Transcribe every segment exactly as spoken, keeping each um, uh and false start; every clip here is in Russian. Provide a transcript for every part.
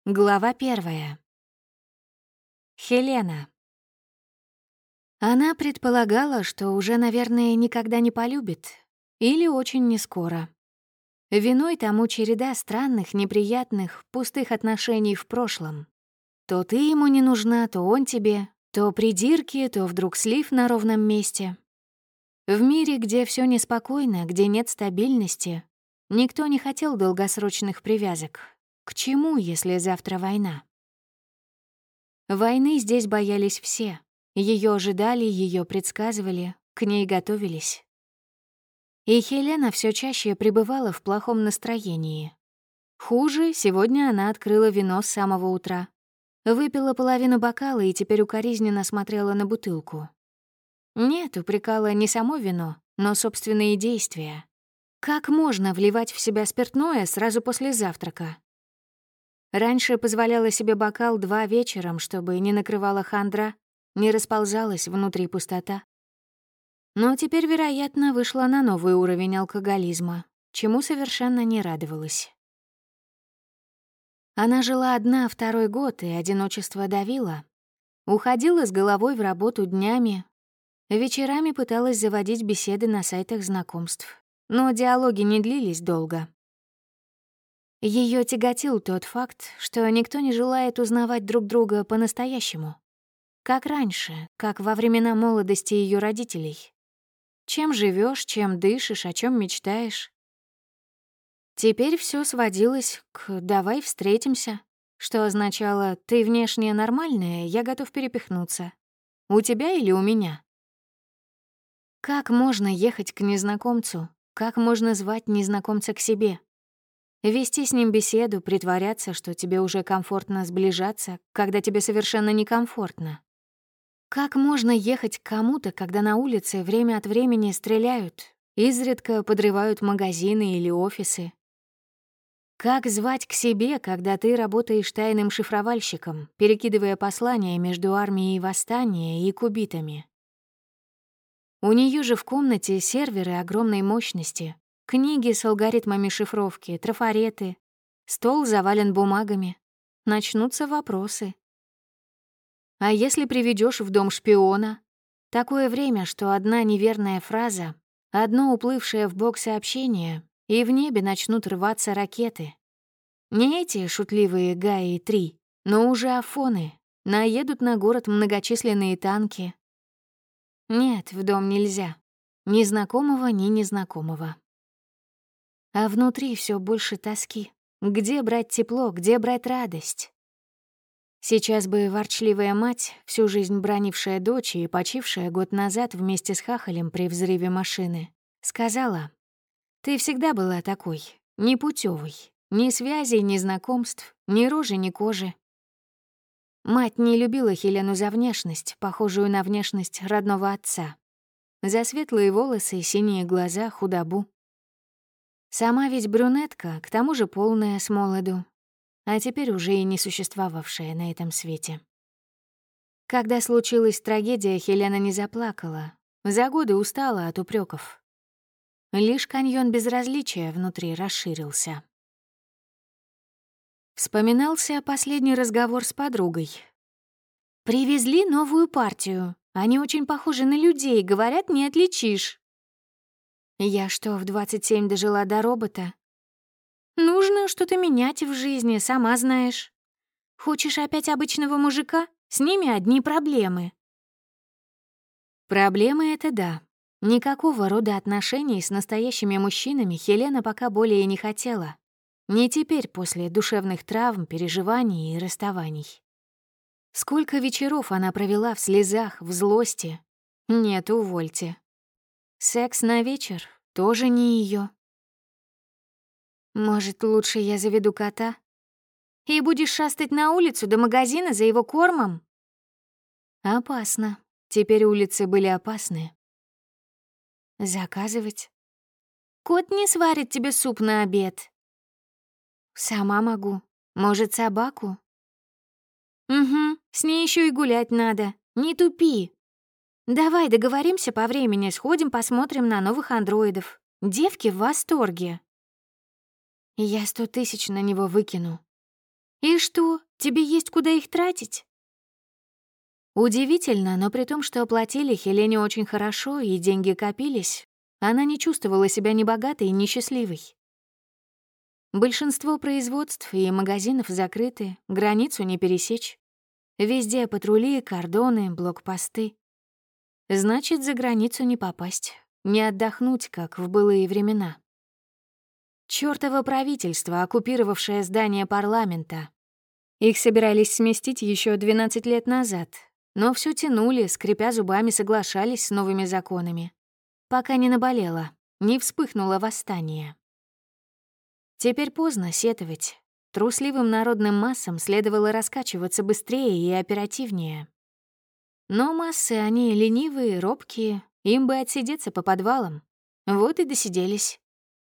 Глава первая. Хелена. Она предполагала, что уже, наверное, никогда не полюбит. Или очень нескоро. Виной тому череда странных, неприятных, пустых отношений в прошлом. То ты ему не нужна, то он тебе, то придирки, то вдруг слив на ровном месте. В мире, где все неспокойно, где нет стабильности, никто не хотел долгосрочных привязок. К чему, если завтра война? Войны здесь боялись все. Ее ожидали, ее предсказывали, к ней готовились. И Хелена все чаще пребывала в плохом настроении. Хуже, сегодня она открыла вино с самого утра. Выпила половину бокала и теперь укоризненно смотрела на бутылку. Нет, упрекала не само вино, но собственные действия. Как можно вливать в себя спиртное сразу после завтрака? Раньше позволяла себе бокал два вечером, чтобы не накрывала хандра, не расползалась внутри пустота. Но теперь, вероятно, вышла на новый уровень алкоголизма, чему совершенно не радовалась. Она жила одна второй год, и одиночество давило. Уходила с головой в работу днями. Вечерами пыталась заводить беседы на сайтах знакомств. Но диалоги не длились долго. Ее тяготил тот факт, что никто не желает узнавать друг друга по-настоящему. Как раньше, как во времена молодости ее родителей. Чем живешь, чем дышишь, о чем мечтаешь. Теперь все сводилось к «давай встретимся», что означало «ты внешне нормальная, я готов перепихнуться. У тебя или у меня?» Как можно ехать к незнакомцу? Как можно звать незнакомца к себе? Вести с ним беседу, притворяться, что тебе уже комфортно сближаться, когда тебе совершенно некомфортно? Как можно ехать к кому-то, когда на улице время от времени стреляют, изредка подрывают магазины или офисы? Как звать к себе, когда ты работаешь тайным шифровальщиком, перекидывая послания между армией восстания и кубитами? У нее же в комнате серверы огромной мощности, книги с алгоритмами шифровки, трафареты, стол завален бумагами. Начнутся вопросы. А если приведешь в дом шпиона? Такое время, что одна неверная фраза, одно уплывшее в бок сообщение, и в небе начнут рваться ракеты. Не эти шутливые Гаи-три, но уже Афоны. Наедут на город многочисленные танки. Нет, в дом нельзя. Ни знакомого, ни незнакомого. А внутри все больше тоски. Где брать тепло, где брать радость? Сейчас бы ворчливая мать, всю жизнь бранившая дочь и почившая год назад вместе с хахалем при взрыве машины, сказала: «Ты всегда была такой, непутёвой, ни связей, ни знакомств, ни рожи, ни кожи». Мать не любила Хелену за внешность, похожую на внешность родного отца. За светлые волосы, синие глаза, худобу. Сама ведь брюнетка, к тому же полная с молоду, а теперь уже и не существовавшая на этом свете. Когда случилась трагедия, Хелена не заплакала. За годы устала от упреков. Лишь каньон безразличия внутри расширился. Вспоминался последний разговор с подругой. «Привезли новую партию. Они очень похожи на людей, говорят, не отличишь». «Я что, в двадцать семь дожила до робота?» «Нужно что-то менять в жизни, сама знаешь. Хочешь опять обычного мужика? С ними одни проблемы». Проблемы — это да. Никакого рода отношений с настоящими мужчинами Хелена пока более не хотела. Не теперь, после душевных травм, переживаний и расставаний. Сколько вечеров она провела в слезах, в злости. Нет, увольте. Секс на вечер тоже не ее. Может, лучше я заведу кота? И будешь шастать на улицу до магазина за его кормом? Опасно. Теперь улицы были опасны. Заказывать? Кот не сварит тебе суп на обед. Сама могу. Может, собаку? Угу, с ней еще и гулять надо. Не тупи. Давай договоримся по времени, сходим посмотрим на новых андроидов. Девки в восторге. Я сто тысяч на него выкину. И что, тебе есть куда их тратить? Удивительно, но при том, что платили Хелене очень хорошо и деньги копились, она не чувствовала себя ни богатой, ни счастливой. Большинство производств и магазинов закрыты, границу не пересечь. Везде патрули, кордоны, блокпосты. Значит, за границу не попасть, не отдохнуть, как в былые времена. Чёртово правительство, оккупировавшее здание парламента. Их собирались сместить еще двенадцать лет назад, но все тянули, скрипя зубами, соглашались с новыми законами. Пока не наболело, не вспыхнуло восстание. Теперь поздно сетовать. Трусливым народным массам следовало раскачиваться быстрее и оперативнее. Но массы, они ленивые, робкие, им бы отсидеться по подвалам. Вот и досиделись.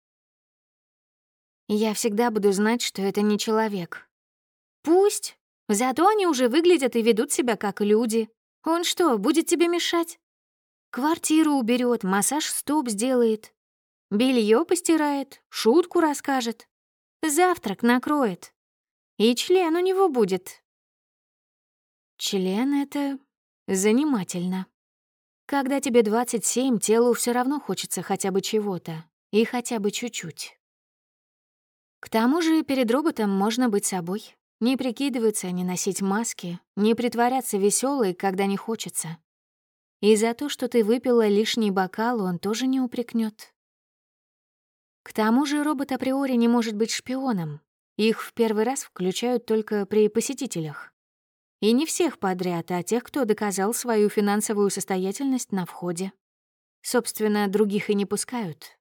Я всегда буду знать, что это не человек. Пусть. Зато они уже выглядят и ведут себя как люди. Он что, будет тебе мешать? Квартиру уберет, массаж стоп сделает. Белье постирает, шутку расскажет. Завтрак накроет. И член у него будет. Член — это занимательно. Когда тебе двадцать семь, телу все равно хочется хотя бы чего-то. И хотя бы чуть-чуть. К тому же перед роботом можно быть собой. Не прикидываться, не носить маски, не притворяться веселой, когда не хочется. И за то, что ты выпила лишний бокал, он тоже не упрекнет. К тому же робот априори не может быть шпионом. Их в первый раз включают только при посетителях. И не всех подряд, а тех, кто доказал свою финансовую состоятельность на входе. Собственно, других и не пускают.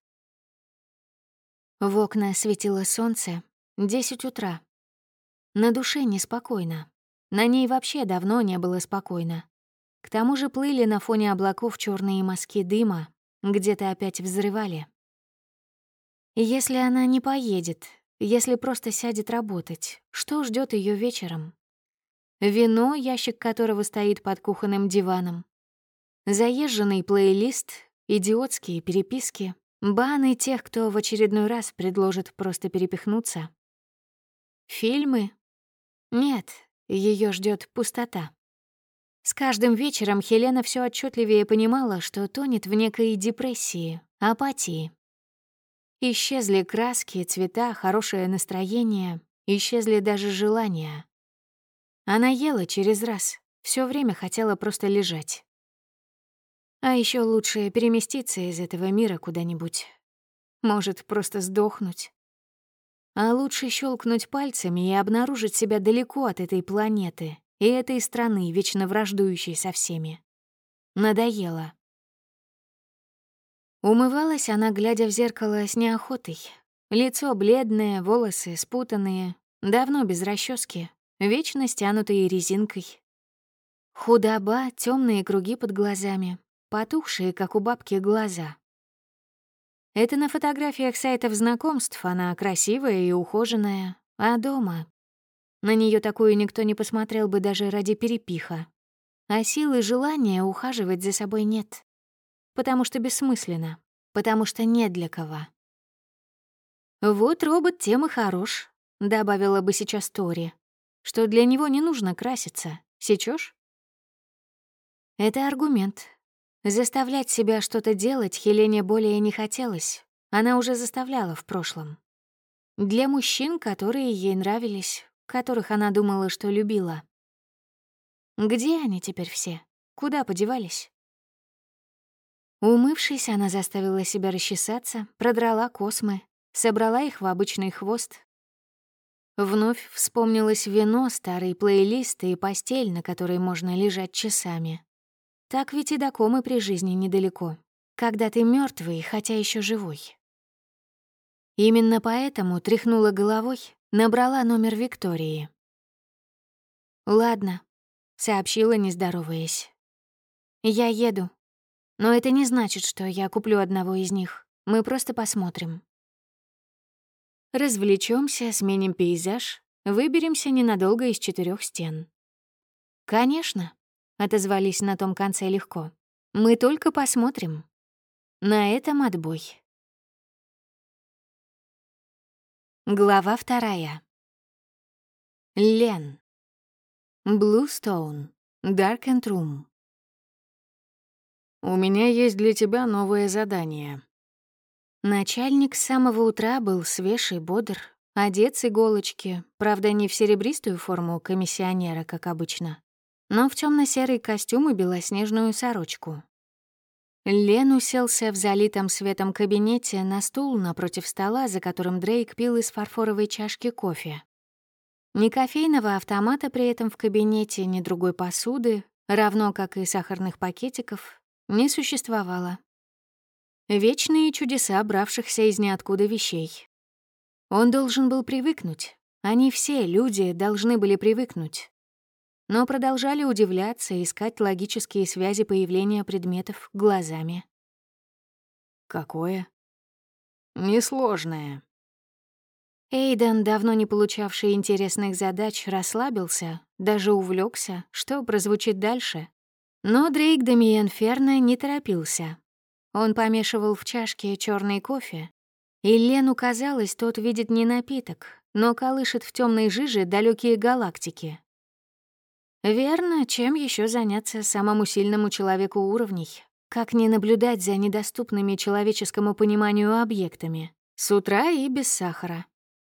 В окна светило солнце. Десять утра. На душе неспокойно. На ней вообще давно не было спокойно. К тому же плыли на фоне облаков черные мазки дыма, где-то опять взрывали. Если она не поедет, если просто сядет работать, что ждет ее вечером? Вино, ящик которого стоит под кухонным диваном. Заезженный плейлист, идиотские переписки, баны тех, кто в очередной раз предложит просто перепихнуться. Фильмы? Нет, ее ждет пустота. С каждым вечером Хелена все отчетливее понимала, что тонет в некой депрессии, апатии. Исчезли краски, цвета, хорошее настроение, исчезли даже желания. Она ела через раз, все время хотела просто лежать. А еще лучше переместиться из этого мира куда-нибудь. Может, просто сдохнуть. А лучше щелкнуть пальцами и обнаружить себя далеко от этой планеты и этой страны, вечно враждующей со всеми. Надоело. Умывалась она, глядя в зеркало, с неохотой. Лицо бледное, волосы спутанные, давно без расчески, вечно стянутые резинкой. Худоба, темные круги под глазами, потухшие, как у бабки, глаза. Это на фотографиях сайтов знакомств она красивая и ухоженная, а дома... На нее такую никто не посмотрел бы даже ради перепиха. А силы и желания ухаживать за собой нет. Потому что бессмысленно, потому что не для кого. «Вот робот тем и хорош», — добавила бы сейчас Тори, что для него не нужно краситься. Сечёшь? Это аргумент. Заставлять себя что-то делать Хелене более не хотелось. Она уже заставляла в прошлом. Для мужчин, которые ей нравились, которых она думала, что любила. Где они теперь все? Куда подевались? Умывшись, она заставила себя расчесаться, продрала космы, собрала их в обычный хвост. Вновь вспомнилось вино, старый плейлист и постель, на которой можно лежать часами. Так ведь и до комы при жизни недалеко, когда ты мертвый, хотя еще живой. Именно поэтому тряхнула головой, набрала номер Виктории. «Ладно», — сообщила, не здороваясь. «Я еду. Но это не значит, что я куплю одного из них. Мы просто посмотрим. Развлечёмся, сменим пейзаж, выберемся ненадолго из четырёх стен». «Конечно», — отозвались на том конце легко. «Мы только посмотрим. На этом отбой». Глава вторая. Лен. Bluestone. Darkened Room. «У меня есть для тебя новое задание». Начальник с самого утра был свеж и бодр, одет с иголочки, правда, не в серебристую форму комиссионера, как обычно, но в темно-серый костюм и белоснежную сорочку. Лен уселся в залитом светом кабинете на стул напротив стола, за которым Дрейк пил из фарфоровой чашки кофе. Ни кофейного автомата при этом в кабинете, ни другой посуды, равно как и сахарных пакетиков, не существовало. Вечные чудеса бравшихся из ниоткуда вещей. Он должен был привыкнуть. Они все, люди, должны были привыкнуть. Но продолжали удивляться и искать логические связи появления предметов глазами. «Какое?» «Несложное». Эйден, давно не получавший интересных задач, расслабился, даже увлекся, что прозвучит дальше. Но Дрейк Дамиен Ферна не торопился. Он помешивал в чашке черный кофе, и Лену казалось, тот видит не напиток, но колышет в темной жиже далекие галактики. Верно, чем еще заняться самому сильному человеку уровней? Как не наблюдать за недоступными человеческому пониманию объектами? С утра и без сахара.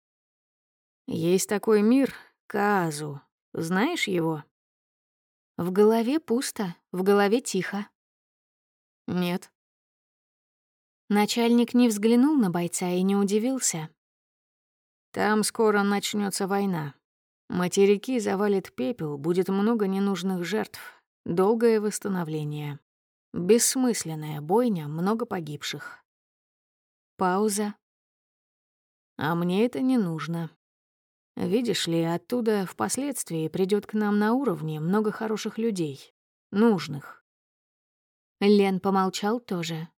«Есть такой мир, Каазу. Знаешь его?» В голове пусто, в голове тихо. «Нет». Начальник не взглянул на бойца и не удивился. «Там скоро начнется война. Материки завалит пепел, будет много ненужных жертв, долгое восстановление. Бессмысленная бойня, много погибших». Пауза. «А мне это не нужно. Видишь ли, оттуда впоследствии придет к нам на уровне много хороших людей. Нужных». Лен помолчал тоже.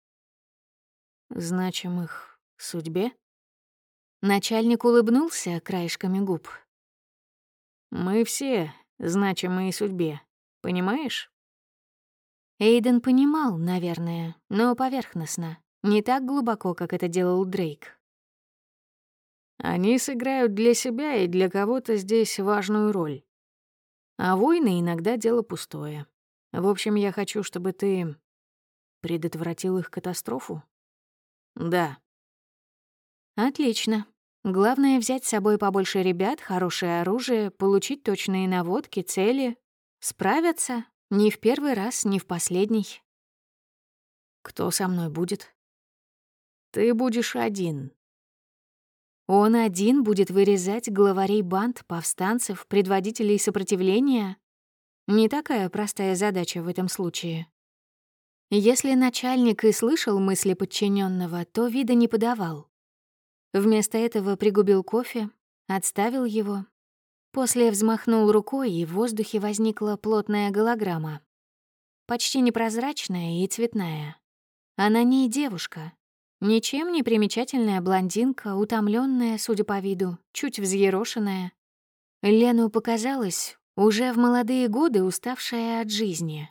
«Значимых судьбе?» Начальник улыбнулся краешками губ. «Мы все значимые судьбе, понимаешь?» Эйден понимал, наверное, но поверхностно, не так глубоко, как это делал Дрейк. «Они сыграют для себя и для кого-то здесь важную роль. А войны иногда дело пустое. В общем, я хочу, чтобы ты предотвратил их катастрофу?» «Да». Отлично. Главное — взять с собой побольше ребят, хорошее оружие, получить точные наводки, цели. Справятся. Ни в первый раз, ни в последний. «Кто со мной будет?» «Ты будешь один». Он один будет вырезать главарей банд, повстанцев, предводителей сопротивления? Не такая простая задача в этом случае. Если начальник и слышал мысли подчиненного, то вида не подавал. Вместо этого пригубил кофе, отставил его. После взмахнул рукой, и в воздухе возникла плотная голограмма. Почти непрозрачная и цветная. А на ней девушка. Ничем не примечательная блондинка, утомленная, судя по виду, чуть взъерошенная. Лену показалось, уже в молодые годы уставшая от жизни.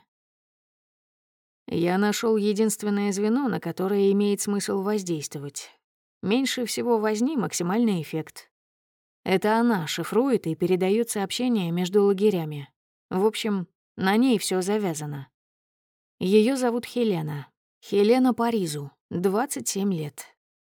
«Я нашел единственное звено, на которое имеет смысл воздействовать. Меньше всего возни, максимальный эффект. Это она шифрует и передает сообщения между лагерями. В общем, на ней все завязано. Ее зовут Хелена. Хелена Паризу, двадцать семь лет».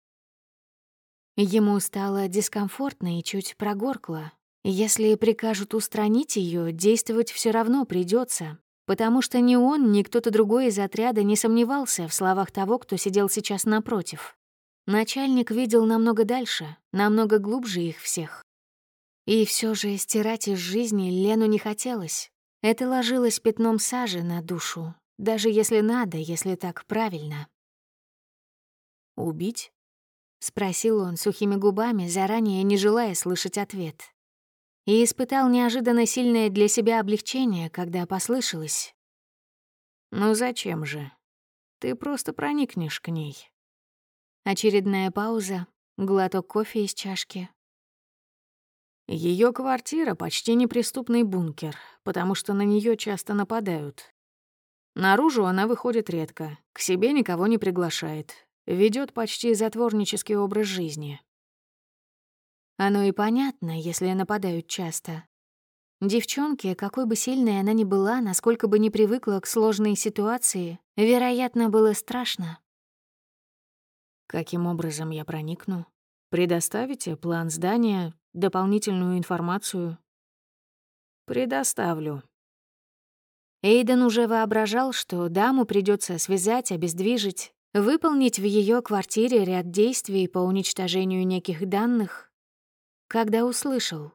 Ему стало дискомфортно и чуть прогоркло. Если прикажут устранить ее, действовать все равно придется, потому что ни он, ни кто-то другой из отряда не сомневался в словах того, кто сидел сейчас напротив. Начальник видел намного дальше, намного глубже их всех. И все же стирать из жизни Лену не хотелось. Это ложилось пятном сажи на душу, даже если надо, если так правильно. «Убить?» — спросил он сухими губами, заранее не желая слышать ответ. И испытал неожиданно сильное для себя облегчение, когда послышалось: «Ну зачем же? Ты просто проникнешь к ней». Очередная пауза, глоток кофе из чашки. Ее квартира — почти неприступный бункер, потому что на нее часто нападают. Наружу она выходит редко, к себе никого не приглашает, ведет почти затворнический образ жизни. Оно и понятно, если нападают часто. Девчонке, какой бы сильной она ни была, насколько бы не привыкла к сложной ситуации, вероятно, было страшно. Каким образом я проникну? Предоставите план здания, дополнительную информацию? Предоставлю. Эйден уже воображал, что даму придется связать, обездвижить, выполнить в ее квартире ряд действий по уничтожению неких данных, когда услышал.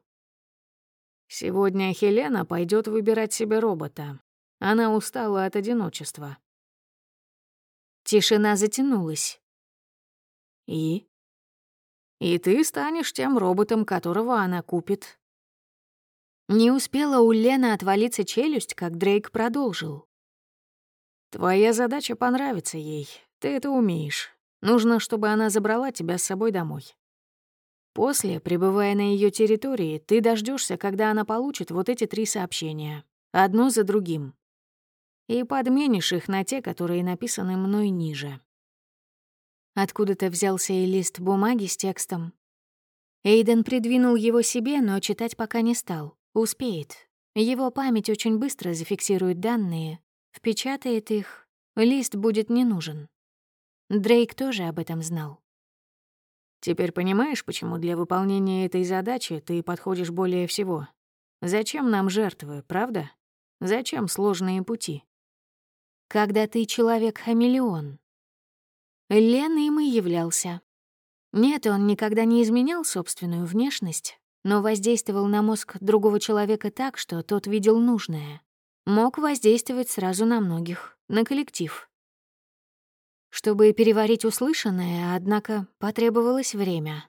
Сегодня Хелена пойдет выбирать себе робота. Она устала от одиночества. Тишина затянулась. И? И ты станешь тем роботом, которого она купит. Не успела у Лены отвалиться челюсть, как Дрейк продолжил. Твоя задача понравится ей. Ты это умеешь. Нужно, чтобы она забрала тебя с собой домой. После, пребывая на ее территории, ты дождешься, когда она получит вот эти три сообщения, одно за другим, и подменишь их на те, которые написаны мной ниже. Откуда-то взялся и лист бумаги с текстом. Эйден придвинул его себе, но читать пока не стал. Успеет. Его память очень быстро зафиксирует данные, впечатает их, лист будет не нужен. Дрейк тоже об этом знал. Теперь понимаешь, почему для выполнения этой задачи ты подходишь более всего? Зачем нам жертвы, правда? Зачем сложные пути? Когда ты человек-хамелеон. Лен им и являлся. Нет, он никогда не изменял собственную внешность, но воздействовал на мозг другого человека так, что тот видел нужное. Мог воздействовать сразу на многих, на коллектив. Чтобы переварить услышанное, однако, потребовалось время.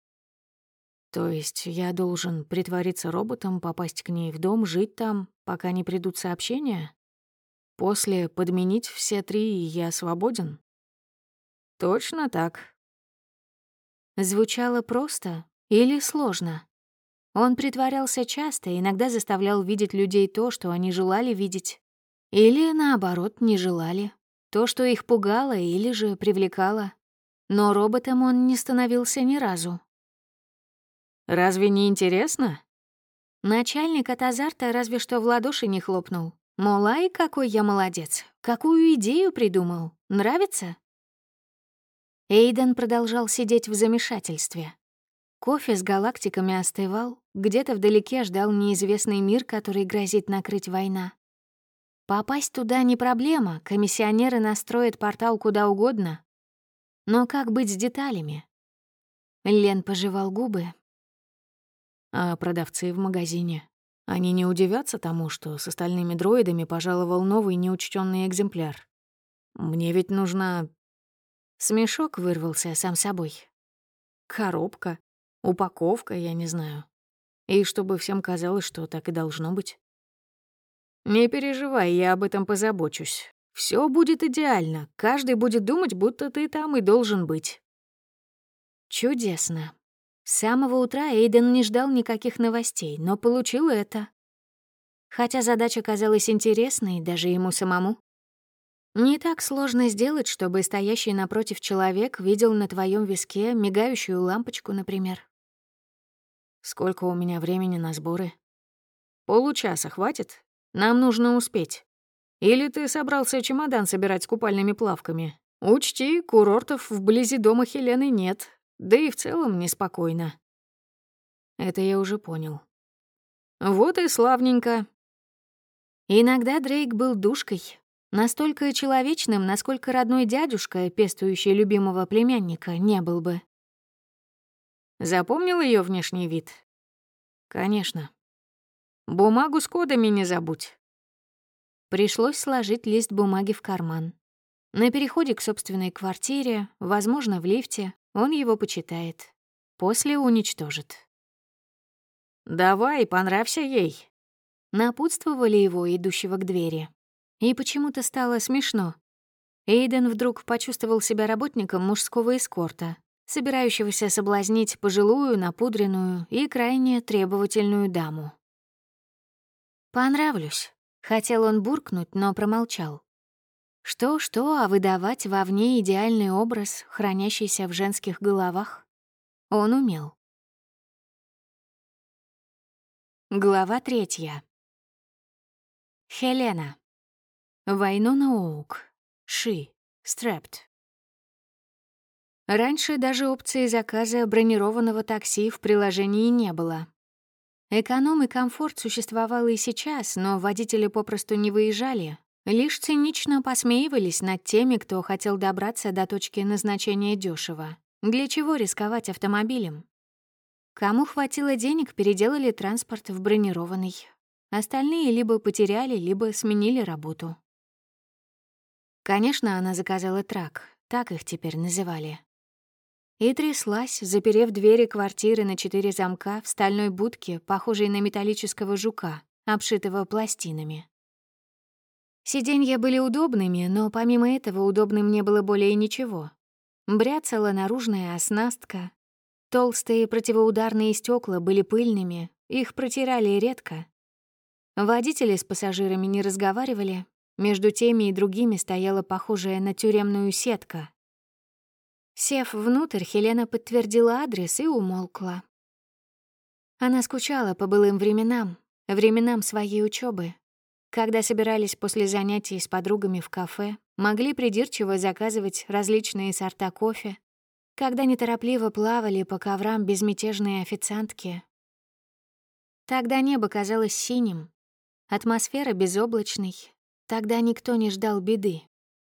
То есть я должен притвориться роботом, попасть к ней в дом, жить там, пока не придут сообщения? После подменить все три, и я свободен? Точно так. Звучало просто или сложно? Он притворялся часто, иногда заставлял видеть людей то, что они желали видеть. Или, наоборот, не желали. То, что их пугало или же привлекало. Но роботом он не становился ни разу. Разве не интересно? Начальник от азарта разве что в ладоши не хлопнул. Мол, ай, какой я молодец. Какую идею придумал. Нравится? Эйден продолжал сидеть в замешательстве. Кофе с галактиками остывал, где-то вдалеке ждал неизвестный мир, который грозит накрыть война. Попасть туда не проблема, комиссионеры настроят портал куда угодно. Но как быть с деталями? Лен пожевал губы. А продавцы в магазине? Они не удивятся тому, что с остальными дроидами пожаловал новый неучтенный экземпляр? Мне ведь нужна... Смешок вырвался сам собой. Коробка, упаковка, я не знаю. И чтобы всем казалось, что так и должно быть. Не переживай, я об этом позабочусь. Все будет идеально, каждый будет думать, будто ты там и должен быть. Чудесно. С самого утра Эйден не ждал никаких новостей, но получил это. Хотя задача казалась интересной даже ему самому. Не так сложно сделать, чтобы стоящий напротив человек видел на твоем виске мигающую лампочку, например. Сколько у меня времени на сборы? Получаса хватит? Нам нужно успеть. Или ты собрался чемодан собирать с купальными плавками? Учти, курортов вблизи дома Хелены нет, да и в целом неспокойно. Это я уже понял. Вот и славненько. Иногда Дрейк был душкой, настолько человечным, насколько родной дядюшка, пестующий любимого племянника, не был бы. Запомнил ее внешний вид? Конечно. Бумагу с кодами не забудь. Пришлось сложить лист бумаги в карман. На переходе к собственной квартире, возможно, в лифте, он его почитает. После уничтожит. «Давай, понравься ей», — напутствовали его, идущего к двери. И почему-то стало смешно. Эйден вдруг почувствовал себя работником мужского эскорта, собирающегося соблазнить пожилую, напудренную и крайне требовательную даму. «Понравлюсь», — хотел он буркнуть, но промолчал. Что-что, а выдавать вовне идеальный образ, хранящийся в женских головах, он умел. Глава третья. Хелена. Вайнона Оук. Ши. Стрэпт. Раньше даже опции заказа бронированного такси в приложении не было. Эконом и комфорт существовало и сейчас, но водители попросту не выезжали, лишь цинично посмеивались над теми, кто хотел добраться до точки назначения дешево. Для чего рисковать автомобилем? Кому хватило денег, переделали транспорт в бронированный. Остальные либо потеряли, либо сменили работу. Конечно, она заказала трак, так их теперь называли. И тряслась, заперев двери квартиры на четыре замка в стальной будке, похожей на металлического жука, обшитого пластинами. Сиденья были удобными, но помимо этого удобным не было более ничего. Бряцала наружная оснастка. Толстые противоударные стекла были пыльными, их протирали редко. Водители с пассажирами не разговаривали, между теми и другими стояла похожая на тюремную сетка. Сев внутрь, Хелена подтвердила адрес и умолкла. Она скучала по былым временам, временам своей учебы, когда собирались после занятий с подругами в кафе, могли придирчиво заказывать различные сорта кофе, когда неторопливо плавали по коврам безмятежные официантки. Тогда небо казалось синим, атмосфера безоблачной, тогда никто не ждал беды.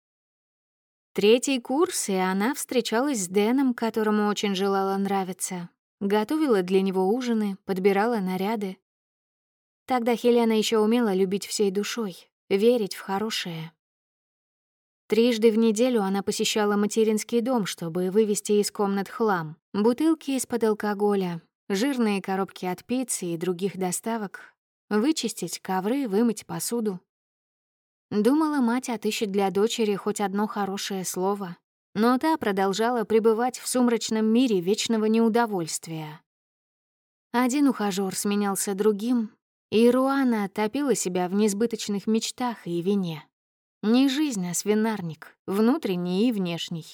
Третий курс, и она встречалась с Дэном, которому очень желала нравиться, готовила для него ужины, подбирала наряды. Тогда Хелена еще умела любить всей душой, верить в хорошее. Трижды в неделю она посещала материнский дом, чтобы вывести из комнат хлам, бутылки из-под алкоголя, жирные коробки от пиццы и других доставок, вычистить ковры, вымыть посуду. Думала, мать отыщет для дочери хоть одно хорошее слово, но та продолжала пребывать в сумрачном мире вечного неудовольствия. Один ухажёр сменялся другим, и Руана топила себя в несбыточных мечтах и вине. Не жизнь, а свинарник, внутренний и внешний.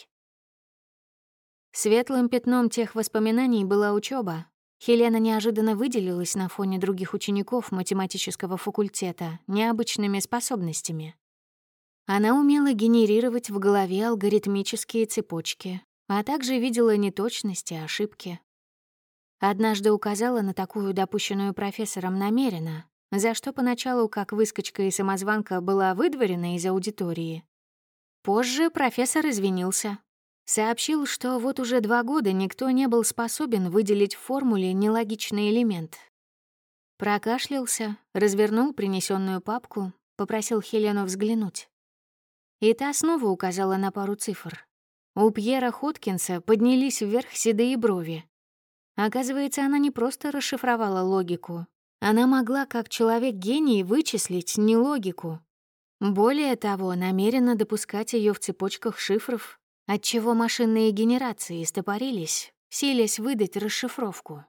Светлым пятном тех воспоминаний была учёба. Хелена неожиданно выделилась на фоне других учеников математического факультета необычными способностями. Она умела генерировать в голове алгоритмические цепочки, а также видела неточности, ошибки. Однажды указала на такую допущенную профессором намеренно, за что поначалу, как выскочка и самозванка, была выдворена из аудитории. Позже профессор извинился. Сообщил, что вот уже два года никто не был способен выделить в формуле нелогичный элемент. Прокашлялся, развернул принесенную папку, попросил Хелену взглянуть. И та снова указала на пару цифр. У Пьера Хоткинса поднялись вверх седые брови. Оказывается, она не просто расшифровала логику. Она могла, как человек-гений, вычислить не логику. Более того, намеренно допускать ее в цепочках шифров, отчего машинные генерации стопорились, силясь выдать расшифровку.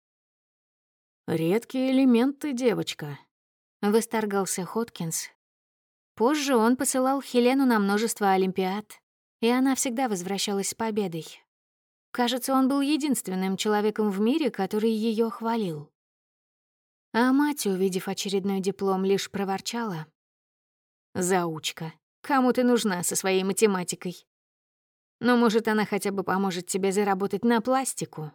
«Редкие элементы, девочка», — восторгался Хоткинс. Позже он посылал Хелену на множество олимпиад, и она всегда возвращалась с победой. Кажется, он был единственным человеком в мире, который ее хвалил. А мать, увидев очередной диплом, лишь проворчала: «Заучка, кому ты нужна со своей математикой? Но, может, она хотя бы поможет тебе заработать на пластику?»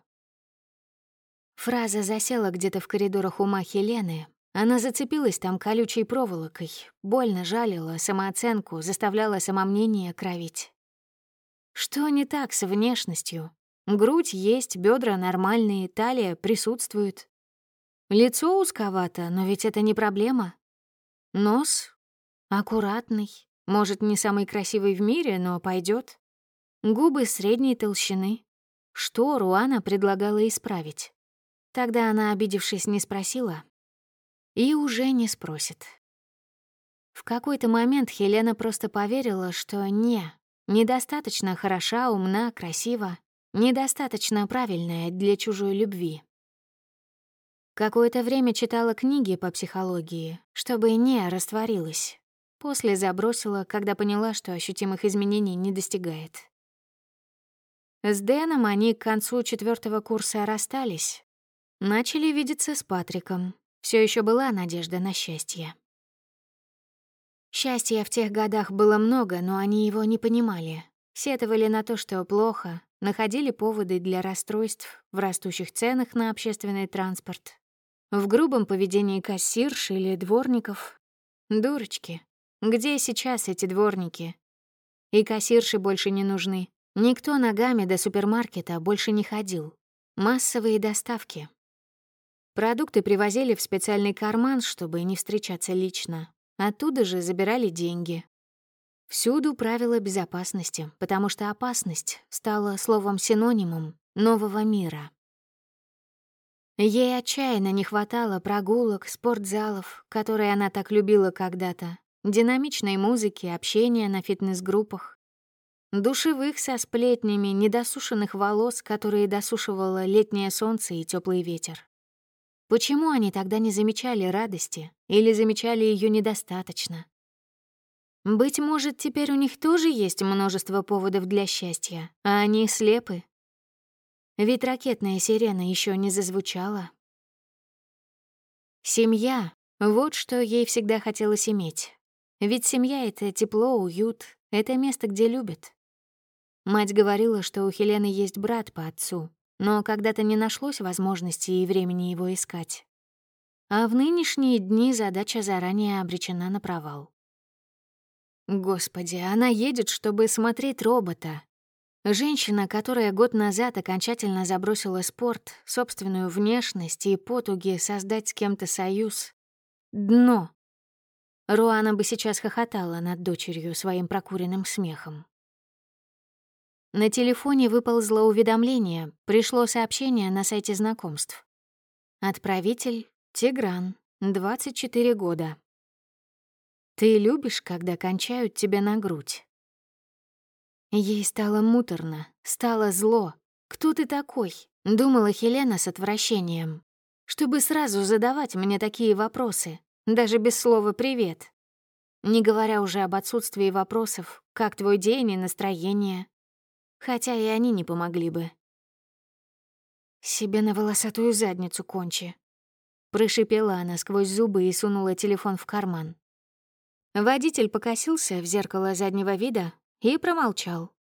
Фраза засела где-то в коридорах ума Хелены. Она зацепилась там колючей проволокой, больно жалила самооценку, заставляла самомнение кровить. Что не так с внешностью? Грудь есть, бедра нормальные, талия присутствует. Лицо узковато, но ведь это не проблема. Нос аккуратный, может, не самый красивый в мире, но пойдет. Губы средней толщины. Что Руана предлагала исправить? Тогда она, обидевшись, не спросила. И уже не спросит. В какой-то момент Хелена просто поверила, что не, недостаточно хороша, умна, красива, недостаточно правильная для чужой любви. Какое-то время читала книги по психологии, чтобы не растворилась. После забросила, когда поняла, что ощутимых изменений не достигает. С Дэном они к концу четвертого курса расстались. Начали видеться с Патриком. Все еще была надежда на счастье. Счастья в тех годах было много, но они его не понимали. Сетовали на то, что плохо, находили поводы для расстройств в растущих ценах на общественный транспорт, в грубом поведении кассирш или дворников. Дурочки. Где сейчас эти дворники? И кассирши больше не нужны. Никто ногами до супермаркета больше не ходил. Массовые доставки. Продукты привозили в специальный карман, чтобы не встречаться лично. Оттуда же забирали деньги. Всюду правила безопасности, потому что опасность стала словом-синонимом нового мира. Ей отчаянно не хватало прогулок, спортзалов, которые она так любила когда-то, динамичной музыки, общения на фитнес-группах, душевых со сплетнями, недосушенных волос, которые досушивало летнее солнце и теплый ветер. Почему они тогда не замечали радости или замечали ее недостаточно? Быть может, теперь у них тоже есть множество поводов для счастья, а они слепы? Ведь ракетная сирена еще не зазвучала. Семья — вот что ей всегда хотелось иметь. Ведь семья — это тепло, уют, это место, где любят. Мать говорила, что у Хелены есть брат по отцу, но когда-то не нашлось возможности и времени его искать. А в нынешние дни задача заранее обречена на провал. Господи, она едет, чтобы смотреть робота. Женщина, которая год назад окончательно забросила спорт, собственную внешность и потуги создать с кем-то союз. Дно. Руана бы сейчас хохотала над дочерью своим прокуренным смехом. На телефоне выползло уведомление, пришло сообщение на сайте знакомств. Отправитель — Тигран, двадцать четыре года. Ты любишь, когда кончают тебя на грудь? Ей стало муторно, стало зло. Кто ты такой? Думала Хелена с отвращением. Чтобы сразу задавать мне такие вопросы, даже без слова «привет». Не говоря уже об отсутствии вопросов, как твой день и настроение. Хотя и они не помогли бы. «Себе на волосатую задницу кончи», — прошипела она сквозь зубы и сунула телефон в карман. Водитель покосился в зеркало заднего вида и промолчал.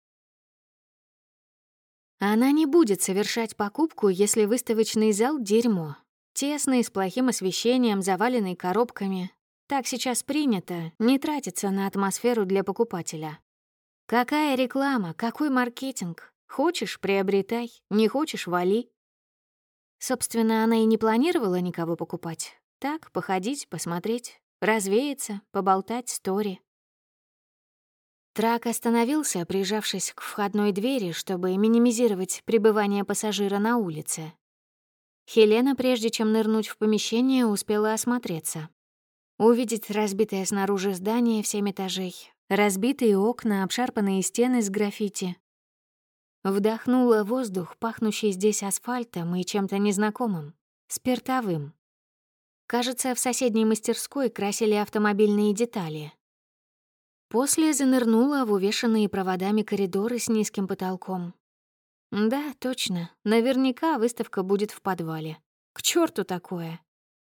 Она не будет совершать покупку, если выставочный зал — дерьмо. Тесный, с плохим освещением, заваленный коробками. Так сейчас принято, не тратиться на атмосферу для покупателя. Какая реклама, какой маркетинг? Хочешь — приобретай, не хочешь — вали. Собственно, она и не планировала никого покупать. Так, походить, посмотреть, развеяться, поболтать стори. Трак остановился, прижавшись к входной двери, чтобы минимизировать пребывание пассажира на улице. Хелена, прежде чем нырнуть в помещение, успела осмотреться. Увидеть разбитое снаружи здание в семь этажей, разбитые окна, обшарпанные стены с граффити. Вдохнула воздух, пахнущий здесь асфальтом и чем-то незнакомым, спиртовым. Кажется, в соседней мастерской красили автомобильные детали. После занырнула в увешанные проводами коридоры с низким потолком. Да, точно, наверняка выставка будет в подвале. К черту такое!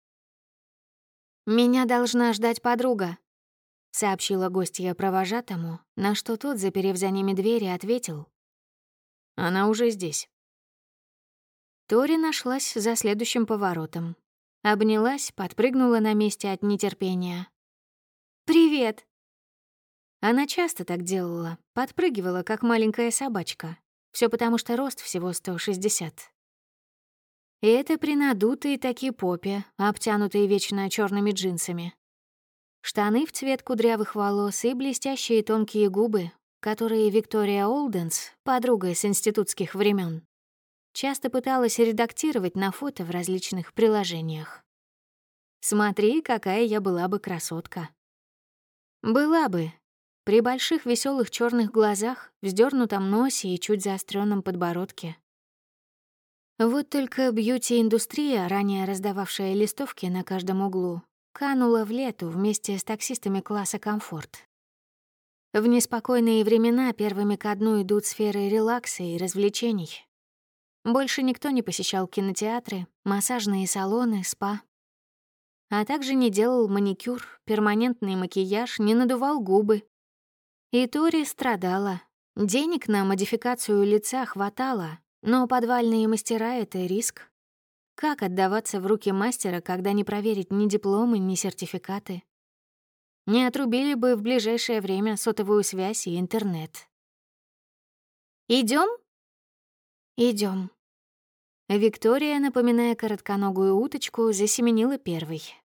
«Меня должна ждать подруга», — сообщила гостья провожатому, на что тот, заперев за ними двери, ответил. «Она уже здесь». Тори нашлась за следующим поворотом. Обнялась, подпрыгнула на месте от нетерпения. «Привет!» Она часто так делала, подпрыгивала, как маленькая собачка. Все потому, что рост всего сто шестьдесят. И это при надутой таки попе, обтянутой вечно черными джинсами. Штаны в цвет кудрявых волос и блестящие тонкие губы, которые Виктория Олденс, подруга с институтских времен, часто пыталась редактировать на фото в различных приложениях. «Смотри, какая я была бы красотка». Была бы. При больших веселых черных глазах, вздернутом носе и чуть заостренном подбородке. Вот только бьюти-индустрия, ранее раздававшая листовки на каждом углу, канула в лету вместе с таксистами класса «Комфорт». В неспокойные времена первыми ко дну идут сферы релакса и развлечений. Больше никто не посещал кинотеатры, массажные салоны, спа. а также не делал маникюр, перманентный макияж, не надувал губы. И Тори страдала. Денег на модификацию лица хватало, но подвальные мастера — это риск. Как отдаваться в руки мастера, когда не проверить ни дипломы, ни сертификаты? Не отрубили бы в ближайшее время сотовую связь и интернет. Идем? Идем. Виктория, напоминая коротконогую уточку, засеменила первой.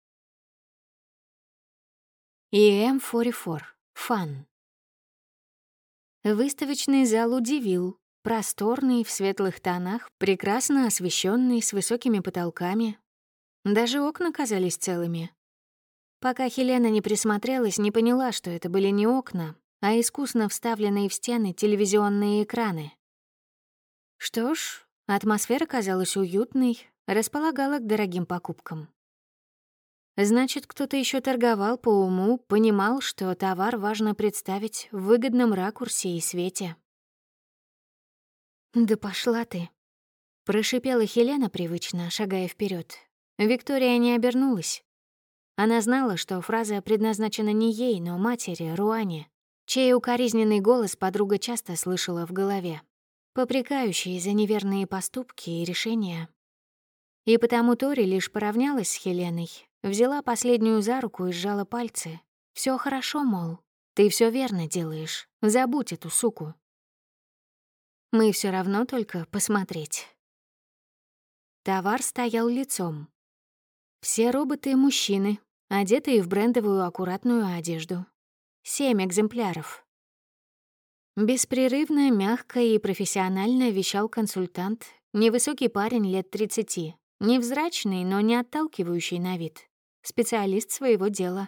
и эм сорок четыре. Фан. Выставочный зал удивил. Просторный, в светлых тонах, прекрасно освещенный, с высокими потолками. Даже окна казались целыми. Пока Хелена не присмотрелась, не поняла, что это были не окна, а искусно вставленные в стены телевизионные экраны. Что ж, атмосфера казалась уютной, располагала к дорогим покупкам. Значит, кто-то еще торговал по уму, понимал, что товар важно представить в выгодном ракурсе и свете. «Да пошла ты!» — прошипела Хелена привычно, шагая вперед. Виктория не обернулась. Она знала, что фраза предназначена не ей, но матери, Руане, чей укоризненный голос подруга часто слышала в голове, попрекающий за неверные поступки и решения. И потому Тори лишь поравнялась с Хеленой, взяла последнюю за руку и сжала пальцы. Все хорошо, мол, ты все верно делаешь, забудь эту суку. Мы все равно только посмотреть». Товар стоял лицом. Все роботы — мужчины, одетые в брендовую аккуратную одежду. Семь экземпляров. Беспрерывно, мягко и профессионально вещал консультант, невысокий парень лет тридцати, невзрачный, но не отталкивающий на вид, специалист своего дела.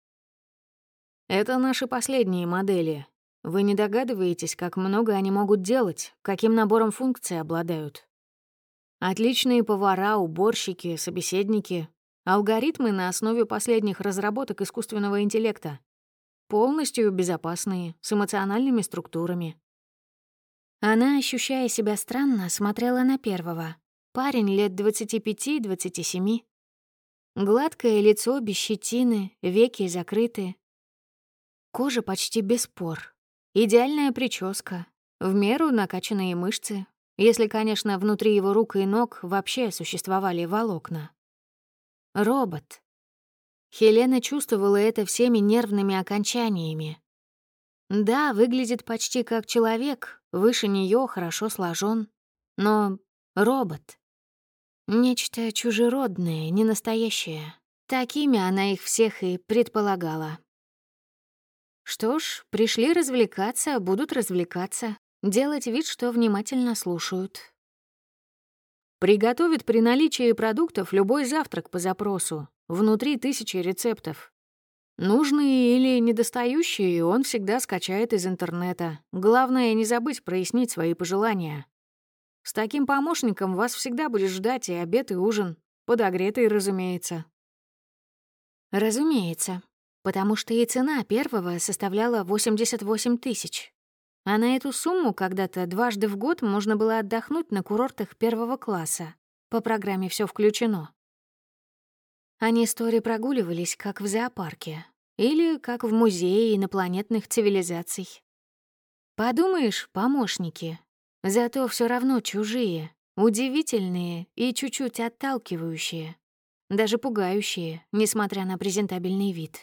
Это наши последние модели. Вы не догадываетесь, как много они могут делать, каким набором функций обладают. Отличные повара, уборщики, собеседники, алгоритмы на основе последних разработок искусственного интеллекта. Полностью безопасные, с эмоциональными структурами. Она, ощущая себя странно, смотрела на первого. Парень лет двадцати пяти — двадцати семи. Гладкое лицо без щетины, веки закрыты. Кожа почти без пор. Идеальная прическа, в меру накачанные мышцы, если, конечно, внутри его рук и ног вообще существовали волокна. Робот. Хелена чувствовала это всеми нервными окончаниями. Да, выглядит почти как человек, выше нее, хорошо сложен, но робот. Нечто чужеродное, ненастоящее. Такими она их всех и предполагала. Что ж, пришли развлекаться, будут развлекаться, делать вид, что внимательно слушают. Приготовит при наличии продуктов любой завтрак по запросу. Внутри тысячи рецептов. Нужные или недостающие он всегда скачает из интернета. Главное, не забыть прояснить свои пожелания. С таким помощником вас всегда будет ждать и обед, и ужин. Подогретый, разумеется. Разумеется. Потому что и цена первого составляла восемьдесят восемь тысяч. А на эту сумму когда-то дважды в год можно было отдохнуть на курортах первого класса. По программе «Всё включено». Они с Тори прогуливались, как в зоопарке. Или как в музее инопланетных цивилизаций. Подумаешь, помощники. Зато все равно чужие, удивительные и чуть-чуть отталкивающие. Даже пугающие, несмотря на презентабельный вид.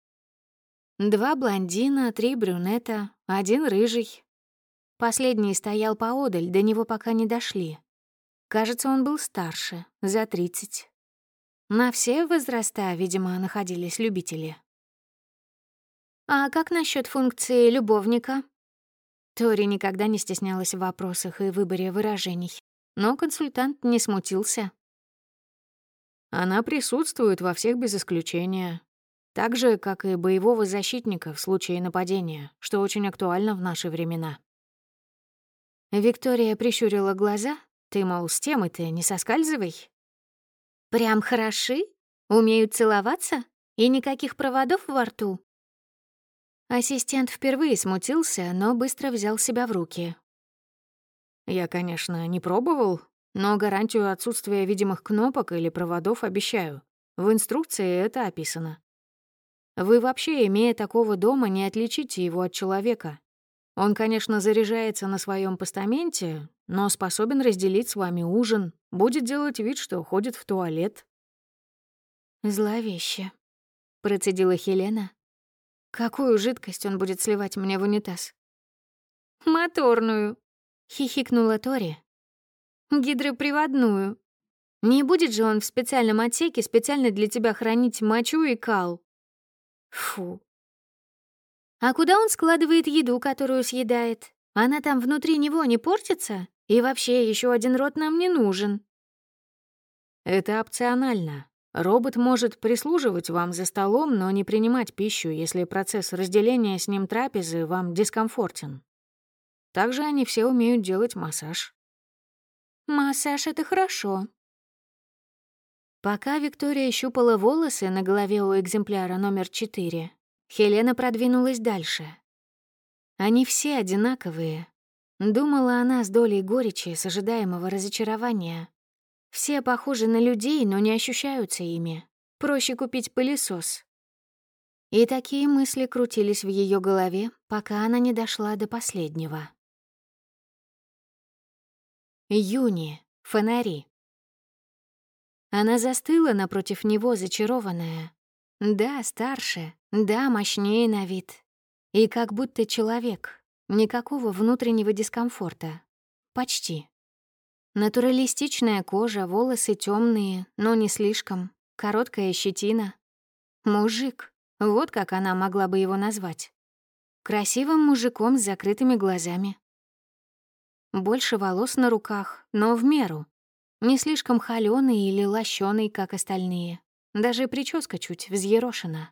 Два блондина, три брюнета, один рыжий. Последний стоял поодаль, до него пока не дошли. Кажется, он был старше, за тридцать. На все возраста, видимо, находились любители. «А как насчет функции любовника?» Тори никогда не стеснялась в вопросах и выборе выражений, но консультант не смутился. Она присутствует во всех без исключения. Так же, как и боевого защитника в случае нападения, что очень актуально в наши времена. Виктория прищурила глаза. «Ты, мол, с темы-то не соскальзывай». «Прям хороши? Умеют целоваться? И никаких проводов во рту?» Ассистент впервые смутился, но быстро взял себя в руки. «Я, конечно, не пробовал, но гарантию отсутствия видимых кнопок или проводов обещаю. В инструкции это описано. Вы вообще, имея такого дома, не отличите его от человека. Он, конечно, заряжается на своем постаменте, но способен разделить с вами ужин, будет делать вид, что ходит в туалет. «Зловеще», — процедила Хелена. «Какую жидкость он будет сливать мне в унитаз?» «Моторную», — хихикнула Тори. «Гидроприводную. Не будет же он в специальном отсеке специально для тебя хранить мочу и кал?» «Фу». «А куда он складывает еду, которую съедает? Она там внутри него не портится? И вообще, еще один рот нам не нужен». Это опционально. Робот может прислуживать вам за столом, но не принимать пищу, если процесс разделения с ним трапезы вам дискомфортен. Также они все умеют делать массаж. «Массаж — это хорошо». Пока Виктория щупала волосы на голове у экземпляра номер четыре, Хелена продвинулась дальше. Они все одинаковые. Думала она с долей горечи, с ожидаемого разочарования. Все похожи на людей, но не ощущаются ими. Проще купить пылесос. И такие мысли крутились в ее голове, пока она не дошла до последнего. Юни. Фонари. Она застыла напротив него, зачарованная. Да, старше, да, мощнее на вид. И как будто человек. Никакого внутреннего дискомфорта. Почти. Натуралистичная кожа, волосы темные, но не слишком. Короткая щетина. Мужик. Вот как она могла бы его назвать. Красивым мужиком с закрытыми глазами. Больше волос на руках, но в меру. Не слишком холёный или лощёный, как остальные. Даже прическа чуть взъерошена.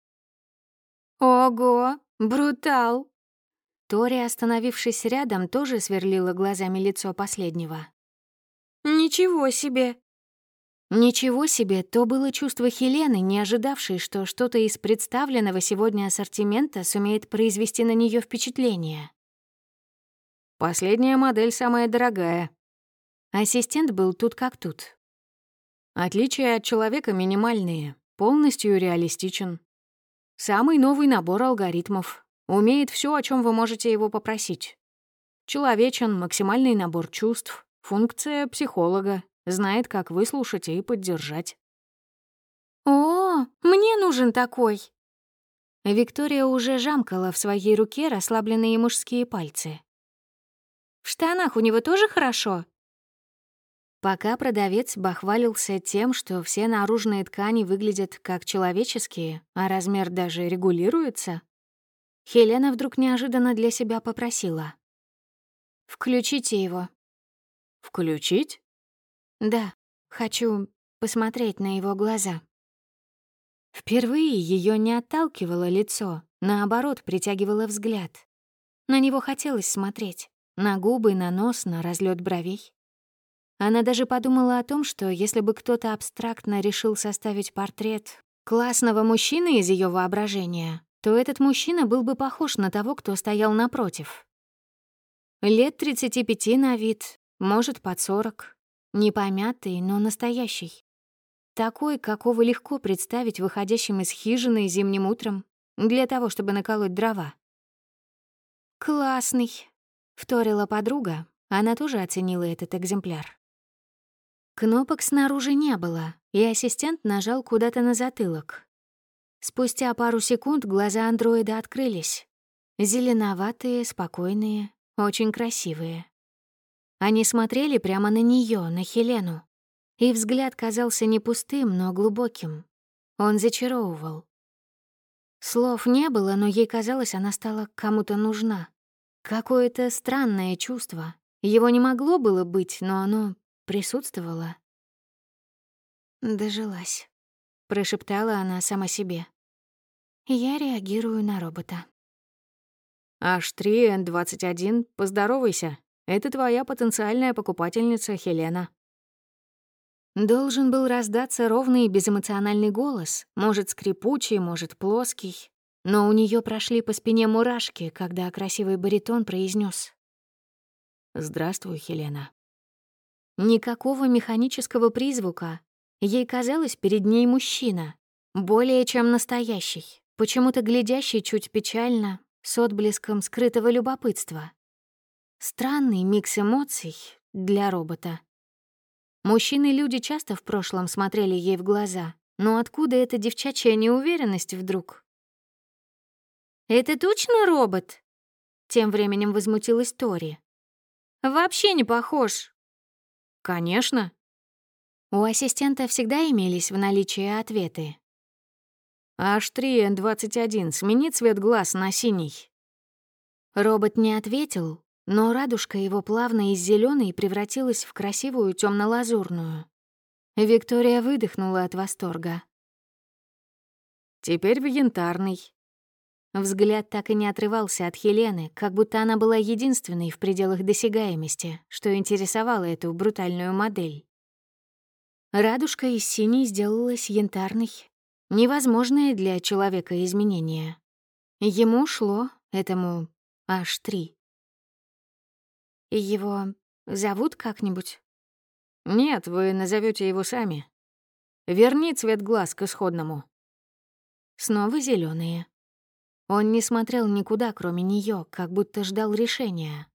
«Ого, брутал!» Тори, остановившись рядом, тоже сверлила глазами лицо последнего. «Ничего себе!» Ничего себе, то было чувство Хелены, не ожидавшей, что что-то из представленного сегодня ассортимента сумеет произвести на нее впечатление. Последняя модель самая дорогая. Ассистент был тут как тут. Отличия от человека минимальные, полностью реалистичен. Самый новый набор алгоритмов. Умеет все, о чем вы можете его попросить. Человечен, максимальный набор чувств, функция психолога, знает, как выслушать и поддержать. «О, мне нужен такой!» Виктория уже жамкала в своей руке расслабленные мужские пальцы. «В штанах у него тоже хорошо?» Пока продавец бахвалился тем, что все наружные ткани выглядят как человеческие, а размер даже регулируется, Хелена вдруг неожиданно для себя попросила. «Включите его». «Включить?» «Да, хочу посмотреть на его глаза». Впервые ее не отталкивало лицо, наоборот, притягивало взгляд. На него хотелось смотреть. На губы, на нос, на разлет бровей. Она даже подумала о том, что если бы кто-то абстрактно решил составить портрет классного мужчины из ее воображения, то этот мужчина был бы похож на того, кто стоял напротив. Лет тридцати пяти на вид, может, под сорок. Не помятый, но настоящий. Такой, какого легко представить выходящим из хижины зимним утром для того, чтобы наколоть дрова. «Классный», — вторила подруга. Она тоже оценила этот экземпляр. Кнопок снаружи не было, и ассистент нажал куда-то на затылок. Спустя пару секунд глаза андроида открылись. Зеленоватые, спокойные, очень красивые. Они смотрели прямо на нее, на Хелену. И взгляд казался не пустым, но глубоким. Он зачаровывал. Слов не было, но ей казалось, она стала кому-то нужна. Какое-то странное чувство. Его не могло было быть, но оно присутствовало. «Дожилась», — прошептала она сама себе. «Я реагирую на робота». эйч три эн двадцать один, поздоровайся. Это твоя потенциальная покупательница Хелена. Должен был раздаться ровный безэмоциональный голос, может, скрипучий, может, плоский. Но у нее прошли по спине мурашки, когда красивый баритон произнес: «Здравствуй, Хелена». Никакого механического призвука. Ей казалось, перед ней мужчина, более чем настоящий, почему-то глядящий чуть печально, с отблеском скрытого любопытства. Странный микс эмоций для робота. Мужчины-люди часто в прошлом смотрели ей в глаза, но откуда эта девчачья неуверенность вдруг? «Это точно робот?» Тем временем возмутилась Тори. «Вообще не похож». «Конечно». У ассистента всегда имелись в наличии ответы. эйч три эн двадцать один, смени цвет глаз на синий». Робот не ответил, но радужка его плавно из зеленой превратилась в красивую темно-лазурную. Виктория выдохнула от восторга. «Теперь в янтарный». Взгляд так и не отрывался от Хелены, как будто она была единственной в пределах досягаемости, что интересовало эту брутальную модель. Радужка из синей сделалась янтарной. Невозможное для человека изменение. Ему шло, этому эйч три. Его зовут как-нибудь? Нет, вы назовете его сами. Верни цвет глаз к исходному. Снова зеленые. Он не смотрел никуда, кроме нее, как будто ждал решения.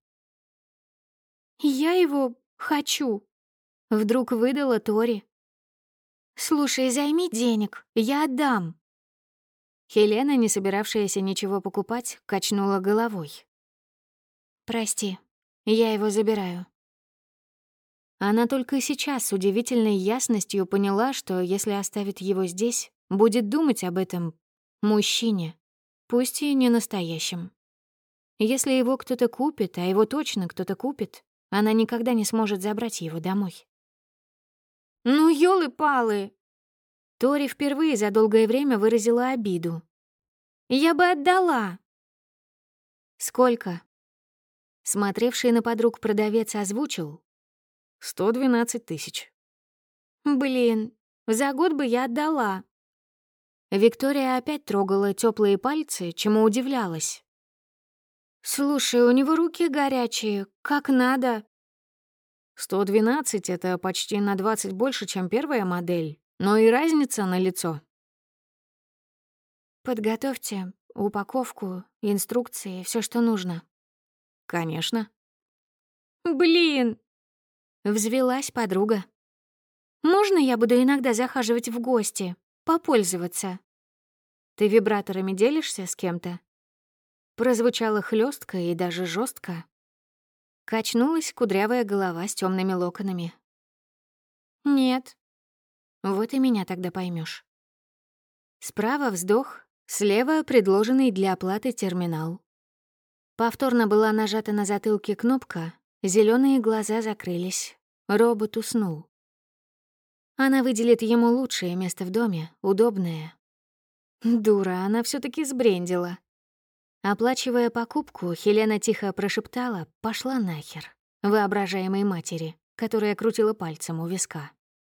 «Я его хочу», — вдруг выдала Тори. «Слушай, займи денег, я отдам». Хелена, не собиравшаяся ничего покупать, качнула головой. «Прости, я его забираю». Она только сейчас с удивительной ясностью поняла, что если оставит его здесь, будет думать об этом мужчине, пусть и не настоящем. Если его кто-то купит, а его точно кто-то купит, она никогда не сможет забрать его домой. «Ну, ёлы-палы!» Тори впервые за долгое время выразила обиду. «Я бы отдала!» «Сколько?» Смотревший на подруг продавец озвучил. «Сто двенадцать тысяч». «Блин, за год бы я отдала». Виктория опять трогала теплые пальцы, чему удивлялась. «Слушай, у него руки горячие, как надо». сто двенадцать — это почти на двадцать больше, чем первая модель, но и разница налицо. «Подготовьте упаковку, инструкции, все, что нужно». Конечно. «Блин!» — взвелась подруга. «Можно я буду иногда захаживать в гости, попользоваться?» «Ты вибраторами делишься с кем-то?» Прозвучало хлестко и даже жестко. Качнулась кудрявая голова с темными локонами. «Нет». «Вот и меня тогда поймешь. Справа вздох, слева предложенный для оплаты терминал. Повторно была нажата на затылке кнопка, зеленые глаза закрылись. Робот уснул. Она выделит ему лучшее место в доме, удобное. Дура, она все таки сбрендила. Оплачивая покупку, Хелена тихо прошептала «пошла нахер» воображаемой матери, которая крутила пальцем у виска.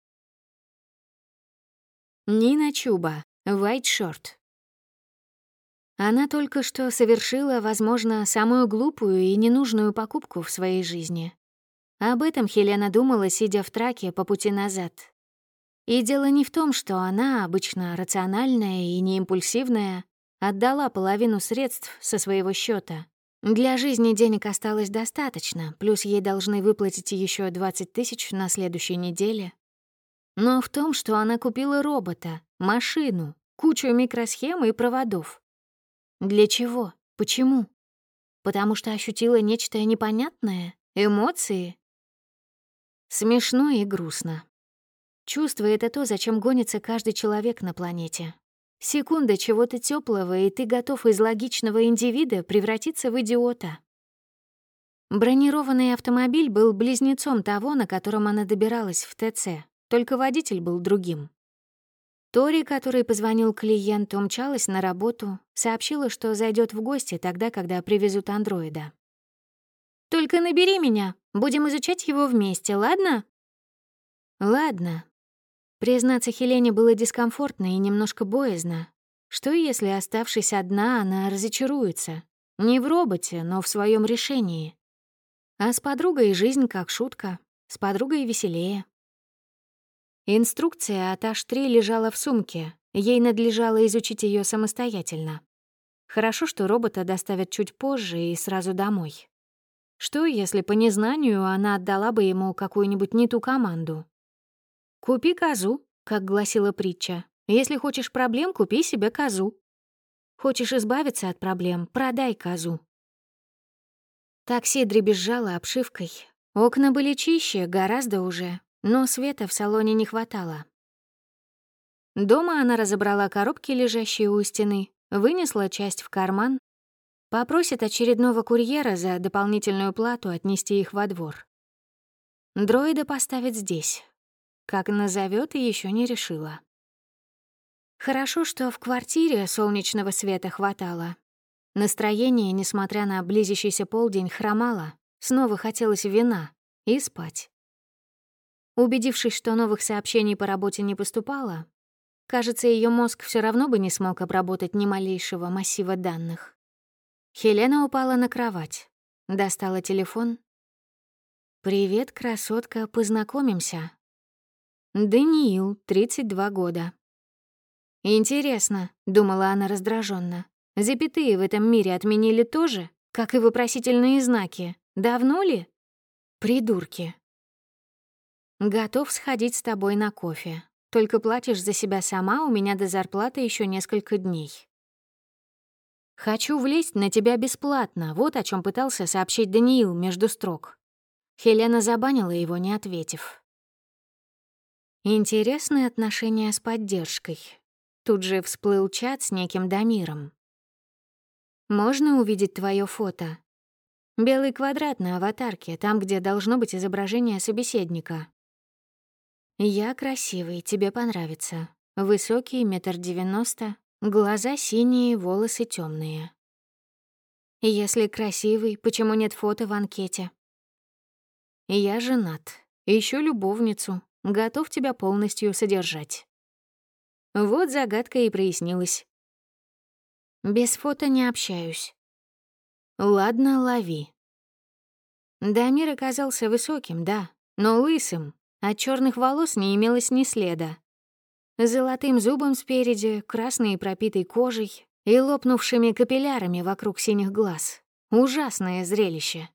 Нина Чуба, White Short. Она только что совершила, возможно, самую глупую и ненужную покупку в своей жизни. Об этом Хелена думала, сидя в траке по пути назад. И дело не в том, что она, обычно рациональная и неимпульсивная, отдала половину средств со своего счета. Для жизни денег осталось достаточно, плюс ей должны выплатить еще двадцать тысяч на следующей неделе. Но в том, что она купила робота, машину, кучу микросхем и проводов. Для чего? Почему? Потому что ощутила нечто непонятное? Эмоции? Смешно и грустно. Чувство — это то, зачем гонится каждый человек на планете. Секунда чего-то теплого, и ты готов из логичного индивида превратиться в идиота. Бронированный автомобиль был близнецом того, на котором она добиралась в ТЦ, только водитель был другим. Тори, который позвонил клиенту, умчалась на работу, сообщила, что зайдет в гости тогда, когда привезут андроида. «Только набери меня, будем изучать его вместе, ладно?» «Ладно». Признаться Хелене было дискомфортно и немножко боязно. Что если, оставшись одна, она разочаруется? Не в роботе, но в своем решении. А с подругой жизнь как шутка, с подругой веселее. Инструкция от аш три лежала в сумке. Ей надлежало изучить ее самостоятельно. Хорошо, что робота доставят чуть позже и сразу домой. Что, если по незнанию она отдала бы ему какую-нибудь не ту команду? «Купи козу», как гласила притча. «Если хочешь проблем, купи себе козу. Хочешь избавиться от проблем, продай козу». Такси дребезжало обшивкой. Окна были чище, гораздо уже, но света в салоне не хватало. Дома она разобрала коробки, лежащие у стены, вынесла часть в карман, попросит очередного курьера за дополнительную плату отнести их во двор. Дроида поставит здесь. Как назовет, еще не решила. Хорошо, что в квартире солнечного света хватало. Настроение, несмотря на близящийся полдень, хромало. Снова хотелось вина и спать. Убедившись, что новых сообщений по работе не поступало, кажется, ее мозг все равно бы не смог обработать ни малейшего массива данных. Хелена упала на кровать, достала телефон. «Привет, красотка, познакомимся». Даниил, тридцать два года. «Интересно», — думала она раздраженно. «Запятые в этом мире отменили тоже, как и вопросительные знаки. Давно ли? Придурки». «Готов сходить с тобой на кофе. Только платишь за себя сама, у меня до зарплаты еще несколько дней». «Хочу влезть на тебя бесплатно», вот о чем пытался сообщить Даниил между строк. Хелена забанила его, не ответив. Интересные отношения с поддержкой. Тут же всплыл чат с неким Дамиром. «Можно увидеть твое фото?» Белый квадрат на аватарке, там, где должно быть изображение собеседника. «Я красивый, тебе понравится. Высокий, метр девяносто, глаза синие, волосы темные. Если красивый, почему нет фото в анкете?» «Я женат, ищу любовницу, готов тебя полностью содержать». Вот загадка и прояснилась. «Без фото не общаюсь». «Ладно, лови». Дамир оказался высоким, да, но лысым. От черных волос не имелось ни следа. Золотым зубом спереди, красной пропитой кожей и лопнувшими капиллярами вокруг синих глаз. Ужасное зрелище.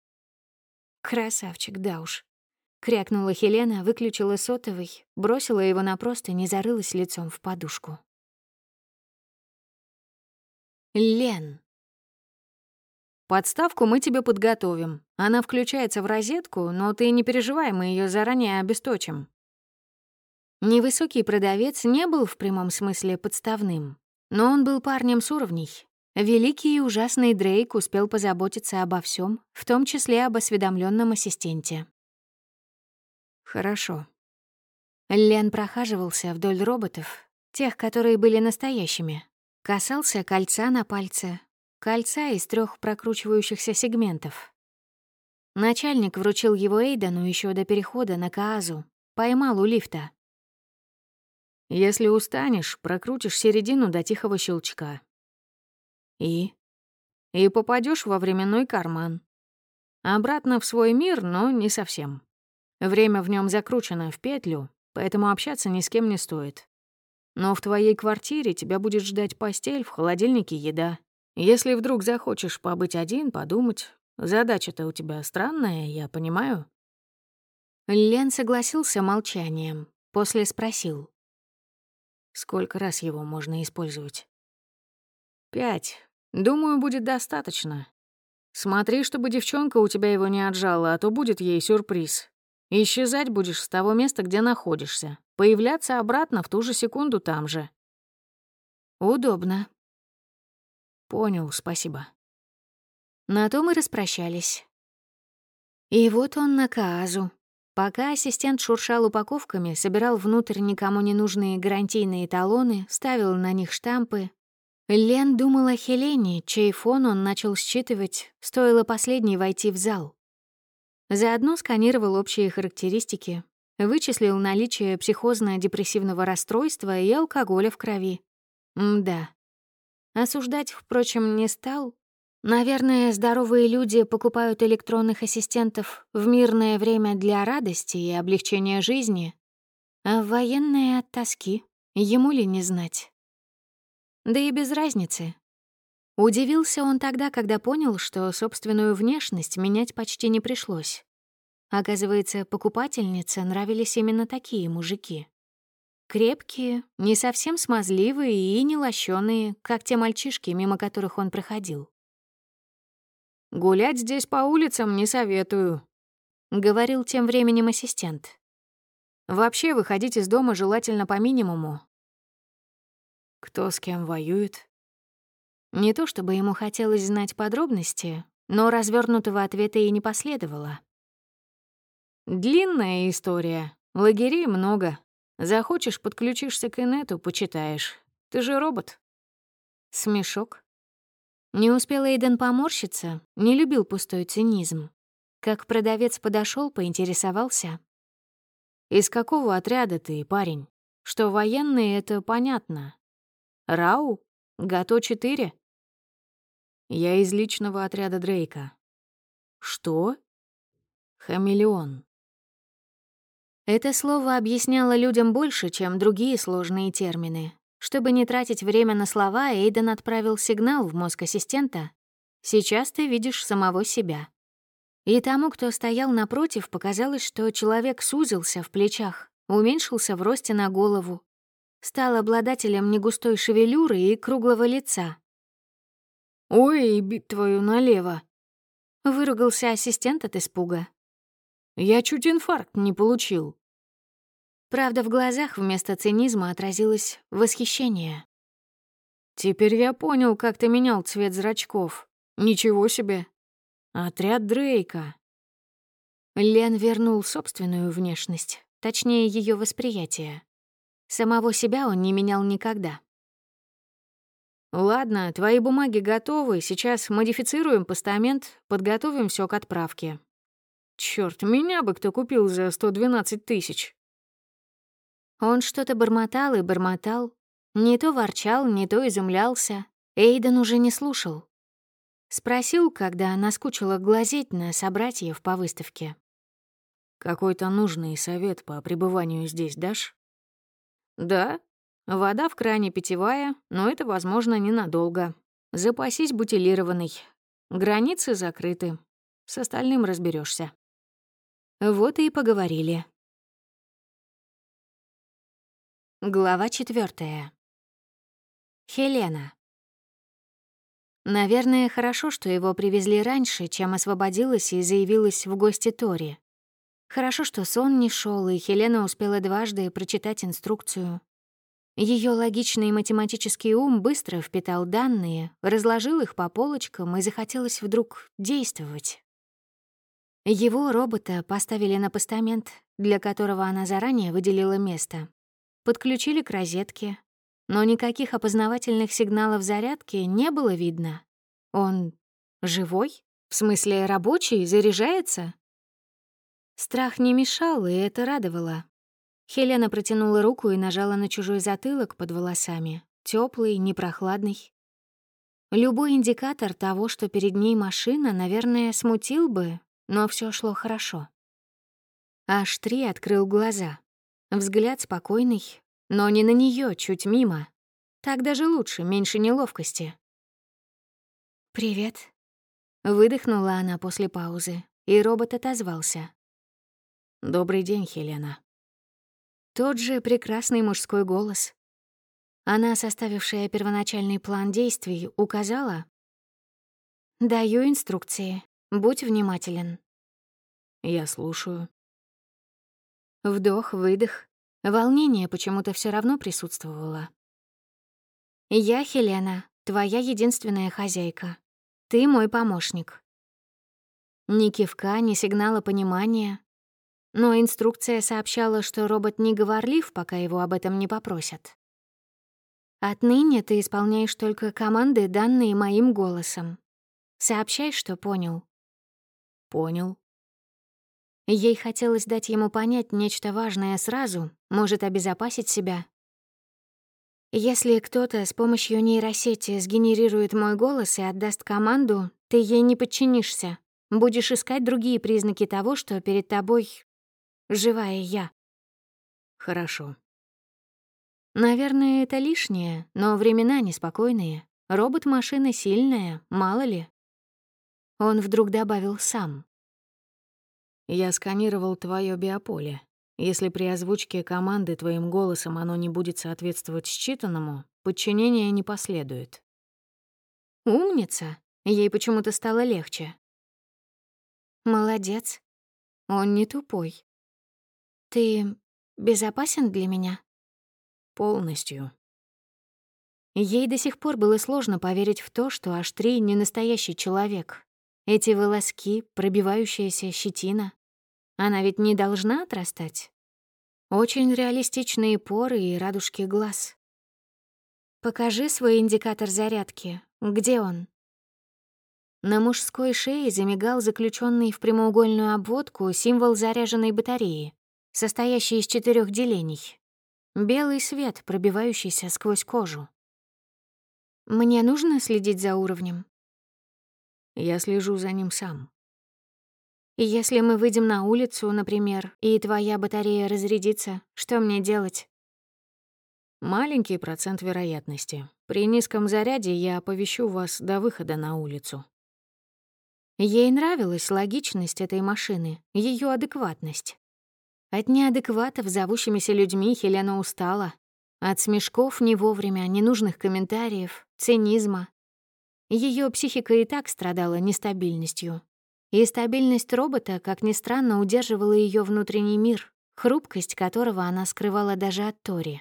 «Красавчик, да уж», — крякнула Хелена, выключила сотовый, бросила его на простынь и зарылась лицом в подушку. Лен. «Подставку мы тебе подготовим. Она включается в розетку, но ты не переживай, мы ее заранее обесточим». Невысокий продавец не был в прямом смысле подставным, но он был парнем с уровней. Великий и ужасный Дрейк успел позаботиться обо всем, в том числе об осведомленном ассистенте. «Хорошо». Лен прохаживался вдоль роботов, тех, которые были настоящими. Касался кольца на пальце, кольца из трех прокручивающихся сегментов. Начальник вручил его Эйдану еще до перехода на Каазу, поймал у лифта. «Если устанешь, прокрутишь середину до тихого щелчка. И? И попадешь во временной карман. Обратно в свой мир, но не совсем. Время в нем закручено в петлю, поэтому общаться ни с кем не стоит. Но в твоей квартире тебя будет ждать постель, в холодильнике еда. Если вдруг захочешь побыть один, подумать. Задача-то у тебя странная, я понимаю». Лен согласился молчанием, после спросил. «Сколько раз его можно использовать?» «Пять. Думаю, будет достаточно. Смотри, чтобы девчонка у тебя его не отжала, а то будет ей сюрприз. Исчезать будешь с того места, где находишься. Появляться обратно в ту же секунду там же». «Удобно». «Понял, спасибо». На то мы распрощались. И вот он на Каазу. Пока ассистент шуршал упаковками, собирал внутрь никому не нужные гарантийные талоны, ставил на них штампы, Лен думала о Хелене, чей фон он начал считывать, стоило последней войти в зал. Заодно сканировал общие характеристики, вычислил наличие психозно-депрессивного расстройства и алкоголя в крови. М-да. Осуждать, впрочем, не стал. Наверное, здоровые люди покупают электронных ассистентов в мирное время для радости и облегчения жизни. А военная от тоски, ему ли не знать? Да и без разницы. Удивился он тогда, когда понял, что собственную внешность менять почти не пришлось. Оказывается, покупательнице нравились именно такие мужики. Крепкие, не совсем смазливые и не лощёные, как те мальчишки, мимо которых он проходил. «Гулять здесь по улицам не советую», — говорил тем временем ассистент. «Вообще выходить из дома желательно по минимуму». «Кто с кем воюет?» Не то чтобы ему хотелось знать подробности, но развернутого ответа и не последовало. «Длинная история. Лагерей много. Захочешь, подключишься к инету, почитаешь. Ты же робот». Смешок. Не успел Эйден поморщиться, не любил пустой цинизм. Как продавец подошел, поинтересовался. «Из какого отряда ты, парень? Что военные — это понятно. Рау? Гато-четыре?» «Я из личного отряда Дрейка». «Что?» «Хамелеон». Это слово объясняло людям больше, чем другие сложные термины. Чтобы не тратить время на слова, Эйден отправил сигнал в мозг ассистента. «Сейчас ты видишь самого себя». И тому, кто стоял напротив, показалось, что человек сузился в плечах, уменьшился в росте на голову, стал обладателем негустой шевелюры и круглого лица. «Ой, бить твою налево!» — выругался ассистент от испуга. «Я чуть инфаркт не получил». Правда, в глазах вместо цинизма отразилось восхищение. «Теперь я понял, как ты менял цвет зрачков. Ничего себе! Отряд Дрейка». Лен вернул собственную внешность, точнее, ее восприятие. Самого себя он не менял никогда. «Ладно, твои бумаги готовы, сейчас модифицируем постамент, подготовим все к отправке». «Чёрт, меня бы кто купил за сто двенадцать тысяч». Он что-то бормотал и бормотал. Не то ворчал, не то изумлялся. Эйден уже не слушал. Спросил, когда наскучило глазеть на собратьев по выставке. «Какой-то нужный совет по пребыванию здесь дашь?» «Да. Вода в кране питьевая, но это, возможно, ненадолго. Запасись бутилированной. Границы закрыты. С остальным разберешься. Вот и поговорили. Глава четвертая. Хелена. Наверное, хорошо, что его привезли раньше, чем освободилась и заявилась в гости Тори. Хорошо, что сон не шел, и Хелена успела дважды прочитать инструкцию. Ее логичный математический ум быстро впитал данные, разложил их по полочкам, и захотелось вдруг действовать. Его, робота, поставили на постамент, для которого она заранее выделила место. Подключили к розетке, но никаких опознавательных сигналов зарядки не было видно. Он живой? В смысле, рабочий, заряжается? Страх не мешал, и это радовало. Хелена протянула руку и нажала на чужой затылок под волосами, теплый, непрохладный. Любой индикатор того, что перед ней машина, наверное, смутил бы, но все шло хорошо. Аш три открыл глаза. Взгляд спокойный, но не на нее, чуть мимо. Так даже лучше, меньше неловкости. «Привет», — выдохнула она после паузы, и робот отозвался. «Добрый день, Хелена». Тот же прекрасный мужской голос. Она, составившая первоначальный план действий, указала: «Даю инструкции. Будь внимателен». «Я слушаю». Вдох, выдох. Волнение почему-то все равно присутствовало. «Я, Хелена, твоя единственная хозяйка. Ты мой помощник». Ни кивка, ни сигнала понимания. Но инструкция сообщала, что робот не говорлив, пока его об этом не попросят. «Отныне ты исполняешь только команды, данные моим голосом. Сообщай, что понял». «Понял». Ей хотелось дать ему понять нечто важное сразу, может обезопасить себя. «Если кто-то с помощью нейросети сгенерирует мой голос и отдаст команду, ты ей не подчинишься. Будешь искать другие признаки того, что перед тобой живая я». Хорошо. Наверное, это лишнее, но времена неспокойные. Робот-машина сильная, мало ли. Он вдруг добавил сам. Я сканировал твое биополе. Если при озвучке команды твоим голосом оно не будет соответствовать считанному, подчинение не последует. Умница. Ей почему-то стало легче. Молодец. Он не тупой. Ты безопасен для меня? Полностью. Ей до сих пор было сложно поверить в то, что Аштрий не настоящий человек. Эти волоски, пробивающаяся щетина. Она ведь не должна отрастать. Очень реалистичные поры и радужки глаз. «Покажи свой индикатор зарядки. Где он?» На мужской шее замигал заключенный в прямоугольную обводку символ заряженной батареи, состоящий из четырех делений. Белый свет, пробивающийся сквозь кожу. «Мне нужно следить за уровнем?» Я слежу за ним сам. «Если мы выйдем на улицу, например, и твоя батарея разрядится, что мне делать?» Маленький процент вероятности. При низком заряде я оповещу вас до выхода на улицу. Ей нравилась логичность этой машины, ее адекватность. От неадекватов зовущимися людьми Хелена устала. От смешков не вовремя, ненужных комментариев, цинизма. Ее психика и так страдала нестабильностью. И стабильность робота, как ни странно, удерживала ее внутренний мир, хрупкость которого она скрывала даже от Тори.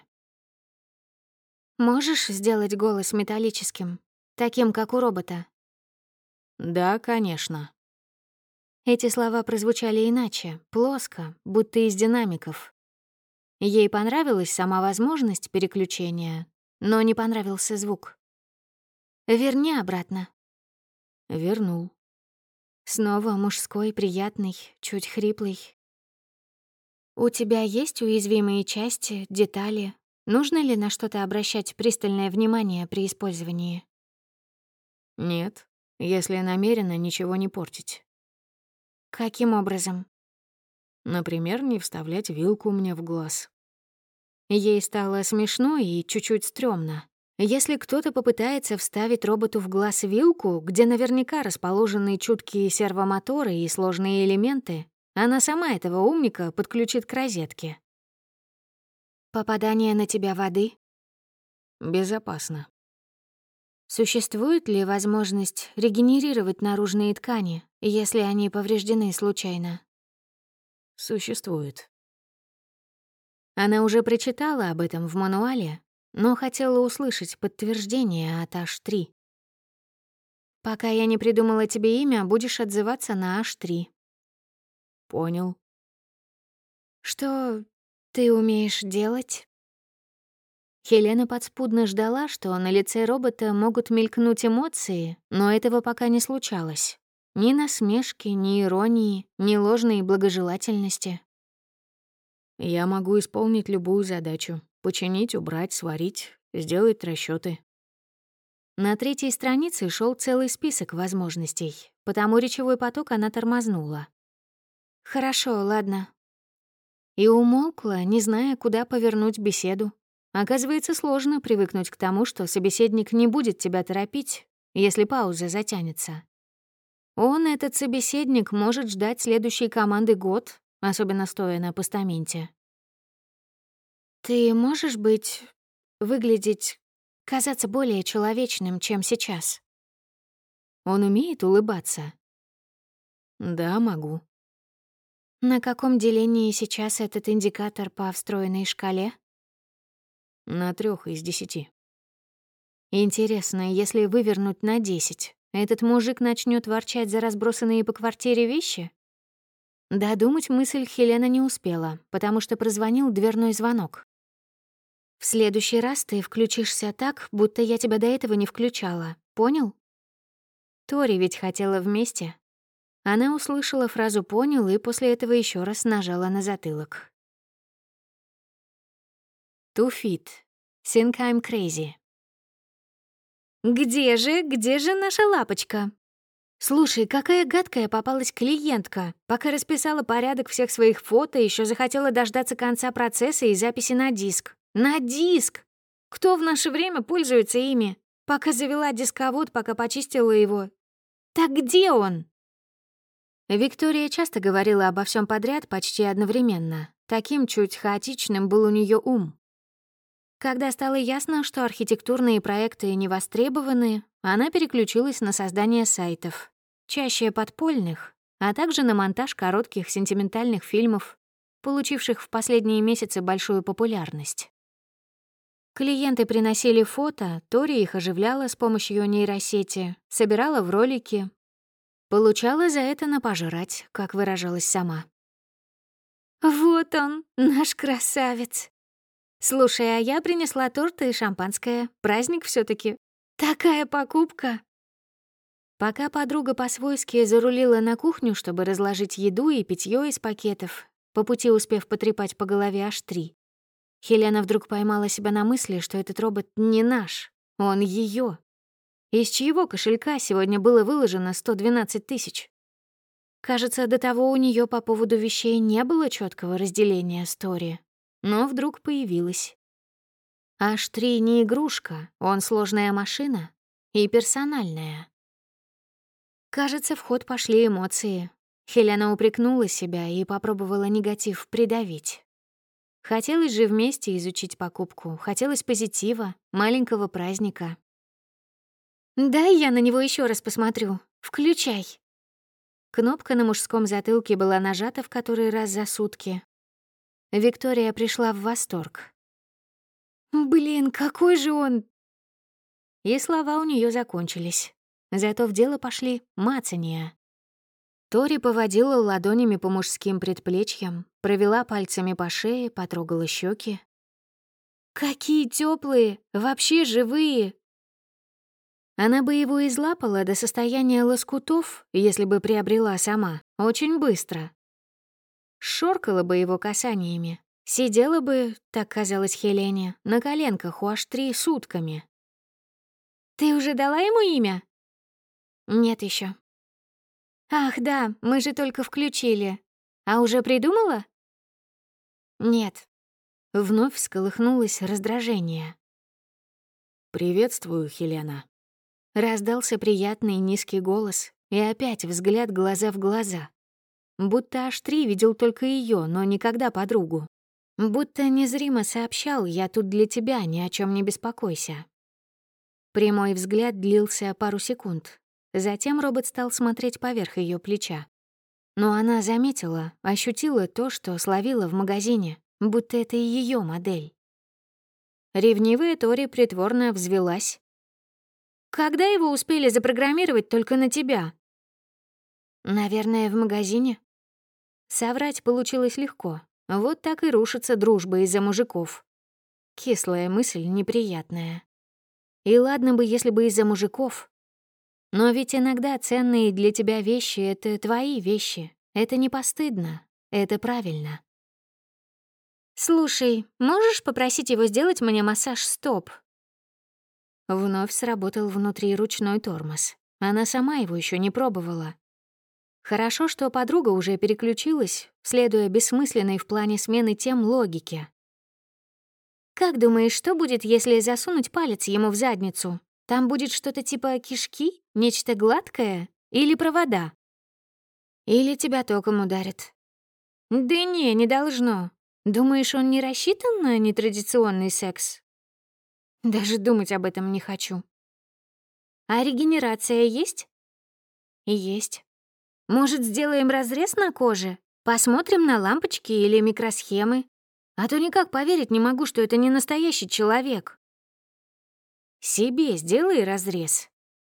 «Можешь сделать голос металлическим, таким, как у робота?» Да, конечно. Эти слова прозвучали иначе, плоско, будто из динамиков. Ей понравилась сама возможность переключения, но не понравился звук. «Верни обратно». Вернул. Снова мужской, приятный, чуть хриплый. «У тебя есть уязвимые части, детали? Нужно ли на что-то обращать пристальное внимание при использовании?» Нет, если намеренно ничего не портить. «Каким образом?» Например, не вставлять вилку мне в глаз. Ей стало смешно и чуть-чуть стрёмно. Если кто-то попытается вставить роботу в глаз вилку, где наверняка расположены чуткие сервомоторы и сложные элементы, она сама этого умника подключит к розетке. «Попадание на тебя воды?» Безопасно. Существует ли возможность регенерировать наружные ткани, если они повреждены случайно? Существует. Она уже прочитала об этом в мануале, но хотела услышать подтверждение от аш три. «Пока я не придумала тебе имя, будешь отзываться на аш три». Понял. «Что ты умеешь делать?» Хелена подспудно ждала, что на лице робота могут мелькнуть эмоции, но этого пока не случалось. Ни насмешки, ни иронии, ни ложной благожелательности. Я могу исполнить любую задачу. Починить, убрать, сварить, сделать расчёты. На третьей странице шел целый список возможностей, потому речевой поток она тормознула. «Хорошо, ладно». И умолкла, не зная, куда повернуть беседу. Оказывается, сложно привыкнуть к тому, что собеседник не будет тебя торопить, если пауза затянется. Он, этот собеседник, может ждать следующей команды год, особенно стоя на постаменте. «Ты можешь быть... выглядеть... казаться более человечным, чем сейчас?» Он умеет улыбаться? Да, могу. На каком делении сейчас этот индикатор по встроенной шкале? На трёх из десяти. Интересно, если вывернуть на десять, этот мужик начнет ворчать за разбросанные по квартире вещи? Додумать мысль Хелена не успела, потому что прозвонил дверной звонок. «В следующий раз ты включишься так, будто я тебя до этого не включала. Понял?» Тори ведь хотела вместе. Она услышала фразу «понял» и после этого еще раз нажала на затылок. «To fit. Think I'm crazy». «Где же, где же наша лапочка?» Слушай, какая гадкая попалась клиентка. Пока расписала порядок всех своих фото, еще захотела дождаться конца процесса и записи на диск. На диск! Кто в наше время пользуется ими? Пока завела дисковод, пока почистила его. Так где он? Виктория часто говорила обо всем подряд почти одновременно. Таким чуть хаотичным был у нее ум. Когда стало ясно, что архитектурные проекты не востребованы, она переключилась на создание сайтов, чаще подпольных, а также на монтаж коротких сентиментальных фильмов, получивших в последние месяцы большую популярность. Клиенты приносили фото, Тори их оживляла с помощью нейросети, собирала в ролики, получала за это на пожрать, как выражалась сама. «Вот он, наш красавец!» «Слушай, а я принесла торт и шампанское. Праздник все таки. Такая покупка!» Пока подруга по-свойски зарулила на кухню, чтобы разложить еду и питье из пакетов, по пути успев потрепать по голове аж три, Хелена вдруг поймала себя на мысли, что этот робот не наш, он ее. Из чьего кошелька сегодня было выложено сто двенадцать тысяч? Кажется, до того у нее по поводу вещей не было четкого разделения стори, но вдруг появилась. аш три не игрушка, он сложная машина и персональная. Кажется, в ход пошли эмоции. Хелена упрекнула себя и попробовала негатив придавить. Хотелось же вместе изучить покупку, хотелось позитива, маленького праздника. «Дай я на него еще раз посмотрю. Включай». Кнопка на мужском затылке была нажата в который раз за сутки. Виктория пришла в восторг. «Блин, какой же он!» И слова у нее закончились. Зато в дело пошли мацания. Тори поводила ладонями по мужским предплечьям, провела пальцами по шее, потрогала щеки. «Какие теплые, вообще живые!» Она бы его излапала до состояния лоскутов, если бы приобрела сама, очень быстро. Шоркала бы его касаниями, сидела бы, так казалось Хелене, на коленках у аш три сутками. «Ты уже дала ему имя?» «Нет еще. «Ах, да, мы же только включили. А уже придумала?» «Нет». Вновь всколыхнулось раздражение. «Приветствую, Хелена». Раздался приятный низкий голос, и опять взгляд глаза в глаза. Будто аш три видел только ее, но никогда подругу. Будто незримо сообщал: «Я тут для тебя, ни о чем не беспокойся». Прямой взгляд длился пару секунд. Затем робот стал смотреть поверх ее плеча. Но она заметила, ощутила то, что словила в магазине, будто это и ее модель. Ревнивая Тори притворно взвелась. «Когда его успели запрограммировать только на тебя?» «Наверное, в магазине». Соврать получилось легко. Вот так и рушится дружба из-за мужиков. Кислая мысль, неприятная. И ладно бы, если бы из-за мужиков. Но ведь иногда ценные для тебя вещи — это твои вещи. Это не постыдно. Это правильно. «Слушай, можешь попросить его сделать мне массаж стоп?» Вновь сработал внутри ручной тормоз. Она сама его еще не пробовала. Хорошо, что подруга уже переключилась, следуя бессмысленной в плане смены тем логике. «Как думаешь, что будет, если засунуть палец ему в задницу? Там будет что-то типа кишки, нечто гладкое или провода? Или тебя током ударит?» «Да не, не должно. Думаешь, он не рассчитан на нетрадиционный секс?» Даже думать об этом не хочу. «А регенерация есть?» «Есть. Может, сделаем разрез на коже? Посмотрим на лампочки или микросхемы? А то никак поверить не могу, что это не настоящий человек». «Себе сделай разрез».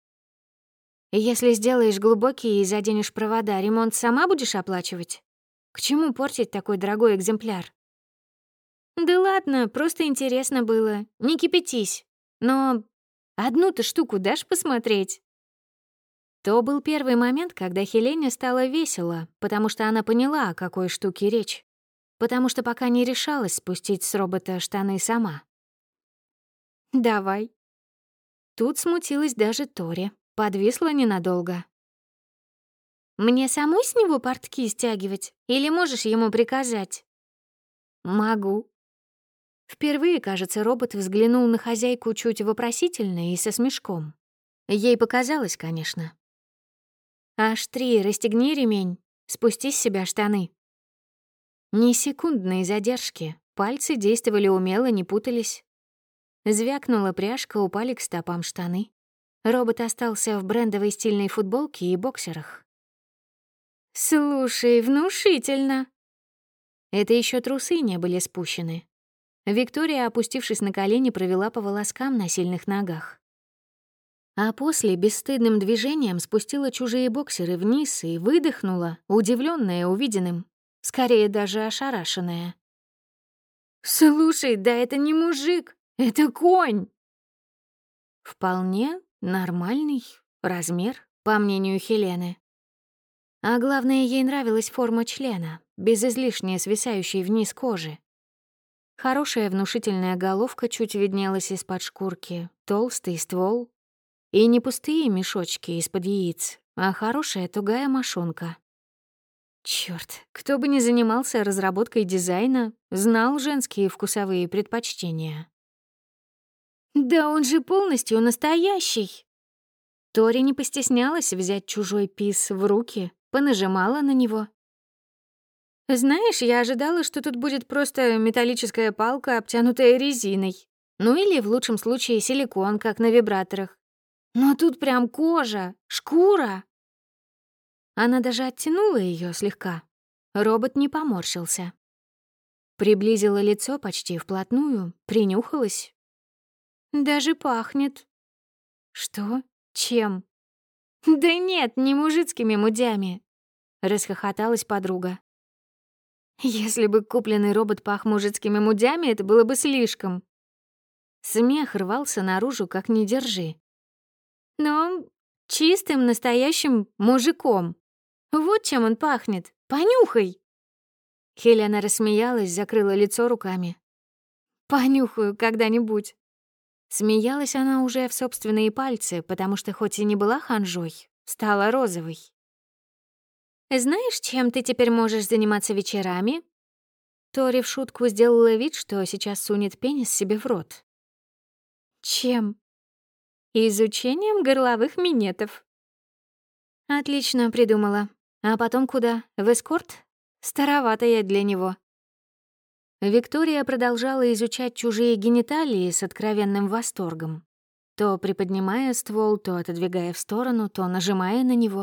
«Если сделаешь глубокий и заденешь провода, ремонт сама будешь оплачивать? К чему портить такой дорогой экземпляр?» «Да ладно, просто интересно было. Не кипятись. Но одну-то штуку дашь посмотреть?» То был первый момент, когда Хелене стало весело, потому что она поняла, о какой штуке речь. Потому что пока не решалась спустить с робота штаны сама. «Давай». Тут смутилась даже Тори, подвисла ненадолго. Мне самой с него портки стягивать? Или можешь ему приказать?» «Могу». Впервые, кажется, робот взглянул на хозяйку чуть вопросительно и со смешком. Ей показалось, конечно. «Аж три, расстегни ремень, спусти с себя штаны». Ни секундной задержки, пальцы действовали умело, не путались. Звякнула пряжка, упали к стопам штаны. Робот остался в брендовой стильной футболке и боксерах. «Слушай, внушительно!» Это еще трусы не были спущены. Виктория, опустившись на колени, провела по волоскам на сильных ногах. А после бесстыдным движением спустила чужие боксеры вниз и выдохнула, удивленная увиденным, скорее даже ошарашенная. «Слушай, да это не мужик, это конь!» Вполне нормальный размер, по мнению Хелены. А главное, ей нравилась форма члена, без излишне свисающей вниз кожи. Хорошая внушительная головка чуть виднелась из-под шкурки, толстый ствол. И не пустые мешочки из-под яиц, а хорошая тугая мошонка. Чёрт, кто бы ни занимался разработкой дизайна, знал женские вкусовые предпочтения. «Да он же полностью настоящий!» Тори не постеснялась взять чужой пис в руки, понажимала на него. «Знаешь, я ожидала, что тут будет просто металлическая палка, обтянутая резиной. Ну или, в лучшем случае, силикон, как на вибраторах. Но тут прям кожа, шкура». Она даже оттянула ее слегка. Робот не поморщился. Приблизила лицо почти вплотную, принюхалась. «Даже пахнет». «Что? Чем?» «Да нет, не мужицкими мудями», — расхохоталась подруга. «Если бы купленный робот пах мужицкими мудями, это было бы слишком». Смех рвался наружу, как не держи. «Но чистым, настоящим мужиком. Вот чем он пахнет. Понюхай!» Хелена рассмеялась, закрыла лицо руками. «Понюхаю когда-нибудь». Смеялась она уже в собственные пальцы, потому что хоть и не была ханжой, стала розовой. «Знаешь, чем ты теперь можешь заниматься вечерами?» Тори в шутку сделала вид, что сейчас сунет пенис себе в рот. «Чем?» «Изучением горловых минетов». «Отлично придумала. А потом куда? В эскорт? Старовато я для него». Виктория продолжала изучать чужие гениталии с откровенным восторгом, то приподнимая ствол, то отодвигая в сторону, то нажимая на него.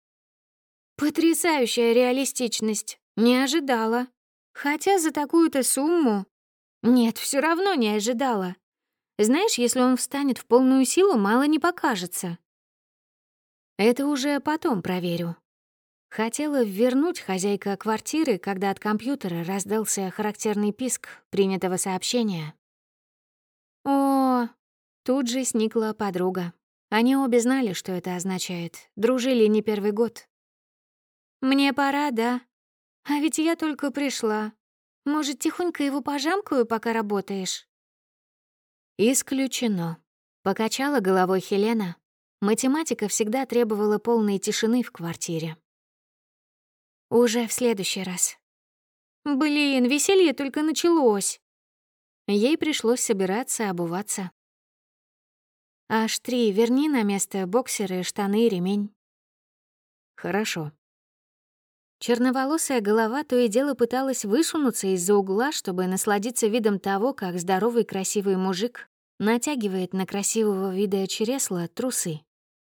«Потрясающая реалистичность! Не ожидала. Хотя за такую-то сумму... Нет, все равно не ожидала. Знаешь, если он встанет в полную силу, мало не покажется». Это уже потом проверю. Хотела вернуть хозяйка квартиры, когда от компьютера раздался характерный писк принятого сообщения. О, тут же сникла подруга. Они обе знали, что это означает. Дружили не первый год. «Мне пора, да? А ведь я только пришла. Может, тихонько его пожамкаю, пока работаешь?» «Исключено», — покачала головой Хелена. Математика всегда требовала полной тишины в квартире. «Уже в следующий раз». «Блин, веселье только началось». Ей пришлось собираться, обуваться. «Аж три, верни на место боксеры, штаны и ремень». «Хорошо». Черноволосая голова то и дело пыталась высунуться из-за угла, чтобы насладиться видом того, как здоровый красивый мужик натягивает на красивого вида чересла трусы.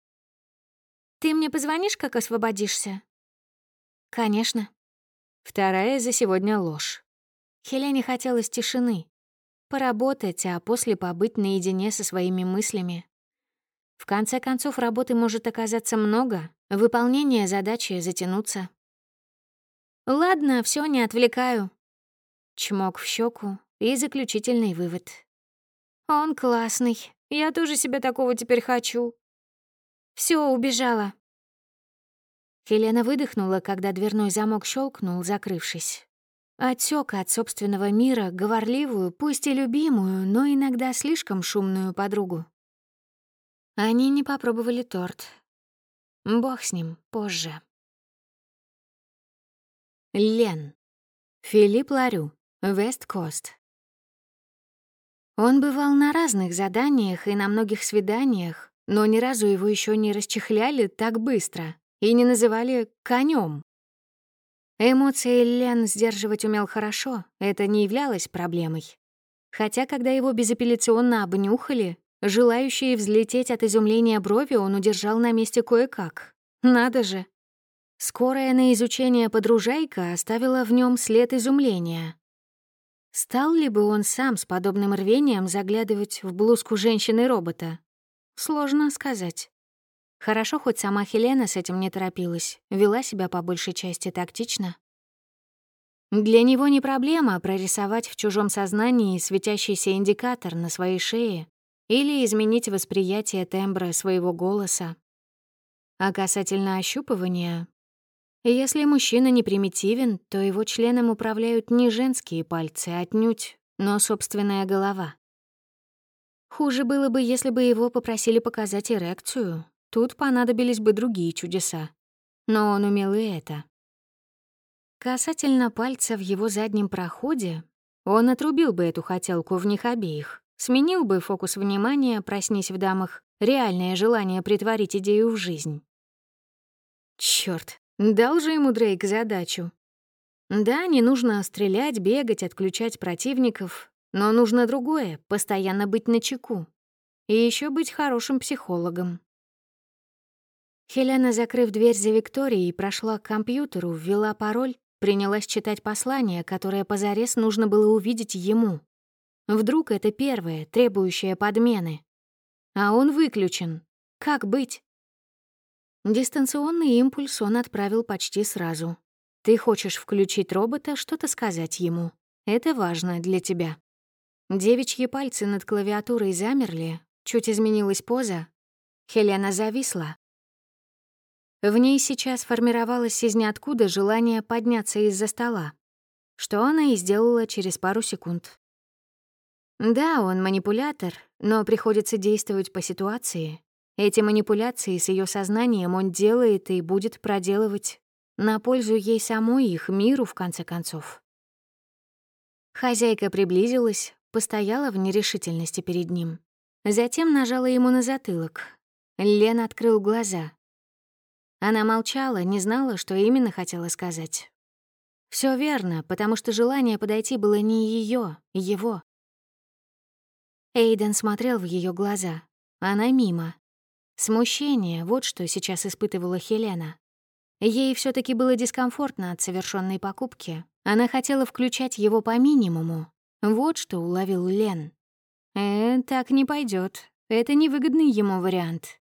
«Ты мне позвонишь, как освободишься?» «Конечно». Вторая за сегодня ложь. Хелене хотелось тишины. Поработать, а после побыть наедине со своими мыслями. В конце концов, работы может оказаться много, выполнение задачи затянуться. «Ладно, все, не отвлекаю». Чмок в щеку и заключительный вывод. «Он классный. Я тоже себе такого теперь хочу». Все, убежала. Хелена выдохнула, когда дверной замок щелкнул, закрывшись. Отсек от собственного мира говорливую, пусть и любимую, но иногда слишком шумную подругу. Они не попробовали торт. Бог с ним, позже. Лен. Филипп Ларю. Вест-Кост. Он бывал на разных заданиях и на многих свиданиях, но ни разу его еще не расчехляли так быстро и не называли конем. Эмоции Лен сдерживать умел хорошо, это не являлось проблемой. Хотя, когда его безапелляционно обнюхали, желающие взлететь от изумления брови он удержал на месте кое-как. Надо же. Скорая на изучение подружайка оставила в нем след изумления. Стал ли бы он сам с подобным рвением заглядывать в блузку женщины-робота? Сложно сказать. Хорошо, хоть сама Хелена с этим не торопилась, вела себя по большей части тактично. Для него не проблема прорисовать в чужом сознании светящийся индикатор на своей шее или изменить восприятие тембра своего голоса. А касательно ощупывания, если мужчина не примитивен, то его членом управляют не женские пальцы отнюдь, но собственная голова. Хуже было бы, если бы его попросили показать эрекцию. Тут понадобились бы другие чудеса. Но он умел и это. Касательно пальца в его заднем проходе, он отрубил бы эту хотелку в них обеих, сменил бы фокус внимания, проснись в дамах, реальное желание притворить идею в жизнь. Чёрт, дал же ему Дрейк задачу. Да, не нужно стрелять, бегать, отключать противников, но нужно другое — постоянно быть начеку. И ещё быть хорошим психологом. Хелена, закрыв дверь за Викторией, прошла к компьютеру, ввела пароль, принялась читать послание, которое позарез нужно было увидеть ему. Вдруг это первое, требующее подмены. А он выключен. Как быть? Дистанционный импульс он отправил почти сразу. Ты хочешь включить робота, что-то сказать ему. Это важно для тебя. Девичьи пальцы над клавиатурой замерли, чуть изменилась поза. Хелена зависла. В ней сейчас формировалось из ниоткуда желание подняться из-за стола, что она и сделала через пару секунд. Да, он манипулятор, но приходится действовать по ситуации. Эти манипуляции с ее сознанием он делает и будет проделывать на пользу ей самой, их миру, в конце концов. Хозяйка приблизилась, постояла в нерешительности перед ним. Затем нажала ему на затылок. Лен открыл глаза. Она молчала, не знала, что именно хотела сказать. Все верно, потому что желание подойти было не ее, его. Эйден смотрел в ее глаза. Она мимо. Смущение — вот что сейчас испытывала Хелена. Ей все таки было дискомфортно от совершенной покупки. Она хотела включать его по минимуму. Вот что уловил Лен. Э, так не пойдет. Это невыгодный ему вариант.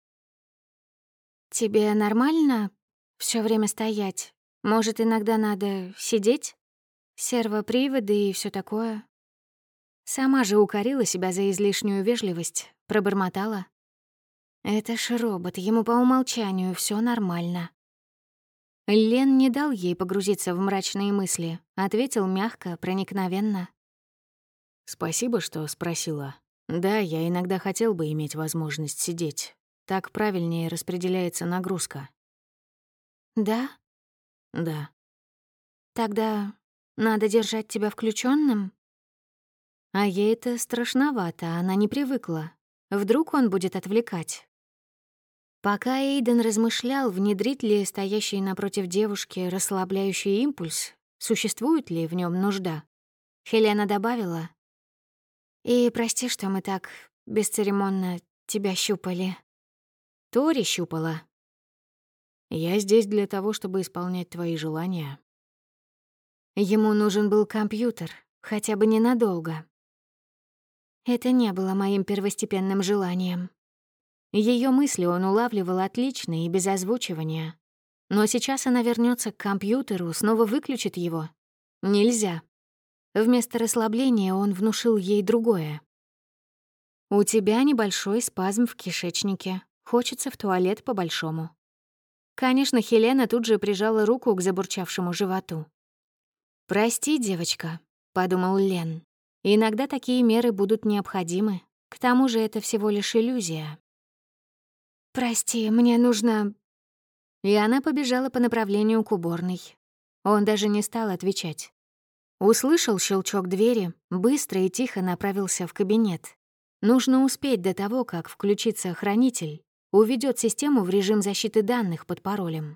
«Тебе нормально все время стоять? Может, иногда надо сидеть? Сервоприводы и все такое?» Сама же укорила себя за излишнюю вежливость, пробормотала. «Это ж робот, ему по умолчанию все нормально». Лен не дал ей погрузиться в мрачные мысли, ответил мягко, проникновенно. «Спасибо, что спросила. Да, я иногда хотел бы иметь возможность сидеть. Так правильнее распределяется нагрузка». «Да?» «Да». «Тогда надо держать тебя включенным. А ей это страшновато, она не привыкла. Вдруг он будет отвлекать. Пока Эйден размышлял, внедрить ли стоящий напротив девушки расслабляющий импульс, существует ли в нем нужда, Хелена добавила: «И прости, что мы так бесцеремонно тебя щупали». Тори щупала. «Я здесь для того, чтобы исполнять твои желания». Ему нужен был компьютер, хотя бы ненадолго. Это не было моим первостепенным желанием. Ее мысли он улавливал отлично и без озвучивания. Но сейчас она вернется к компьютеру, снова выключит его. Нельзя. Вместо расслабления он внушил ей другое. «У тебя небольшой спазм в кишечнике. Хочется в туалет по-большому». Конечно, Хелена тут же прижала руку к забурчавшему животу. «Прости, девочка», — подумал Лен. «Иногда такие меры будут необходимы. К тому же это всего лишь иллюзия». «Прости, мне нужно...» И она побежала по направлению к уборной. Он даже не стал отвечать. Услышал щелчок двери, быстро и тихо направился в кабинет. Нужно успеть до того, как включится хранитель, уведет систему в режим защиты данных под паролем.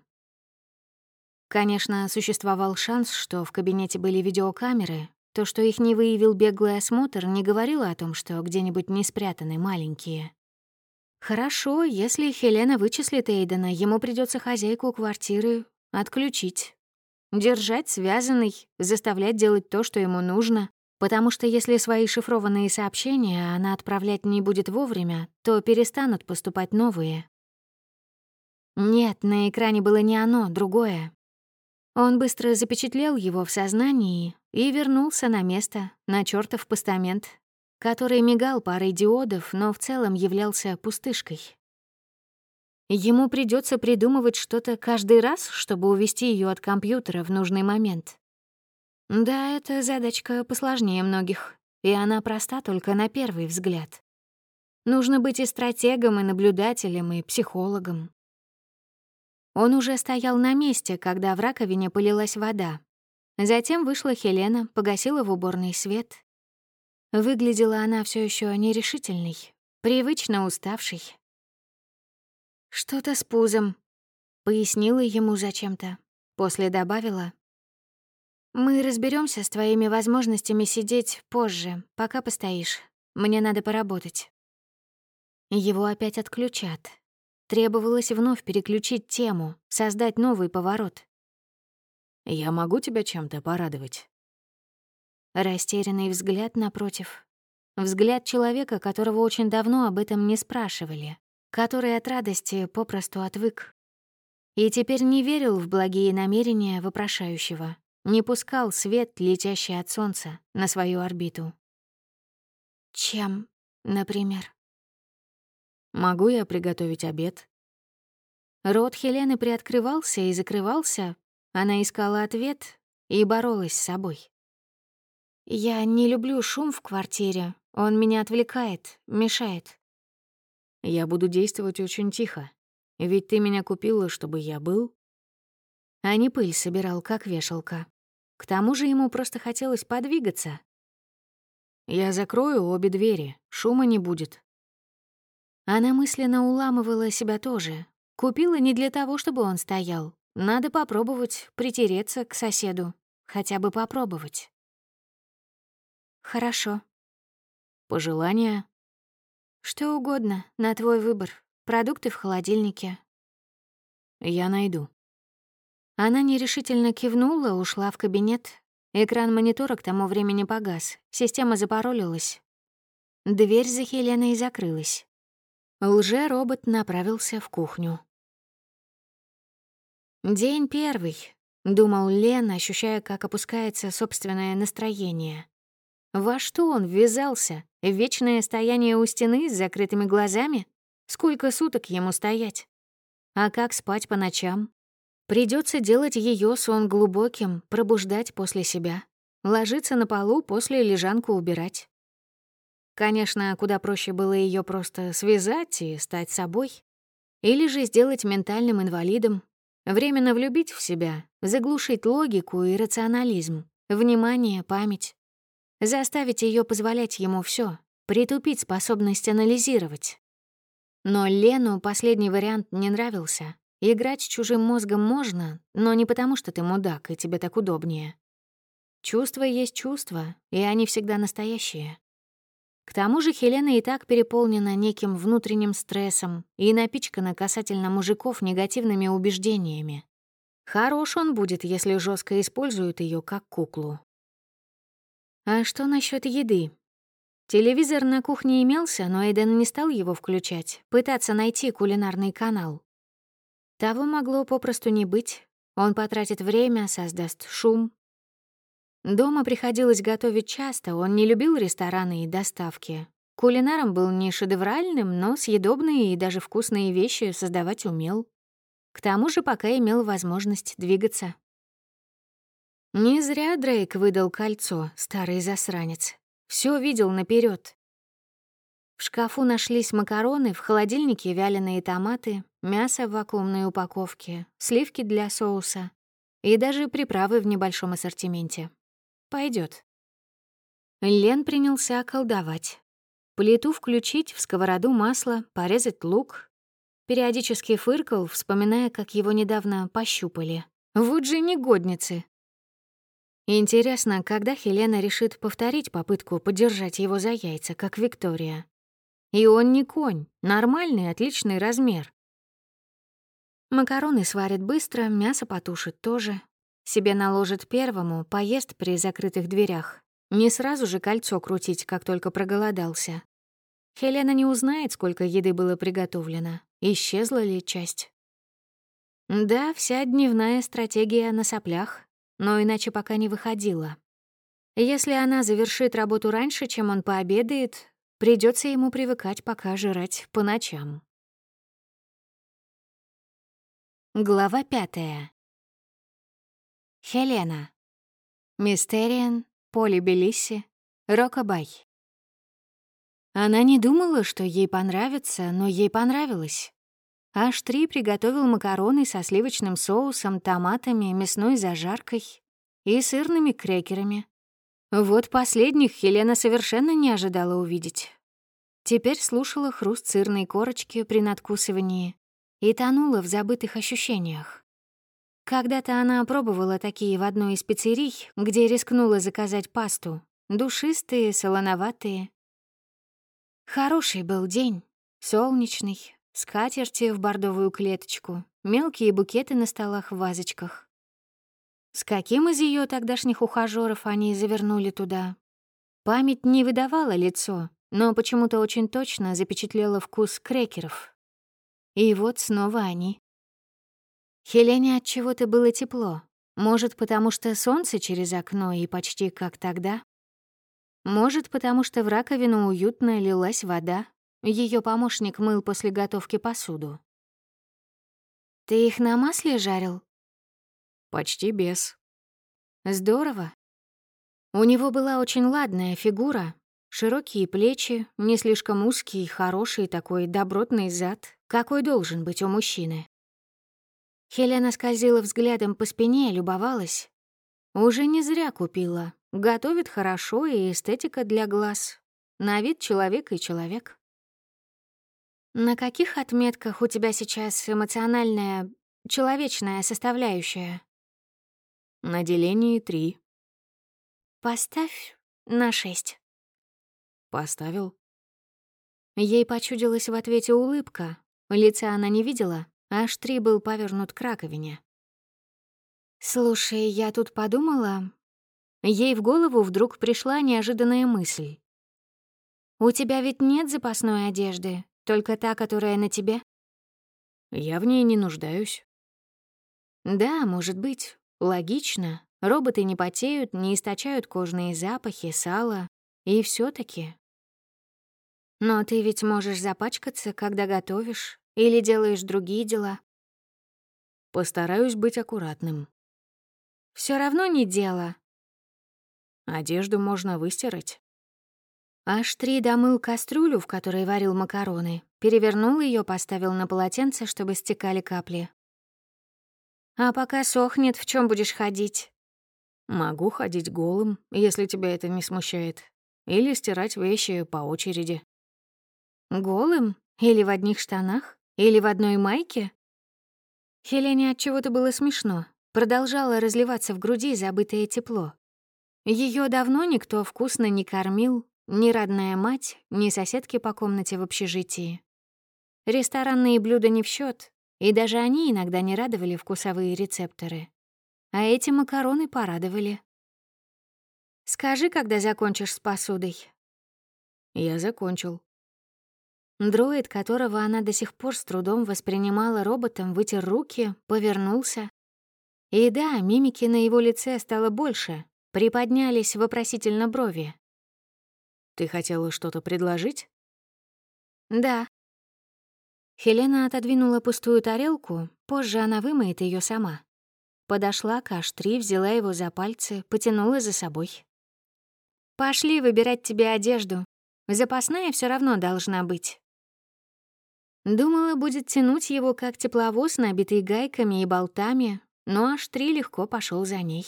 Конечно, существовал шанс, что в кабинете были видеокамеры. То, что их не выявил беглый осмотр, не говорило о том, что где-нибудь не спрятаны маленькие. Хорошо, если Хелена вычислит Эйдена, ему придется хозяйку квартиры отключить. Держать связанный, заставлять делать то, что ему нужно, потому что если свои шифрованные сообщения она отправлять не будет вовремя, то перестанут поступать новые. Нет, на экране было не оно, другое. Он быстро запечатлел его в сознании и вернулся на место, на чёртов постамент, который мигал парой диодов, но в целом являлся пустышкой. Ему придется придумывать что-то каждый раз, чтобы увести ее от компьютера в нужный момент. Да, эта задачка посложнее многих, и она проста только на первый взгляд. Нужно быть и стратегом, и наблюдателем, и психологом. Он уже стоял на месте, когда в раковине полилась вода. Затем вышла Хелена, погасила в уборный свет. Выглядела она все еще нерешительной, привычно уставшей. «Что-то с пузом», — пояснила ему зачем-то. После добавила: «Мы разберемся с твоими возможностями сидеть позже, пока постоишь. Мне надо поработать». Его опять отключат. Требовалось вновь переключить тему, создать новый поворот. «Я могу тебя чем-то порадовать?» Растерянный взгляд напротив. Взгляд человека, которого очень давно об этом не спрашивали, который от радости попросту отвык. И теперь не верил в благие намерения вопрошающего, не пускал свет, летящий от солнца, на свою орбиту. Чем, например? «Могу я приготовить обед?» Рот Хелены приоткрывался и закрывался. Она искала ответ и боролась с собой. «Я не люблю шум в квартире. Он меня отвлекает, мешает». «Я буду действовать очень тихо. Ведь ты меня купила, чтобы я был...» А не пыль собирал, как вешалка. К тому же ему просто хотелось подвигаться. «Я закрою обе двери, шума не будет». Она мысленно уламывала себя тоже. Купила не для того, чтобы он стоял. Надо попробовать притереться к соседу. Хотя бы попробовать. «Хорошо». «Пожелания?» «Что угодно, на твой выбор. Продукты в холодильнике». «Я найду». Она нерешительно кивнула, ушла в кабинет. Экран монитора к тому времени погас. Система запаролилась. Дверь за Хеленой закрылась. Лже-робот направился в кухню. «День первый», — думал Лен, ощущая, как опускается собственное настроение. Во что он ввязался? В вечное стояние у стены с закрытыми глазами? Сколько суток ему стоять? А как спать по ночам? Придется делать ее сон глубоким, пробуждать после себя. Ложиться на полу, после лежанку убирать. Конечно, куда проще было ее просто связать и стать собой. Или же сделать ментальным инвалидом. Временно влюбить в себя, заглушить логику и рационализм, внимание, память. Заставить ее позволять ему все, притупить способность анализировать. Но Лену последний вариант не нравился. Играть с чужим мозгом можно, но не потому, что ты мудак, и тебе так удобнее. Чувства есть чувства, и они всегда настоящие. К тому же Хелена и так переполнена неким внутренним стрессом и напичкана касательно мужиков негативными убеждениями. Хорош он будет, если жестко используют ее как куклу. А что насчет еды? Телевизор на кухне имелся, но Эйден не стал его включать, пытаться найти кулинарный канал. Того могло попросту не быть. Он потратит время, создаст шум. Дома приходилось готовить часто, он не любил рестораны и доставки. Кулинаром был не шедевральным, но съедобные и даже вкусные вещи создавать умел. К тому же пока имел возможность двигаться. Не зря Дрейк выдал кольцо, старый засранец. Всё видел наперёд. В шкафу нашлись макароны, в холодильнике вяленые томаты, мясо в вакуумной упаковке, сливки для соуса. И даже приправы в небольшом ассортименте. Пойдет. Лен принялся колдовать. Плиту включить, в сковороду масло, порезать лук. Периодически фыркал, вспоминая, как его недавно пощупали. Вот же негодницы. Интересно, когда Хелена решит повторить попытку подержать его за яйца, как Виктория. И он не конь, нормальный, отличный размер. Макароны сварит быстро, мясо потушит тоже. Себе наложит первому, поест при закрытых дверях. Не сразу же кольцо крутить, как только проголодался. Хелена не узнает, сколько еды было приготовлено, исчезла ли часть. Да, вся дневная стратегия на соплях, но иначе пока не выходила. Если она завершит работу раньше, чем он пообедает, придется ему привыкать пока жрать по ночам. Глава пятая. Хелена. Мистериан, Поли Белисси, Рокабай. Она не думала, что ей понравится, но ей понравилось. Аш-три приготовил макароны со сливочным соусом, томатами, мясной зажаркой и сырными крекерами. Вот последних Хелена совершенно не ожидала увидеть. Теперь слушала хруст сырной корочки при надкусывании и тонула в забытых ощущениях. Когда-то она пробовала такие в одной из пиццерий, где рискнула заказать пасту. Душистые, солоноватые. Хороший был день, солнечный, скатерти в бордовую клеточку, мелкие букеты на столах в вазочках. С каким из ее тогдашних ухажёров они завернули туда? Память не выдавала лицо, но почему-то очень точно запечатлела вкус крекеров. И вот снова они. Хелене от чего-то было тепло. Может, потому что солнце через окно и почти как тогда? Может, потому что в раковину уютно лилась вода. Ее помощник мыл после готовки посуду. «Ты их на масле жарил?» Почти без. «Здорово». У него была очень ладная фигура, широкие плечи, не слишком узкий, хороший такой добротный зад, какой должен быть у мужчины. Хелена скользила взглядом по спине и любовалась. Уже не зря купила. Готовит хорошо и эстетика для глаз. На вид человек и человек. На каких отметках у тебя сейчас эмоциональная, человечная составляющая? На делении три. Поставь на шесть. Поставил. Ей почудилась в ответе улыбка. Лица она не видела, аж три был повернут к раковине. «Слушай, я тут подумала...» Ей в голову вдруг пришла неожиданная мысль. «У тебя ведь нет запасной одежды, только та, которая на тебе?» Я в ней не нуждаюсь. «Да, может быть. Логично. Роботы не потеют, не источают кожные запахи, сала. И все таки Но ты ведь можешь запачкаться, когда готовишь или делаешь другие дела. Постараюсь быть аккуратным. Все равно не дело». Одежду можно выстирать. Аш-три домыл кастрюлю, в которой варил макароны, перевернул ее, поставил на полотенце, чтобы стекали капли. «А пока сохнет, в чем будешь ходить?» Могу ходить голым, если тебя это не смущает. Или стирать вещи по очереди. «Голым? Или в одних штанах? Или в одной майке?» Хелене отчего-то было смешно. Продолжало разливаться в груди забытое тепло. Ее давно никто вкусно не кормил, ни родная мать, ни соседки по комнате в общежитии. Ресторанные блюда не в счет, и даже они иногда не радовали вкусовые рецепторы. А эти макароны порадовали. «Скажи, когда закончишь с посудой». Я закончил. Дроид, которого она до сих пор с трудом воспринимала роботом, вытер руки, повернулся. И да, мимики на его лице стало больше, приподнялись вопросительно брови. Ты хотела что-то предложить? «Да». Хелена отодвинула пустую тарелку, позже она вымоет ее сама. Подошла к Аш-три, взяла его за пальцы, потянула за собой. «Пошли выбирать тебе одежду. Запасная все равно должна быть». Думала, будет тянуть его как тепловоз, набитый гайками и болтами, но аж три легко пошел за ней.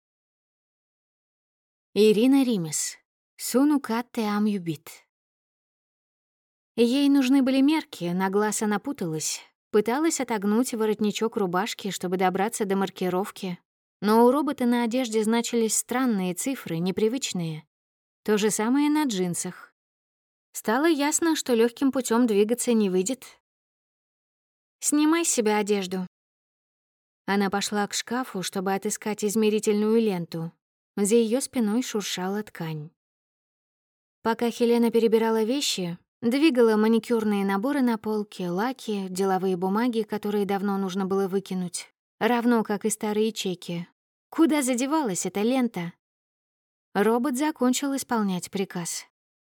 Ирина Римес. Суну катте ам юбит. Ей нужны были мерки, на глаз она путалась. Пыталась отогнуть воротничок рубашки, чтобы добраться до маркировки. Но у робота на одежде значились странные цифры, непривычные. То же самое на джинсах. Стало ясно, что легким путем двигаться не выйдет. «Снимай с себя одежду». Она пошла к шкафу, чтобы отыскать измерительную ленту. За ее спиной шуршала ткань. Пока Хелена перебирала вещи, двигала маникюрные наборы на полке, лаки, деловые бумаги, которые давно нужно было выкинуть, равно как и старые чеки. Куда задевалась эта лента? Робот закончил исполнять приказ.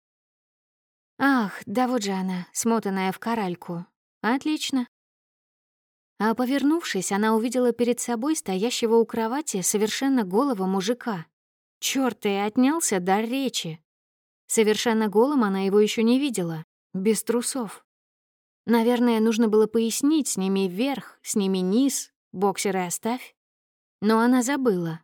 Ах, да вот же она, смотанная в коральку. Отлично. А повернувшись, она увидела перед собой стоящего у кровати совершенно голого мужика. Чёрт, и отнялся дар речи. Совершенно голым она его еще не видела, без трусов. Наверное, нужно было пояснить: сними вверх, сними низ, боксеры оставь. Но она забыла.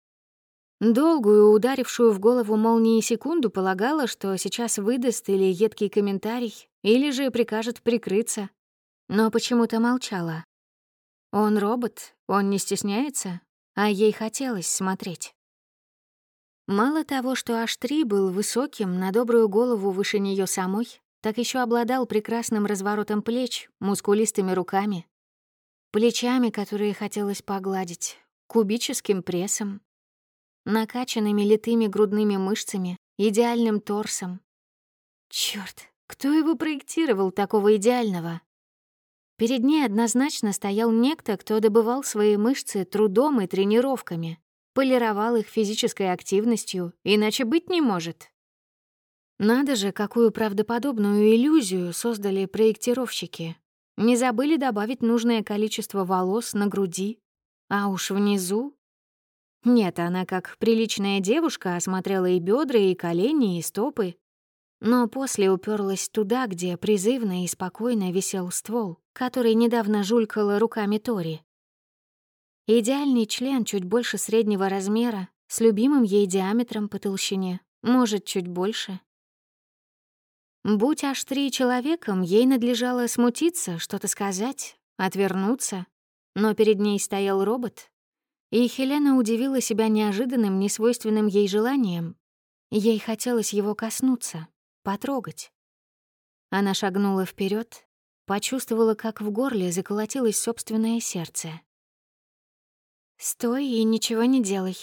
Долгую, ударившую в голову молнией секунду полагала, что сейчас выдаст или едкий комментарий, или же прикажет прикрыться. Но почему-то молчала. Он робот, он не стесняется, а ей хотелось смотреть. Мало того, что аш три был высоким, на добрую голову выше нее самой, так еще обладал прекрасным разворотом плеч, мускулистыми руками, плечами, которые хотелось погладить, кубическим прессом, накачанными литыми грудными мышцами, идеальным торсом. Чёрт, кто его проектировал, такого идеального? Перед ней однозначно стоял некто, кто добывал свои мышцы трудом и тренировками, полировал их физической активностью, иначе быть не может. Надо же, какую правдоподобную иллюзию создали проектировщики. Не забыли добавить нужное количество волос на груди, а уж внизу. Нет, она как приличная девушка осмотрела и бедра, и колени, и стопы, но после уперлась туда, где призывно и спокойно висел ствол, который недавно жулькала руками Тори. Идеальный член чуть больше среднего размера, с любимым ей диаметром по толщине, может, чуть больше. Будь аш три человеком, ей надлежало смутиться, что-то сказать, отвернуться, но перед ней стоял робот, и Хелена удивила себя неожиданным, несвойственным ей желанием. Ей хотелось его коснуться, потрогать. Она шагнула вперед, почувствовала, как в горле заколотилось собственное сердце. «Стой и ничего не делай».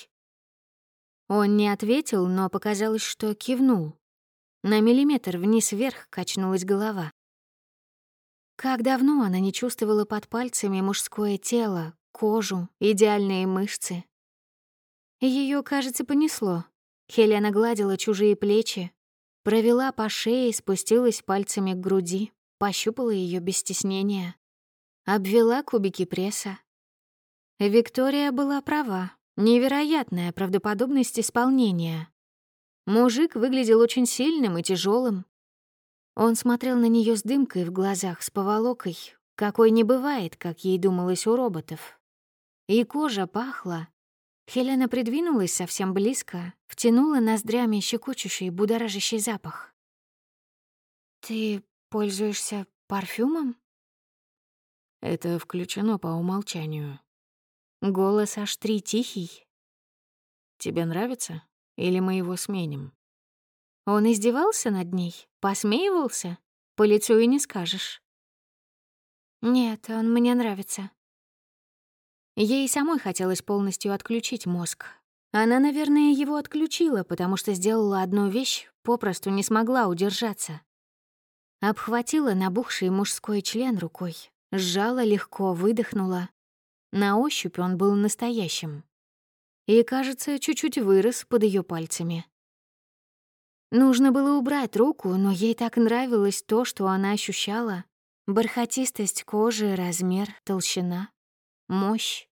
Он не ответил, но показалось, что кивнул. На миллиметр вниз-вверх качнулась голова. Как давно она не чувствовала под пальцами мужское тело, кожу, идеальные мышцы. Ее, кажется, понесло. Хелена гладила чужие плечи, провела по шее, спустилась пальцами к груди, пощупала ее без стеснения, обвела кубики пресса. Виктория была права. Невероятная правдоподобность исполнения. Мужик выглядел очень сильным и тяжелым. Он смотрел на нее с дымкой в глазах, с поволокой, какой не бывает, как ей думалось у роботов. И кожа пахла. Хелена придвинулась совсем близко, втянула ноздрями щекочущий, будоражащий запах. «Ты пользуешься парфюмом?» Это включено по умолчанию. Голос аш три тихий. Тебе нравится? Или мы его сменим? Он издевался над ней? Посмеивался? По лицу и не скажешь. Нет, он мне нравится. Ей самой хотелось полностью отключить мозг. Она, наверное, его отключила, потому что сделала одну вещь, попросту не смогла удержаться. Обхватила набухший мужской член рукой, сжала легко, выдохнула. На ощупь он был настоящим. И, кажется, чуть-чуть вырос под ее пальцами. Нужно было убрать руку, но ей так нравилось то, что она ощущала. Бархатистость кожи, размер, толщина, мощь.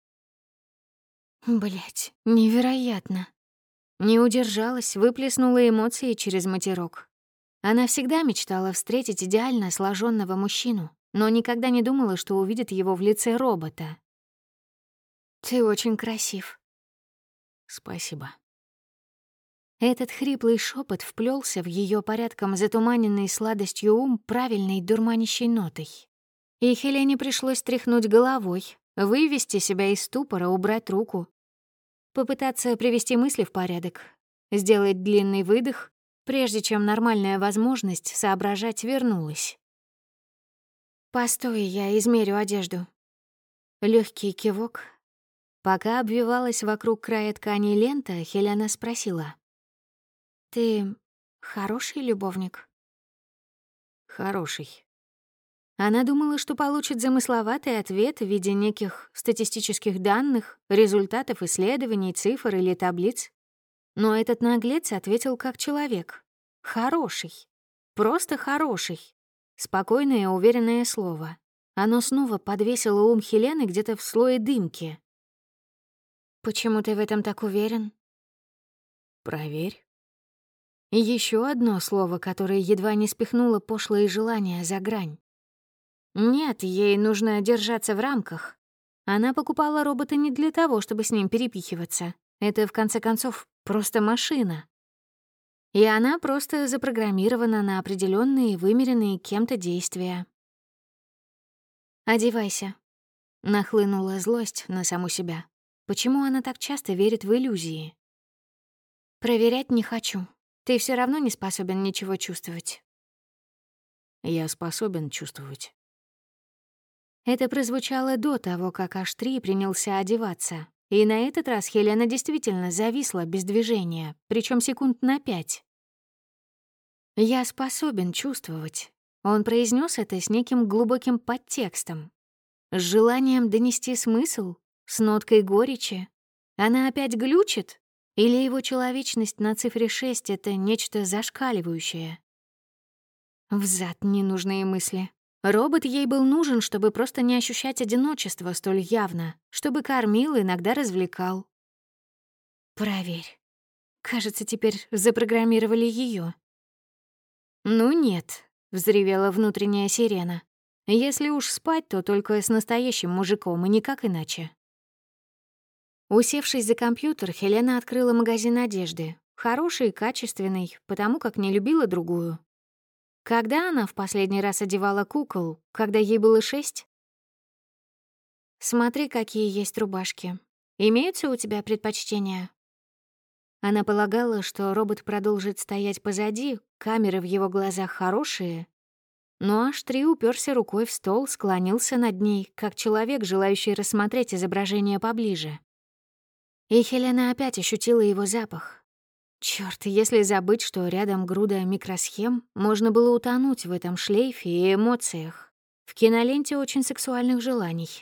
Блять, невероятно. Не удержалась, выплеснула эмоции через матерок. Она всегда мечтала встретить идеально сложенного мужчину, но никогда не думала, что увидит его в лице робота. Ты очень красив. Спасибо. Этот хриплый шепот вплелся в ее порядком затуманенный сладостью ум правильной дурманящей нотой. И Хелене пришлось тряхнуть головой, вывести себя из ступора, убрать руку, попытаться привести мысли в порядок, сделать длинный выдох, прежде чем нормальная возможность соображать вернулась. «Постой, я измерю одежду». Легкий кивок. Пока обвивалась вокруг края ткани лента, Хелена спросила. «Ты хороший любовник?» Хороший. Она думала, что получит замысловатый ответ в виде неких статистических данных, результатов исследований, цифр или таблиц. Но этот наглец ответил как человек. Хороший. Просто хороший. Спокойное, уверенное слово. Оно снова подвесило ум Хелены где-то в слое дымки. «Почему ты в этом так уверен?» Проверь. Еще одно слово, которое едва не спихнуло пошлые желания за грань. Нет, ей нужно держаться в рамках. Она покупала робота не для того, чтобы с ним перепихиваться. Это, в конце концов, просто машина. И она просто запрограммирована на определенные, вымеренные кем-то действия. «Одевайся», — нахлынула злость на саму себя. Почему она так часто верит в иллюзии? «Проверять не хочу. Ты все равно не способен ничего чувствовать». Я способен чувствовать. Это прозвучало до того, как Аштри принялся одеваться. И на этот раз Хелена действительно зависла без движения, причем секунд на пять. «Я способен чувствовать». Он произнес это с неким глубоким подтекстом. С желанием донести смысл, с ноткой горечи. Она опять глючит? Или его человечность на цифре шесть — это нечто зашкаливающее? Взад ненужные мысли. Робот ей был нужен, чтобы просто не ощущать одиночество столь явно, чтобы кормил, иногда развлекал. Проверь. Кажется, теперь запрограммировали ее. «Ну нет», — взревела внутренняя сирена. «Если уж спать, то только с настоящим мужиком, и никак иначе». Усевшись за компьютер, Хелена открыла магазин одежды. Хороший, качественный, потому как не любила другую. Когда она в последний раз одевала кукол, когда ей было шесть? «Смотри, какие есть рубашки. Имеются у тебя предпочтения?» Она полагала, что робот продолжит стоять позади, камеры в его глазах хорошие. Но Аштри уперся рукой в стол, склонился над ней, как человек, желающий рассмотреть изображение поближе. И Хелена опять ощутила его запах. Чёрт, если забыть, что рядом груда микросхем, можно было утонуть в этом шлейфе и эмоциях, в киноленте очень сексуальных желаний.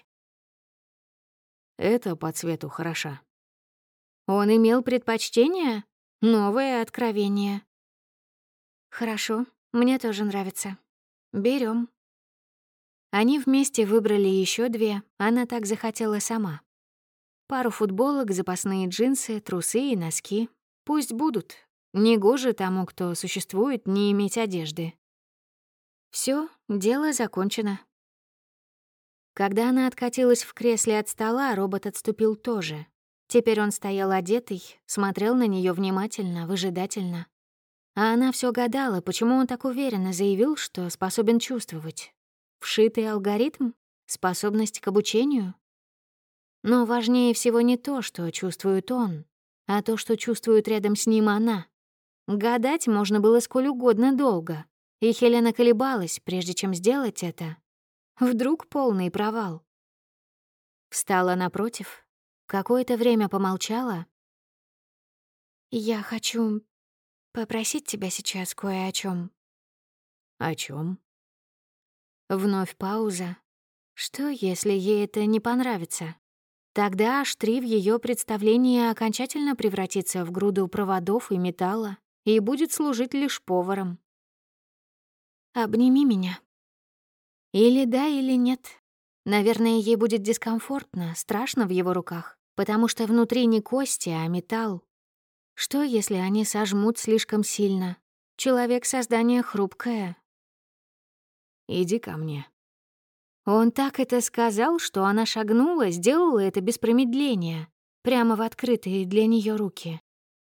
Это по цвету хороша. Он имел предпочтение? Новое откровение. Хорошо, мне тоже нравится. Берем. Они вместе выбрали еще две, она так захотела сама. Пару футболок, запасные джинсы, трусы и носки. Пусть будут. Негоже тому, кто существует, не иметь одежды. Все, дело закончено. Когда она откатилась в кресле от стола, робот отступил тоже. Теперь он стоял одетый, смотрел на нее внимательно, выжидательно. А она все гадала, почему он так уверенно заявил, что способен чувствовать. Вшитый алгоритм? Способность к обучению? Но важнее всего не то, что чувствует он, а то, что чувствует рядом с ним она. Гадать можно было сколь угодно долго, и Хелена колебалась, прежде чем сделать это. Вдруг полный провал. Встала напротив, какое-то время помолчала. «Я хочу попросить тебя сейчас кое о чем. О чем? Вновь пауза. Что, если ей это не понравится? Тогда Аштри в ее представлении окончательно превратится в груду проводов и металла и будет служить лишь поваром. «Обними меня». Или да, или нет. Наверное, ей будет дискомфортно, страшно в его руках, потому что внутри не кости, а металл. Что, если они сожмут слишком сильно? Человек — создание хрупкое. Иди ко мне. Он так это сказал, что она шагнула, сделала это без промедления, прямо в открытые для нее руки.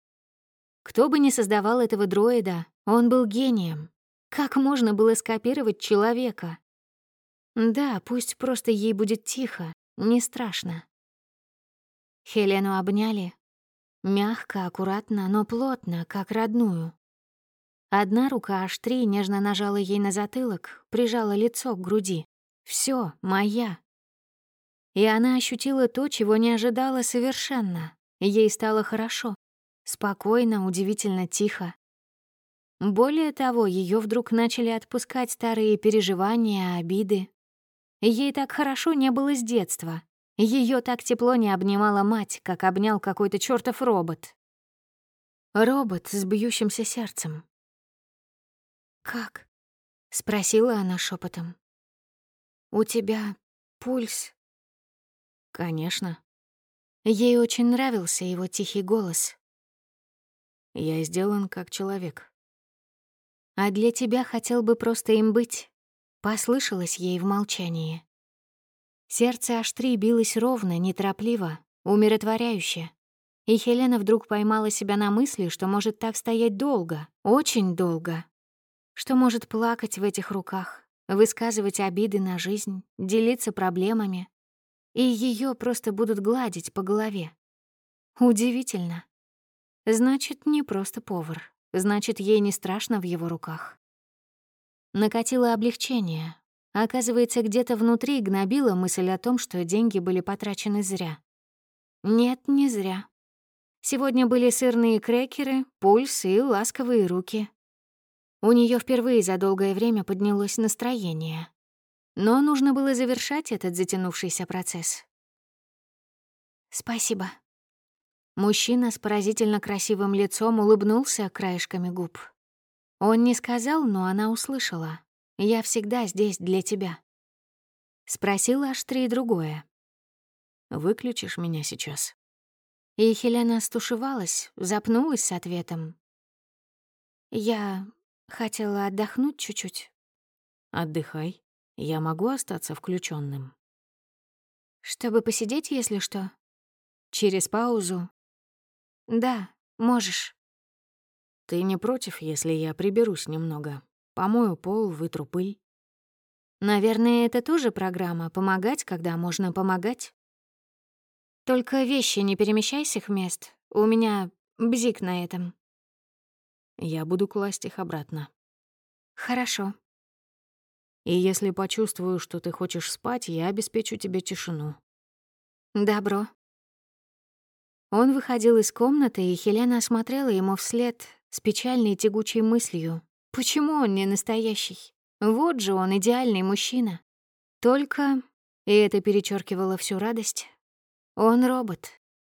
Кто бы ни создавал этого дроида, он был гением. Как можно было скопировать человека? Да, пусть просто ей будет тихо, не страшно. Хелену обняли. Мягко, аккуратно, но плотно, как родную. Одна рука Аштри нежно нажала ей на затылок, прижала лицо к груди. Все, моя. И она ощутила то, чего не ожидала совершенно. Ей стало хорошо. Спокойно, удивительно тихо. Более того, ее вдруг начали отпускать старые переживания, обиды. Ей так хорошо не было с детства. Ее так тепло не обнимала мать, как обнял какой-то чертов робот. Робот с бьющимся сердцем. «Как?» — спросила она шепотом. «У тебя пульс?» «Конечно». Ей очень нравился его тихий голос. «Я сделан как человек». «А для тебя хотел бы просто им быть», — послышалось ей в молчании. Сердце Аштри билось ровно, неторопливо, умиротворяюще. И Хелена вдруг поймала себя на мысли, что может так стоять долго, очень долго. Что может плакать в этих руках, высказывать обиды на жизнь, делиться проблемами. И ее просто будут гладить по голове. Удивительно. Значит, не просто повар. Значит, ей не страшно в его руках. Накатило облегчение. Оказывается, где-то внутри гнобила мысль о том, что деньги были потрачены зря. Нет, не зря. Сегодня были сырные крекеры, пульс и ласковые руки. У нее впервые за долгое время поднялось настроение. Но нужно было завершать этот затянувшийся процесс. «Спасибо». Мужчина с поразительно красивым лицом улыбнулся краешками губ. Он не сказал, но она услышала. «Я всегда здесь для тебя». Спросила Аштри другое. «Выключишь меня сейчас?» И Хелена стушевалась, запнулась с ответом. «Я хотела отдохнуть чуть-чуть». «Отдыхай. Я могу остаться включенным. «Чтобы посидеть, если что?» Через паузу. «Да, можешь». «Ты не против, если я приберусь немного? Помою пол, вытру пыль?» «Наверное, это тоже программа — помогать, когда можно помогать. Только вещи не перемещай с их мест. У меня бзик на этом». «Я буду класть их обратно». «Хорошо». «И если почувствую, что ты хочешь спать, я обеспечу тебе тишину». «Добро». Он выходил из комнаты, и Хелена осмотрела ему вслед с печальной тягучей мыслью. Почему он не настоящий? Вот же он, идеальный мужчина. Только, и это перечеркивало всю радость, он робот.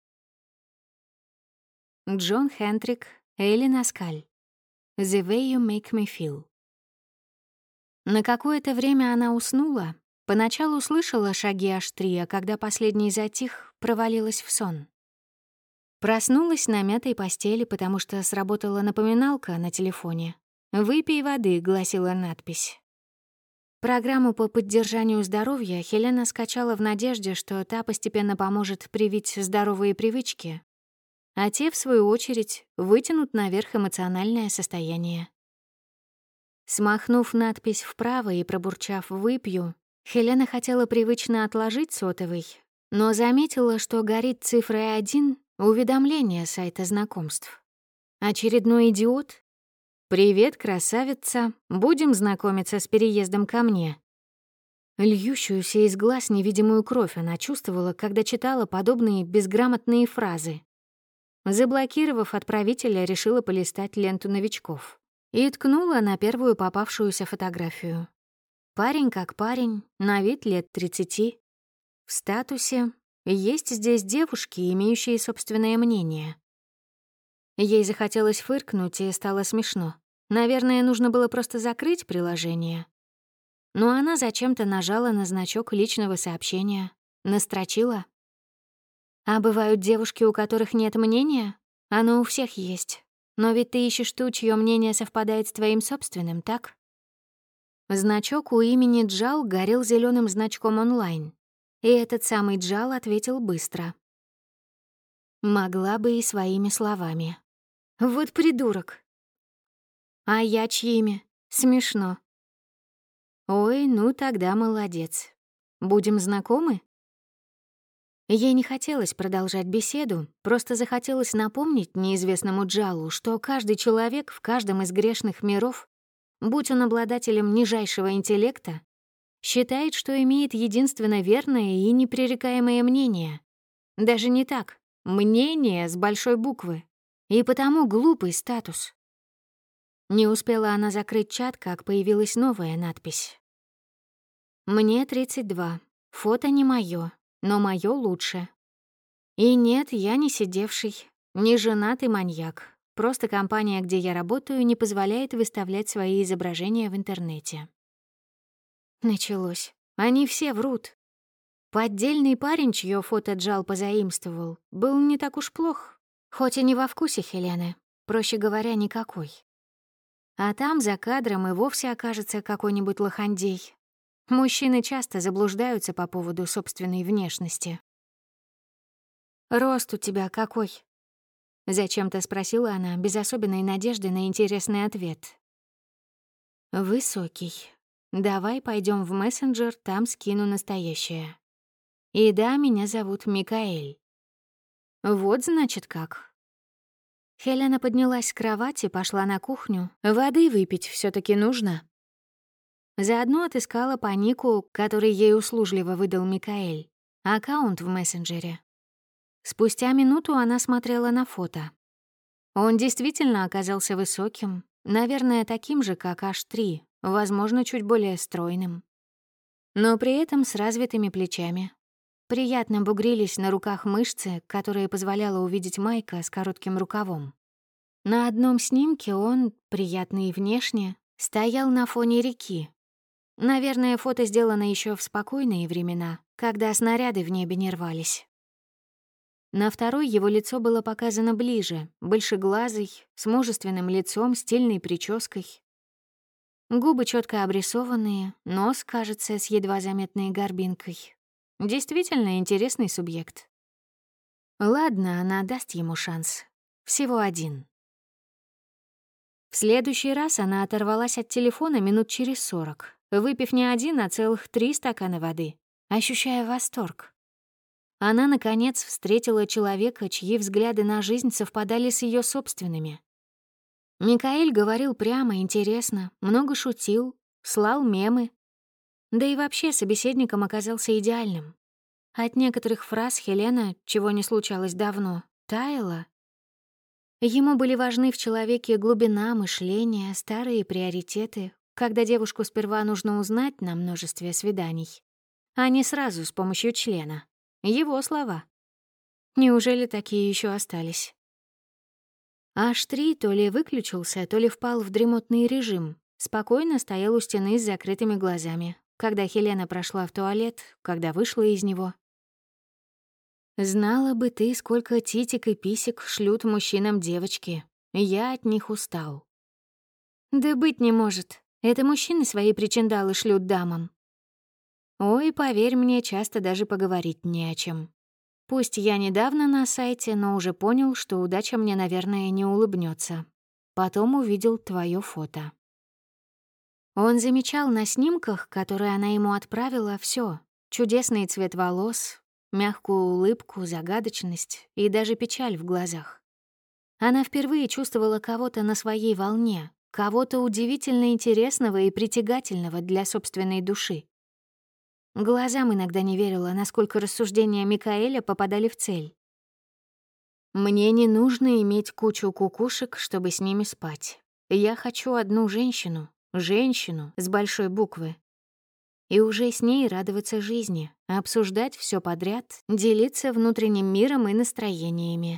Джон Хендрик, Элли Наскаль. «The way you make me feel». На какое-то время она уснула. Поначалу слышала шаги Аштри, а когда последний затих, провалилась в сон. Проснулась на мятой постели, потому что сработала напоминалка на телефоне. «Выпей воды», — гласила надпись. Программу по поддержанию здоровья Хелена скачала в надежде, что та постепенно поможет привить здоровые привычки, а те, в свою очередь, вытянут наверх эмоциональное состояние. Смахнув надпись вправо и пробурчав «выпью», Хелена хотела привычно отложить сотовый, но заметила, что горит цифрой один уведомление сайта знакомств. Очередной идиот? «Привет, красавица, будем знакомиться с переездом ко мне». Льющуюся из глаз невидимую кровь она чувствовала, когда читала подобные безграмотные фразы. Заблокировав отправителя, решила полистать ленту новичков и ткнула на первую попавшуюся фотографию. Парень как парень, на вид лет тридцати. В статусе «Есть здесь девушки, имеющие собственное мнение». Ей захотелось фыркнуть, и стало смешно. Наверное, нужно было просто закрыть приложение. Но она зачем-то нажала на значок личного сообщения, настрочила. «А бывают девушки, у которых нет мнения? Оно у всех есть. Но ведь ты ищешь ту, чье мнение совпадает с твоим собственным, так?» Значок у имени Джал горел зеленым значком онлайн, и этот самый Джал ответил быстро. Могла бы и своими словами. Вот придурок. А я чьими? Смешно. Ой, ну тогда молодец. Будем знакомы? Ей не хотелось продолжать беседу, просто захотелось напомнить неизвестному Джалу, что каждый человек в каждом из грешных миров, будь он обладателем нижайшего интеллекта, считает, что имеет единственно верное и непререкаемое мнение. Даже не так. Мнение с большой буквы. И потому глупый статус. Не успела она закрыть чат, как появилась новая надпись. «Мне тридцать два. Фото не моё, но моё лучше. И нет, я не сидевший, не женатый маньяк. Просто компания, где я работаю, не позволяет выставлять свои изображения в интернете». Началось. Они все врут. Поддельный парень, чье фото Джал позаимствовал, был не так уж плох, хоть и не во вкусе Хелены, проще говоря, никакой. А там за кадром и вовсе окажется какой-нибудь лохандей. Мужчины часто заблуждаются по поводу собственной внешности. «Рост у тебя какой?» — зачем-то спросила она, без особенной надежды на интересный ответ. «Высокий. Давай пойдем в мессенджер, там скину настоящее. И да, меня зовут Микаэль». Вот значит как. Хелена поднялась с кровати, пошла на кухню. Воды выпить все таки нужно. Заодно отыскала по нику, который ей услужливо выдал Микаэль, аккаунт в мессенджере. Спустя минуту она смотрела на фото. Он действительно оказался высоким, наверное, таким же, как аш три, возможно, чуть более стройным. Но при этом с развитыми плечами. Приятно бугрились на руках мышцы, которые позволяла увидеть майка с коротким рукавом. На одном снимке он, приятный внешне, стоял на фоне реки. Наверное, фото сделано еще в спокойные времена, когда снаряды в небе не рвались. На второй его лицо было показано ближе, большеглазый, с мужественным лицом, стильной прической. Губы четко обрисованные, нос, кажется, с едва заметной горбинкой. Действительно интересный субъект. Ладно, она даст ему шанс. Всего один. В следующий раз она оторвалась от телефона минут через сорок, выпив не один, а целых три стакана воды, ощущая восторг. Она, наконец, встретила человека, чьи взгляды на жизнь совпадали с ее собственными. Микаэль говорил прямо, интересно, много шутил, слал мемы. Да и вообще собеседником оказался идеальным. От некоторых фраз Хелена, чего не случалось давно, таяла. Ему были важны в человеке глубина мышления, старые приоритеты, когда девушку сперва нужно узнать на множестве свиданий, а не сразу с помощью члена. Его слова. Неужели такие еще остались? аш три то ли выключился, то ли впал в дремотный режим, спокойно стоял у стены с закрытыми глазами, когда Хелена прошла в туалет, когда вышла из него. «Знала бы ты, сколько титик и писек шлют мужчинам девочки. Я от них устал». «Да быть не может. Это мужчины свои причиндалы шлют дамам». «Ой, поверь мне, часто даже поговорить не о чем. Пусть я недавно на сайте, но уже понял, что удача мне, наверное, не улыбнется. Потом увидел твое фото». Он замечал на снимках, которые она ему отправила, все: чудесный цвет волос, мягкую улыбку, загадочность и даже печаль в глазах. Она впервые чувствовала кого-то на своей волне, кого-то удивительно интересного и притягательного для собственной души. Глазам иногда не верила, насколько рассуждения Микаэля попадали в цель. «Мне не нужно иметь кучу кукушек, чтобы с ними спать. Я хочу одну женщину, женщину с большой буквы. И уже с ней радоваться жизни, обсуждать все подряд, делиться внутренним миром и настроениями».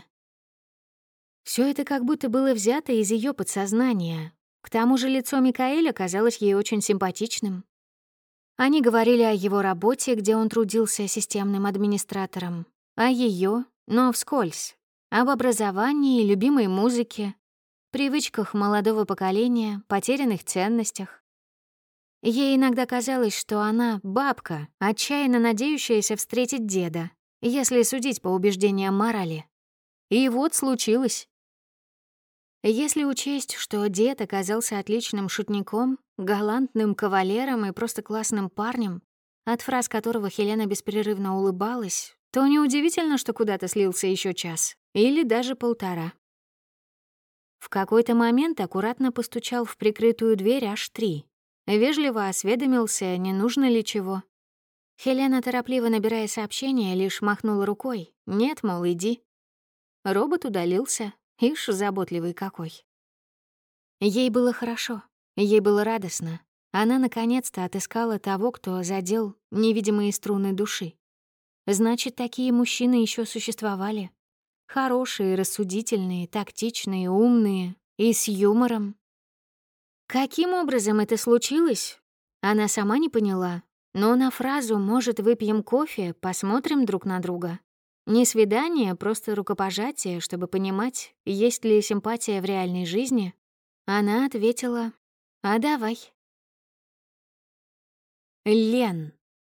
Все это как будто было взято из ее подсознания. К тому же лицо Микаэля казалось ей очень симпатичным. Они говорили о его работе, где он трудился системным администратором, о ее, но вскользь, об образовании, любимой музыке, привычках молодого поколения, потерянных ценностях. Ей иногда казалось, что она — бабка, отчаянно надеющаяся встретить деда, если судить по убеждениям морали. И вот случилось. Если учесть, что дед оказался отличным шутником, галантным кавалером и просто классным парнем, от фраз которого Хелена беспрерывно улыбалась, то неудивительно, что куда-то слился еще час или даже полтора. В какой-то момент аккуратно постучал в прикрытую дверь аж три. Вежливо осведомился, не нужно ли чего. Хелена, торопливо набирая сообщение, лишь махнула рукой. «Нет, мол, иди». Робот удалился. Ишь, заботливый какой. Ей было хорошо, ей было радостно. Она наконец-то отыскала того, кто задел невидимые струны души. Значит, такие мужчины еще существовали. Хорошие, рассудительные, тактичные, умные и с юмором. Каким образом это случилось, она сама не поняла, но на фразу «может, выпьем кофе, посмотрим друг на друга» не свидание, просто рукопожатие, чтобы понимать, есть ли симпатия в реальной жизни, она ответила «а давай». Лен.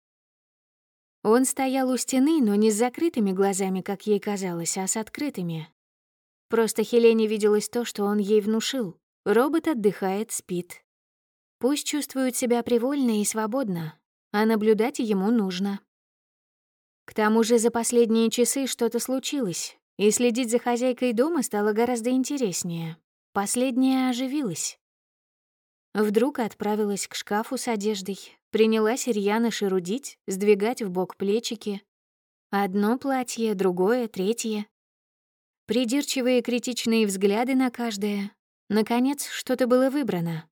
Он стоял у стены, но не с закрытыми глазами, как ей казалось, а с открытыми. Просто Хелене виделось то, что он ей внушил. Робот отдыхает, спит. Пусть чувствует себя привольно и свободно, а наблюдать ему нужно. К тому же за последние часы что-то случилось, и следить за хозяйкой дома стало гораздо интереснее. Последняя оживилась. Вдруг отправилась к шкафу с одеждой, принялась рьяно шерудить, сдвигать в бок плечики. Одно платье, другое, третье. Придирчивые критичные взгляды на каждое. Наконец, что-то было выбрано.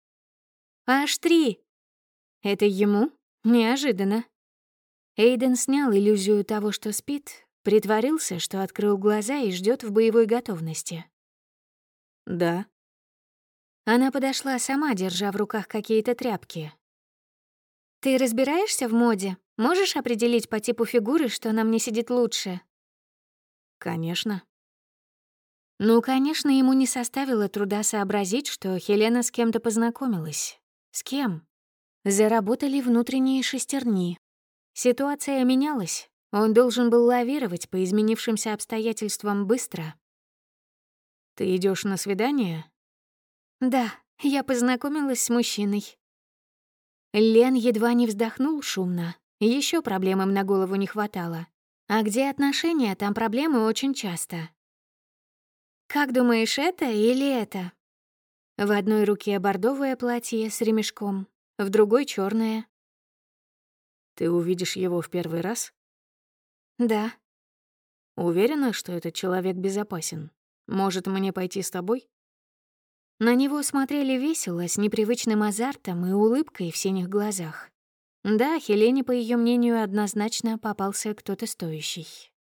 «Аж три!» Это ему? Неожиданно. Эйден снял иллюзию того, что спит, притворился, что открыл глаза и ждет в боевой готовности. «Да». Она подошла сама, держа в руках какие-то тряпки. «Ты разбираешься в моде? Можешь определить по типу фигуры, что на мне сидит лучше?» «Конечно». Ну, конечно, ему не составило труда сообразить, что Хелена с кем-то познакомилась. С кем? Заработали внутренние шестерни. Ситуация менялась. Он должен был лавировать по изменившимся обстоятельствам быстро. «Ты идешь на свидание?» «Да, я познакомилась с мужчиной». Лен едва не вздохнул шумно. Еще проблем им на голову не хватало. А где отношения, там проблемы очень часто. «Как думаешь, это или это?» В одной руке бордовое платье с ремешком, в другой — чёрное. «Ты увидишь его в первый раз?» «Да». «Уверена, что этот человек безопасен? Может, мне пойти с тобой?» На него смотрели весело, с непривычным азартом и улыбкой в синих глазах. Да, Хелене, по ее мнению, однозначно попался кто-то стоящий.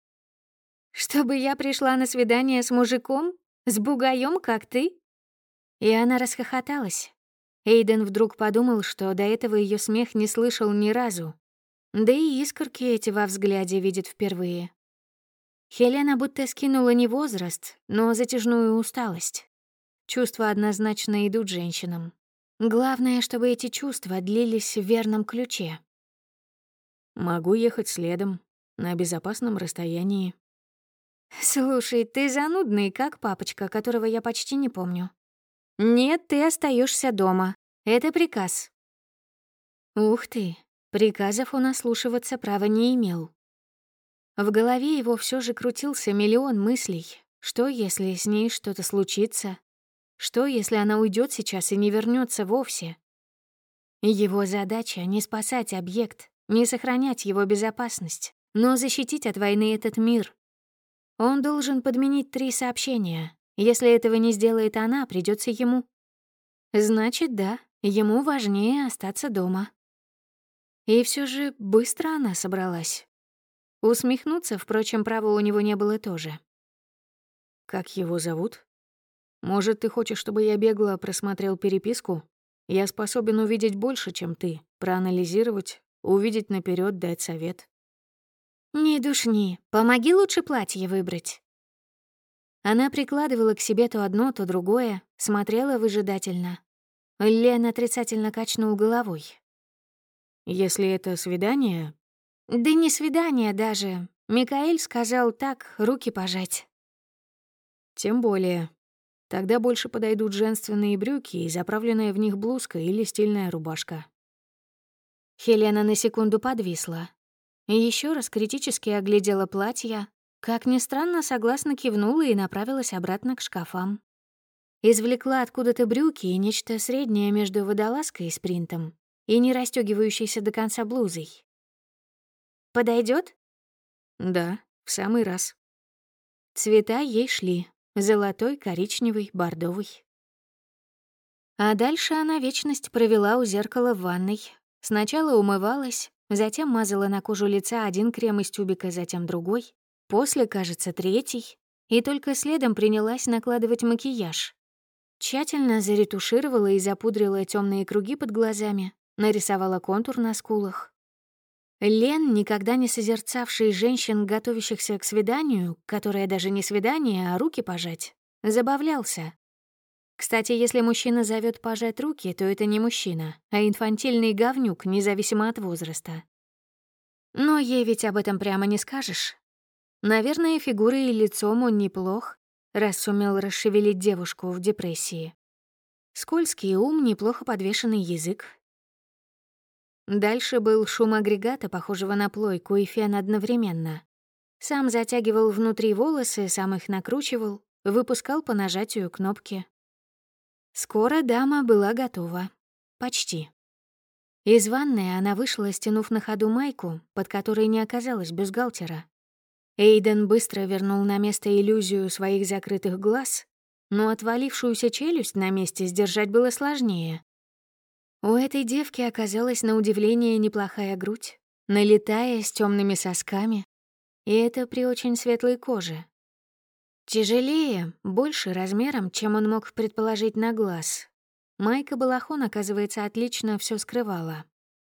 «Чтобы я пришла на свидание с мужиком? С бугаем, как ты?» И она расхохоталась. Эйден вдруг подумал, что до этого ее смех не слышал ни разу. Да и искорки эти во взгляде видит впервые. Хелена будто скинула не возраст, но затяжную усталость. Чувства однозначно идут женщинам. Главное, чтобы эти чувства длились в верном ключе. «Могу ехать следом, на безопасном расстоянии». «Слушай, ты занудный, как папочка, которого я почти не помню». «Нет, ты остаешься дома. Это приказ». Ух ты, приказов он ослушиваться права не имел. В голове его все же крутился миллион мыслей. Что, если с ней что-то случится? Что, если она уйдет сейчас и не вернется вовсе? Его задача — не спасать объект, не сохранять его безопасность, но защитить от войны этот мир. Он должен подменить три сообщения. Если этого не сделает она, придется ему. Значит, да, ему важнее остаться дома. И все же быстро она собралась. Усмехнуться, впрочем, права у него не было тоже. «Как его зовут? Может, ты хочешь, чтобы я бегло просмотрел переписку? Я способен увидеть больше, чем ты, проанализировать, увидеть наперед, дать совет». «Не душни, помоги лучше платье выбрать». Она прикладывала к себе то одно, то другое, смотрела выжидательно. Лен отрицательно качнул головой. Если это свидание... Да не свидание даже. Микаэль сказал так, руки пожать. Тем более. Тогда больше подойдут женственные брюки и заправленная в них блузка или стильная рубашка. Хелена на секунду подвисла. Еще раз критически оглядела платье. Как ни странно, согласно кивнула и направилась обратно к шкафам. Извлекла откуда-то брюки и нечто среднее между водолазкой и спринтом и не расстёгивающейся до конца блузой. Подойдет? Да, в самый раз. Цвета ей шли. Золотой, коричневый, бордовый. А дальше она вечность провела у зеркала в ванной. Сначала умывалась, затем мазала на кожу лица один крем из тюбика, затем другой. После, кажется, третий. И только следом принялась накладывать макияж. Тщательно заретушировала и запудрила темные круги под глазами, нарисовала контур на скулах. Лен, никогда не созерцавший женщин, готовящихся к свиданию, которое даже не свидание, а руки пожать, забавлялся. Кстати, если мужчина зовет пожать руки, то это не мужчина, а инфантильный говнюк, независимо от возраста. Но ей ведь об этом прямо не скажешь. Наверное, фигурой и лицом он неплох, раз сумел расшевелить девушку в депрессии. Скользкий ум, неплохо подвешенный язык. Дальше был шум агрегата, похожего на плойку, и фен одновременно. Сам затягивал внутри волосы, сам их накручивал, выпускал по нажатию кнопки. Скоро дама была готова. Почти. Из ванной она вышла, стянув на ходу майку, под которой не оказалось бюстгальтера. Эйден быстро вернул на место иллюзию своих закрытых глаз, но отвалившуюся челюсть на месте сдержать было сложнее. У этой девки оказалась на удивление неплохая грудь, налитая, с темными сосками, и это при очень светлой коже. Тяжелее, больше размером, чем он мог предположить на глаз. Майка-балахон, оказывается, отлично все скрывала.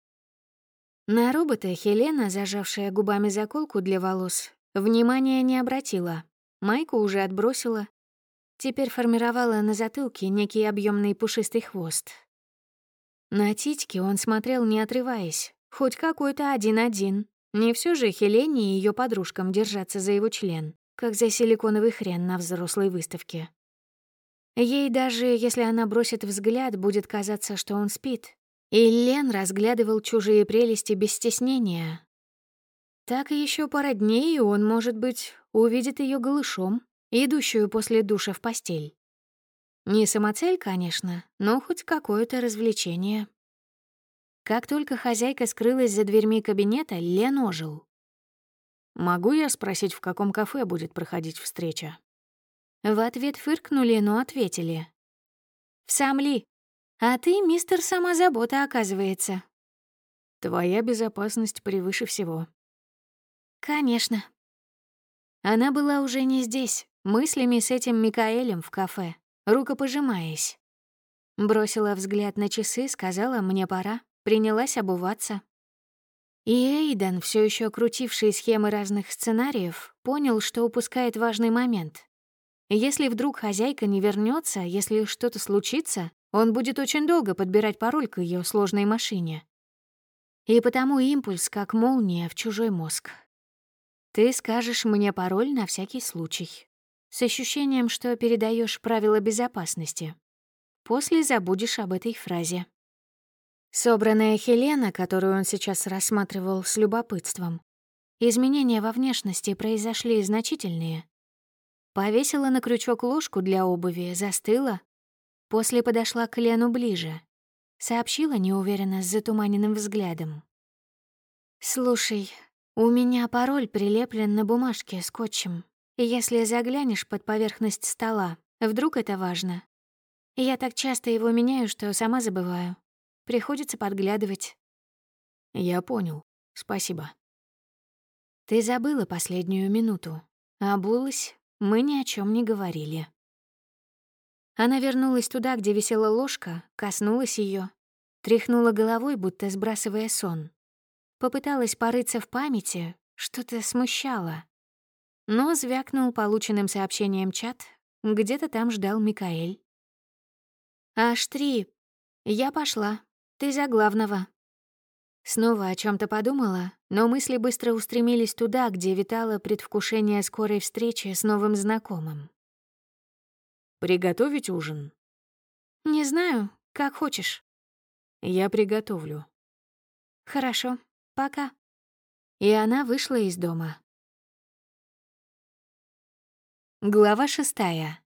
На робота Хелена, зажавшая губами заколку для волос, внимания не обратила. Майку уже отбросила. Теперь формировала на затылке некий объемный пушистый хвост. На титьки он смотрел, не отрываясь, хоть какой-то один-один. Не все же Хелене и ее подружкам держаться за его член, как за силиконовый хрен на взрослой выставке. Ей даже, если она бросит взгляд, будет казаться, что он спит. И Лен разглядывал чужие прелести без стеснения. Так и еще пара дней, и он, может быть, увидит ее голышом, идущую после душа в постель. Не самоцель, конечно, но хоть какое-то развлечение. Как только хозяйка скрылась за дверьми кабинета, Лен ожил. «Могу я спросить, в каком кафе будет проходить встреча?» В ответ фыркнули, но ответили. «В Самли. А ты, мистер Самозабота, оказывается». «Твоя безопасность превыше всего». «Конечно». Она была уже не здесь, мыслями с этим Микаэлем в кафе, рукопожимаясь. Бросила взгляд на часы, сказала «мне пора», принялась обуваться. И Эйден, все еще крутивший схемы разных сценариев, понял, что упускает важный момент. Если вдруг хозяйка не вернется, если что-то случится, он будет очень долго подбирать пароль к ее сложной машине. И потому импульс, как молния, в чужой мозг. Ты скажешь мне пароль на всякий случай, с ощущением, что передаешь правила безопасности. После забудешь об этой фразе. Собранная Хелена, которую он сейчас рассматривал с любопытством, изменения во внешности произошли значительные. Повесила на крючок ложку для обуви, застыла. После подошла к Лену ближе. Сообщила неуверенно с затуманенным взглядом. «Слушай, у меня пароль прилеплен на бумажке скотчем. Если заглянешь под поверхность стола, вдруг это важно. Я так часто его меняю, что сама забываю. Приходится подглядывать». «Я понял. Спасибо». «Ты забыла последнюю минуту. Обулась, мы ни о чем не говорили». Она вернулась туда, где висела ложка, коснулась ее, тряхнула головой, будто сбрасывая сон. Попыталась порыться в памяти, что-то смущало. Но звякнул полученным сообщением чат, где-то там ждал Микаэль. «Аш три. Я пошла. Ты за главного». Снова о чем то подумала, но мысли быстро устремились туда, где витало предвкушение скорой встречи с новым знакомым. «Приготовить ужин?» «Не знаю, как хочешь». «Я приготовлю». «Хорошо, пока». И она вышла из дома. Глава шестая.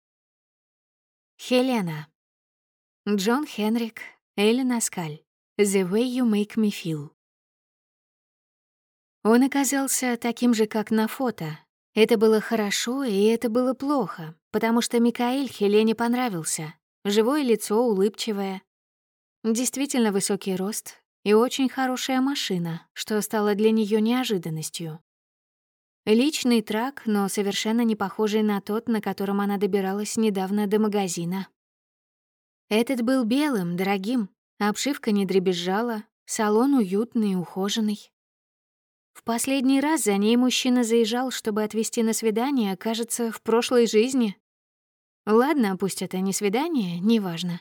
Хелена. Джон Хенрик, Эллен Аскаль. «The way you make me feel». Он оказался таким же, как на фото. Это было хорошо, и это было плохо, потому что Микаэль Хелене понравился. Живое лицо, улыбчивое. Действительно высокий рост и очень хорошая машина, что стало для нее неожиданностью. Личный трак, но совершенно не похожий на тот, на котором она добиралась недавно до магазина. Этот был белым, дорогим, обшивка не дребезжала, салон уютный и ухоженный. В последний раз за ней мужчина заезжал, чтобы отвезти на свидание, кажется, в прошлой жизни. Ладно, пусть это не свидание, неважно.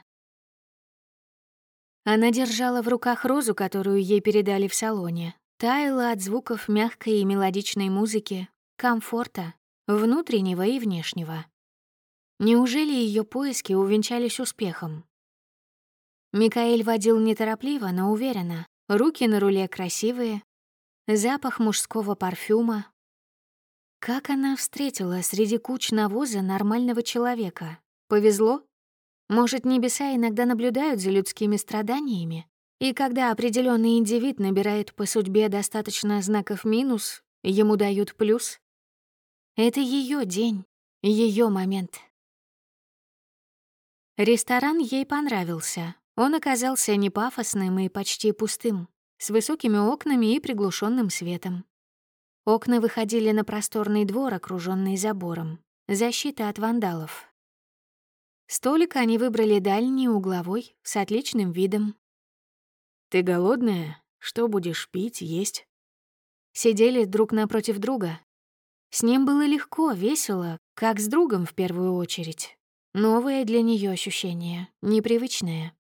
Она держала в руках розу, которую ей передали в салоне. Таяла от звуков мягкой и мелодичной музыки, комфорта, внутреннего и внешнего. Неужели ее поиски увенчались успехом? Микаэль водил неторопливо, но уверенно. Руки на руле красивые, запах мужского парфюма. Как она встретила среди куч навоза нормального человека? Повезло? Может, небеса иногда наблюдают за людскими страданиями? И когда определенный индивид набирает по судьбе достаточно знаков минус, ему дают плюс? Это ее день, ее момент. Ресторан ей понравился. Он оказался не пафосным и почти пустым, с высокими окнами и приглушенным светом. Окна выходили на просторный двор, окруженный забором. Защита от вандалов. Столик они выбрали дальний, угловой, с отличным видом. «Ты голодная? Что будешь пить, есть?» Сидели друг напротив друга. С ним было легко, весело, как с другом в первую очередь. Новое для нее ощущение, непривычное.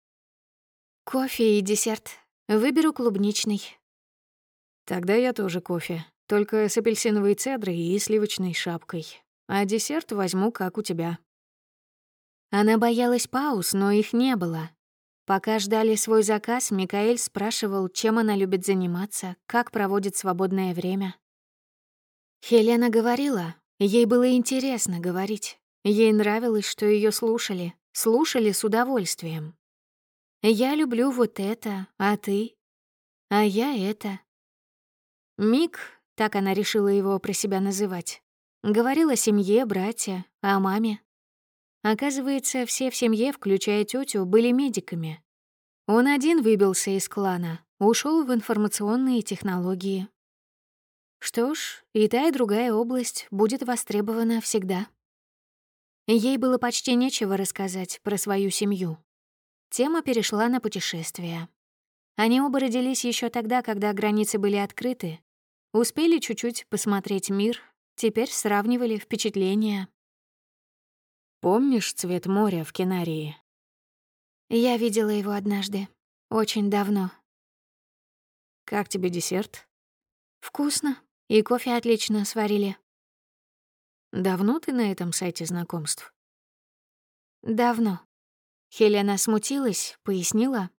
«Кофе и десерт. Выберу клубничный». «Тогда я тоже кофе, только с апельсиновой цедрой и сливочной шапкой. А десерт возьму, как у тебя». Она боялась пауз, но их не было. Пока ждали свой заказ, Микаэль спрашивал, чем она любит заниматься, как проводит свободное время. Хелена говорила, ей было интересно говорить. Ей нравилось, что ее слушали, слушали с удовольствием. «Я люблю вот это, а ты?» «А я это». Мик, так она решила его про себя называть, говорил о семье, брате, о маме. Оказывается, все в семье, включая тетю, были медиками. Он один выбился из клана, ушел в информационные технологии. Что ж, и та, и другая область будет востребована всегда. Ей было почти нечего рассказать про свою семью. Тема перешла на путешествия. Они оба родились еще тогда, когда границы были открыты. Успели чуть-чуть посмотреть мир, теперь сравнивали впечатления. «Помнишь цвет моря в Кинарии?» Я видела его однажды. Очень давно. «Как тебе десерт?» Вкусно. И кофе отлично сварили. «Давно ты на этом сайте знакомств?» Давно. Хелена смутилась, пояснила.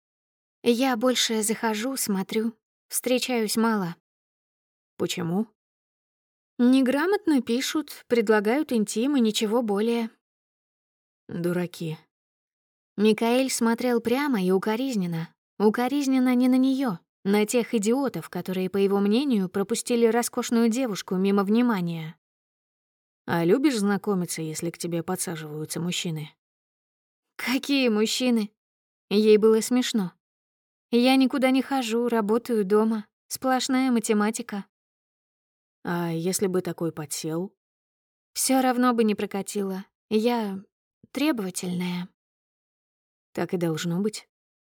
Я больше захожу, смотрю. Встречаюсь мало. «Почему?» Неграмотно пишут, предлагают интим и ничего более. «Дураки». Микаэль смотрел прямо и укоризненно. Укоризненно не на нее, на тех идиотов, которые, по его мнению, пропустили роскошную девушку мимо внимания. «А любишь знакомиться, если к тебе подсаживаются мужчины?» «Какие мужчины?» Ей было смешно. «Я никуда не хожу, работаю дома. Сплошная математика». «А если бы такой подсел?» Все равно бы не прокатило. Я требовательная». «Так и должно быть».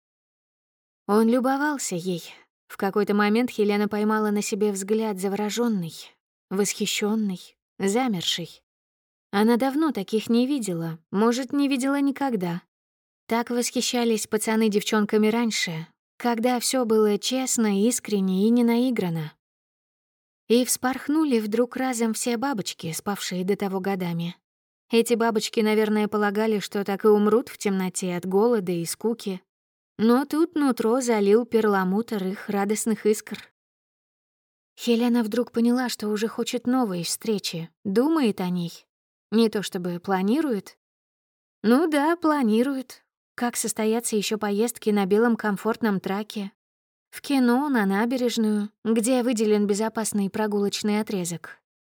Он любовался ей. В какой-то момент Хелена поймала на себе взгляд заворожённый, восхищенный, замерший. Она давно таких не видела, может, не видела никогда. Так восхищались пацаны девчонками раньше, когда все было честно, искренне и не наиграно. И вспорхнули вдруг разом все бабочки, спавшие до того годами. Эти бабочки, наверное, полагали, что так и умрут в темноте от голода и скуки. Но тут нутро залил перламутр их радостных искр. Хелена вдруг поняла, что уже хочет новой встречи, думает о ней. Не то чтобы планирует. Ну да, планирует. Как состоятся еще поездки на белом комфортном траке, в кино, на набережную, где выделен безопасный прогулочный отрезок.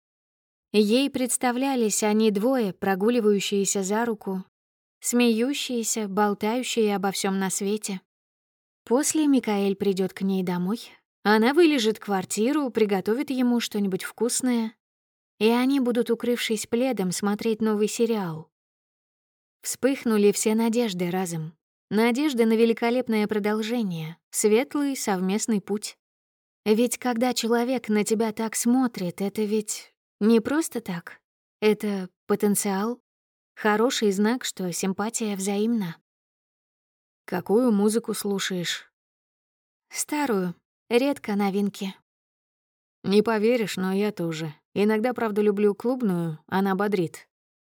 Ей представлялись они двое, прогуливающиеся за руку, смеющиеся, болтающие обо всем на свете. После Микаэль придет к ней домой. Она вылежит квартиру, приготовит ему что-нибудь вкусное, и они будут, укрывшись пледом, смотреть новый сериал. Вспыхнули все надежды разом. Надежда на великолепное продолжение, светлый совместный путь. Ведь когда человек на тебя так смотрит, это ведь не просто так. Это потенциал, хороший знак, что симпатия взаимна. Какую музыку слушаешь? Старую, редко новинки. Не поверишь, но я тоже. Иногда, правда, люблю клубную, она бодрит.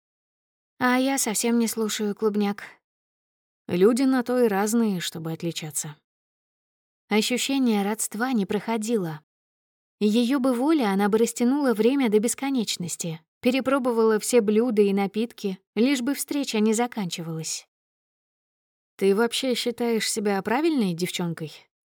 А я совсем не слушаю клубняк. Люди на то и разные, чтобы отличаться. Ощущение родства не проходило. Ее бы воля, она бы растянула время до бесконечности, перепробовала все блюда и напитки, лишь бы встреча не заканчивалась. Ты вообще считаешь себя правильной девчонкой?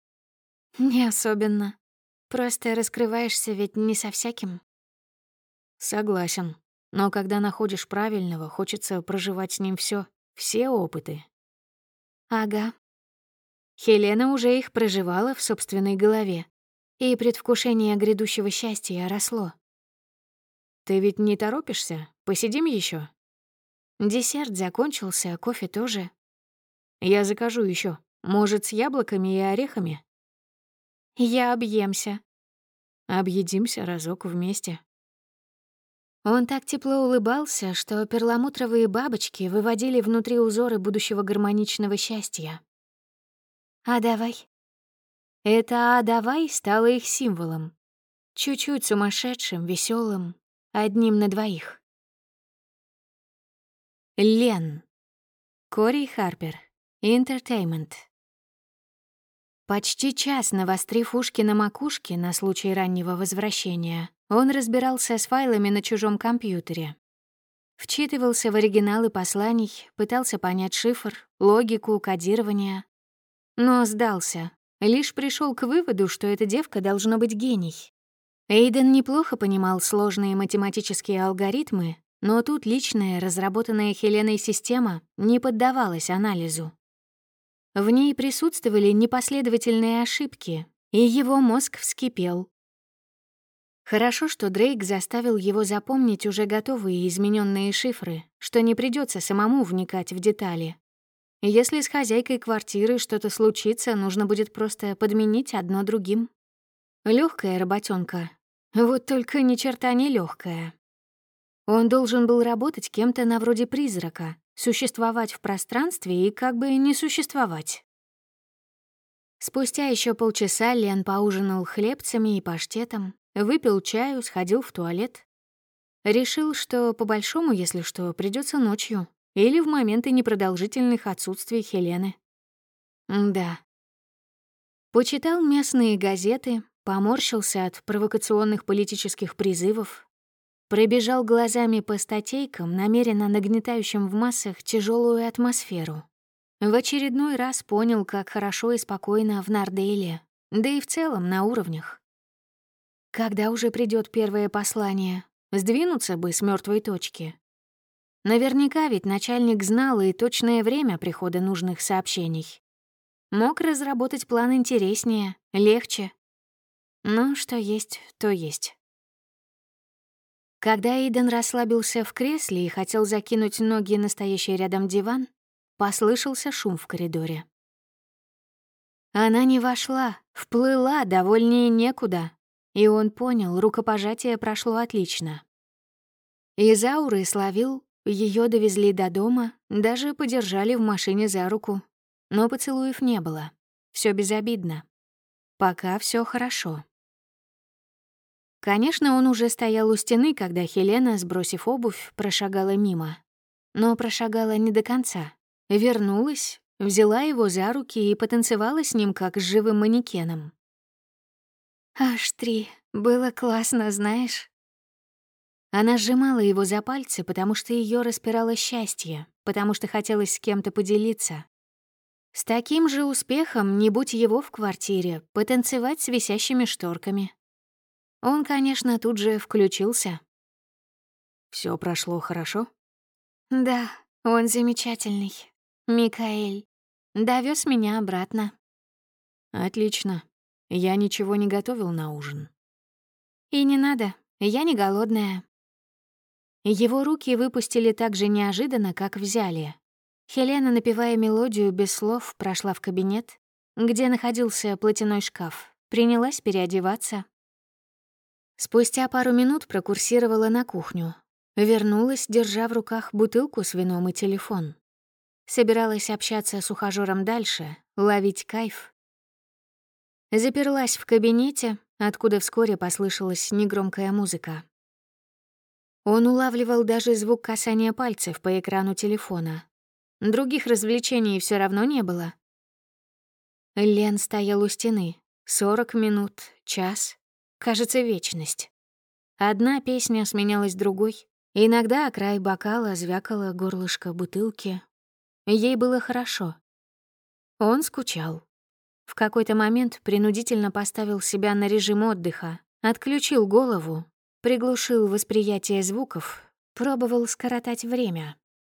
Не особенно. Просто раскрываешься ведь не со всяким. Согласен. Но когда находишь правильного, хочется проживать с ним все, все опыты. Ага. Хелена уже их проживала в собственной голове, и предвкушение грядущего счастья росло. Ты ведь не торопишься? Посидим еще. Десерт закончился, кофе тоже. Я закажу еще. Может, с яблоками и орехами? Я объемся. Объедимся разок вместе. Он так тепло улыбался, что перламутровые бабочки выводили внутри узоры будущего гармоничного счастья. «А давай». Это «а давай» стало их символом. Чуть-чуть сумасшедшим, веселым, одним на двоих. Лен. Кори Харпер. Entertainment. Почти час, навострив ушки на макушке на случай раннего возвращения, он разбирался с файлами на чужом компьютере. Вчитывался в оригиналы посланий, пытался понять шифр, логику, кодирование. Но сдался. Лишь пришел к выводу, что эта девка должно быть гений. Эйден неплохо понимал сложные математические алгоритмы, но тут личная, разработанная Хеленой система не поддавалась анализу. В ней присутствовали непоследовательные ошибки, и его мозг вскипел. Хорошо, что Дрейк заставил его запомнить уже готовые измененные шифры, что не придется самому вникать в детали. Если с хозяйкой квартиры что-то случится, нужно будет просто подменить одно другим. Легкая работенка. Вот только ни черта не легкая. Он должен был работать кем-то на вроде призрака, существовать в пространстве и как бы не существовать. Спустя еще полчаса Лен поужинал хлебцами и паштетом, выпил чаю, сходил в туалет. Решил, что по-большому, если что, придется ночью или в моменты непродолжительных отсутствий Хелены. Да. Почитал местные газеты, поморщился от провокационных политических призывов, пробежал глазами по статейкам, намеренно нагнетающим в массах тяжелую атмосферу. В очередной раз понял, как хорошо и спокойно в Нардейле, да и в целом на уровнях. Когда уже придет первое послание? Сдвинуться бы с мертвой точки. Наверняка ведь начальник знал и точное время прихода нужных сообщений. Мог разработать план интереснее, легче. Но что есть, то есть. Когда Эйден расслабился в кресле и хотел закинуть ноги на стоящий рядом диван, послышался шум в коридоре. Она не вошла, вплыла, довольнее некуда, и он понял, рукопожатие прошло отлично. Из ауры словил Ее довезли до дома, даже подержали в машине за руку. Но поцелуев не было. Все безобидно. Пока все хорошо. Конечно, он уже стоял у стены, когда Хелена, сбросив обувь, прошагала мимо. Но прошагала не до конца. Вернулась, взяла его за руки и потанцевала с ним, как с живым манекеном. «Аж три. Было классно, знаешь». Она сжимала его за пальцы, потому что ее распирало счастье, потому что хотелось с кем-то поделиться. С таким же успехом, не будь его в квартире, потанцевать с висящими шторками. Он, конечно, тут же включился. Все прошло хорошо? Да, он замечательный. Микаэль. Довез меня обратно. Отлично. Я ничего не готовил на ужин. И не надо, я не голодная. Его руки выпустили так же неожиданно, как взяли. Хелена, напевая мелодию без слов, прошла в кабинет, где находился платяной шкаф, принялась переодеваться. Спустя пару минут прокурсировала на кухню. Вернулась, держа в руках бутылку с вином и телефон. Собиралась общаться с ухажёром дальше, ловить кайф. Заперлась в кабинете, откуда вскоре послышалась негромкая музыка. Он улавливал даже звук касания пальцев по экрану телефона. Других развлечений все равно не было. Лен стоял у стены. Сорок минут, час, кажется, вечность. Одна песня сменялась другой. Иногда о край бокала звякало горлышко бутылки. Ей было хорошо. Он скучал. В какой-то момент принудительно поставил себя на режим отдыха, отключил голову, приглушил восприятие звуков, пробовал скоротать время.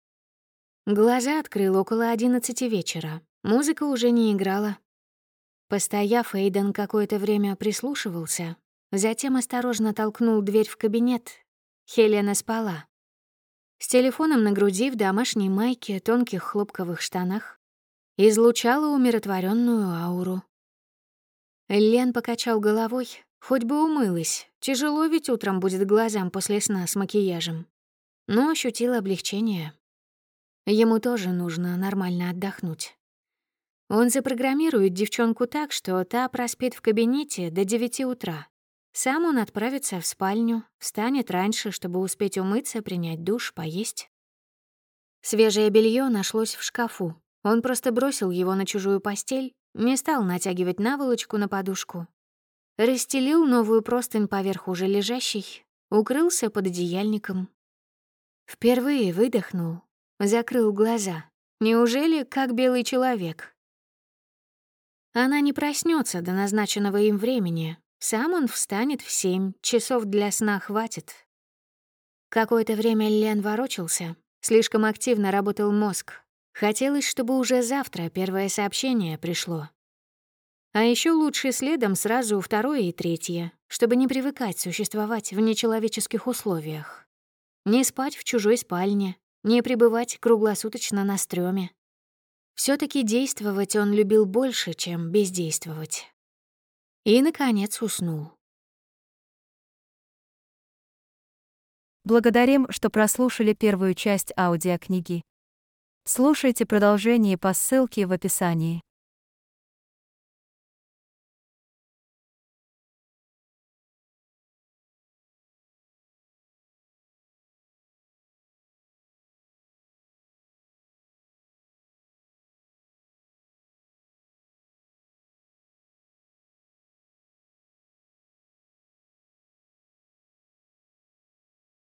Глаза открыл около одиннадцати вечера. Музыка уже не играла. Постояв, Эйден какое-то время прислушивался, затем осторожно толкнул дверь в кабинет. Хелена спала. С телефоном на груди, в домашней майке, тонких хлопковых штанах. Излучала умиротворенную ауру. Лен покачал головой, хоть бы умылась. Тяжело ведь утром будет глазам после сна с макияжем. Но ощутил облегчение. Ему тоже нужно нормально отдохнуть. Он запрограммирует девчонку так, что та проспит в кабинете до девяти утра. Сам он отправится в спальню, встанет раньше, чтобы успеть умыться, принять душ, поесть. Свежее белье нашлось в шкафу. Он просто бросил его на чужую постель, не стал натягивать наволочку на подушку. Расстелил новую простынь поверх уже лежащей, укрылся под одеяльником. Впервые выдохнул, закрыл глаза. Неужели как белый человек? Она не проснется до назначенного им времени. Сам он встанет в семь, часов для сна хватит. Какое-то время Лен ворочался, слишком активно работал мозг. Хотелось, чтобы уже завтра первое сообщение пришло. А еще лучше следом сразу второе и третье, чтобы не привыкать существовать в нечеловеческих условиях. Не спать в чужой спальне, не пребывать круглосуточно на стрёме. Всё-таки действовать он любил больше, чем бездействовать. И, наконец, уснул. Благодарим, что прослушали первую часть аудиокниги. Слушайте продолжение по ссылке в описании.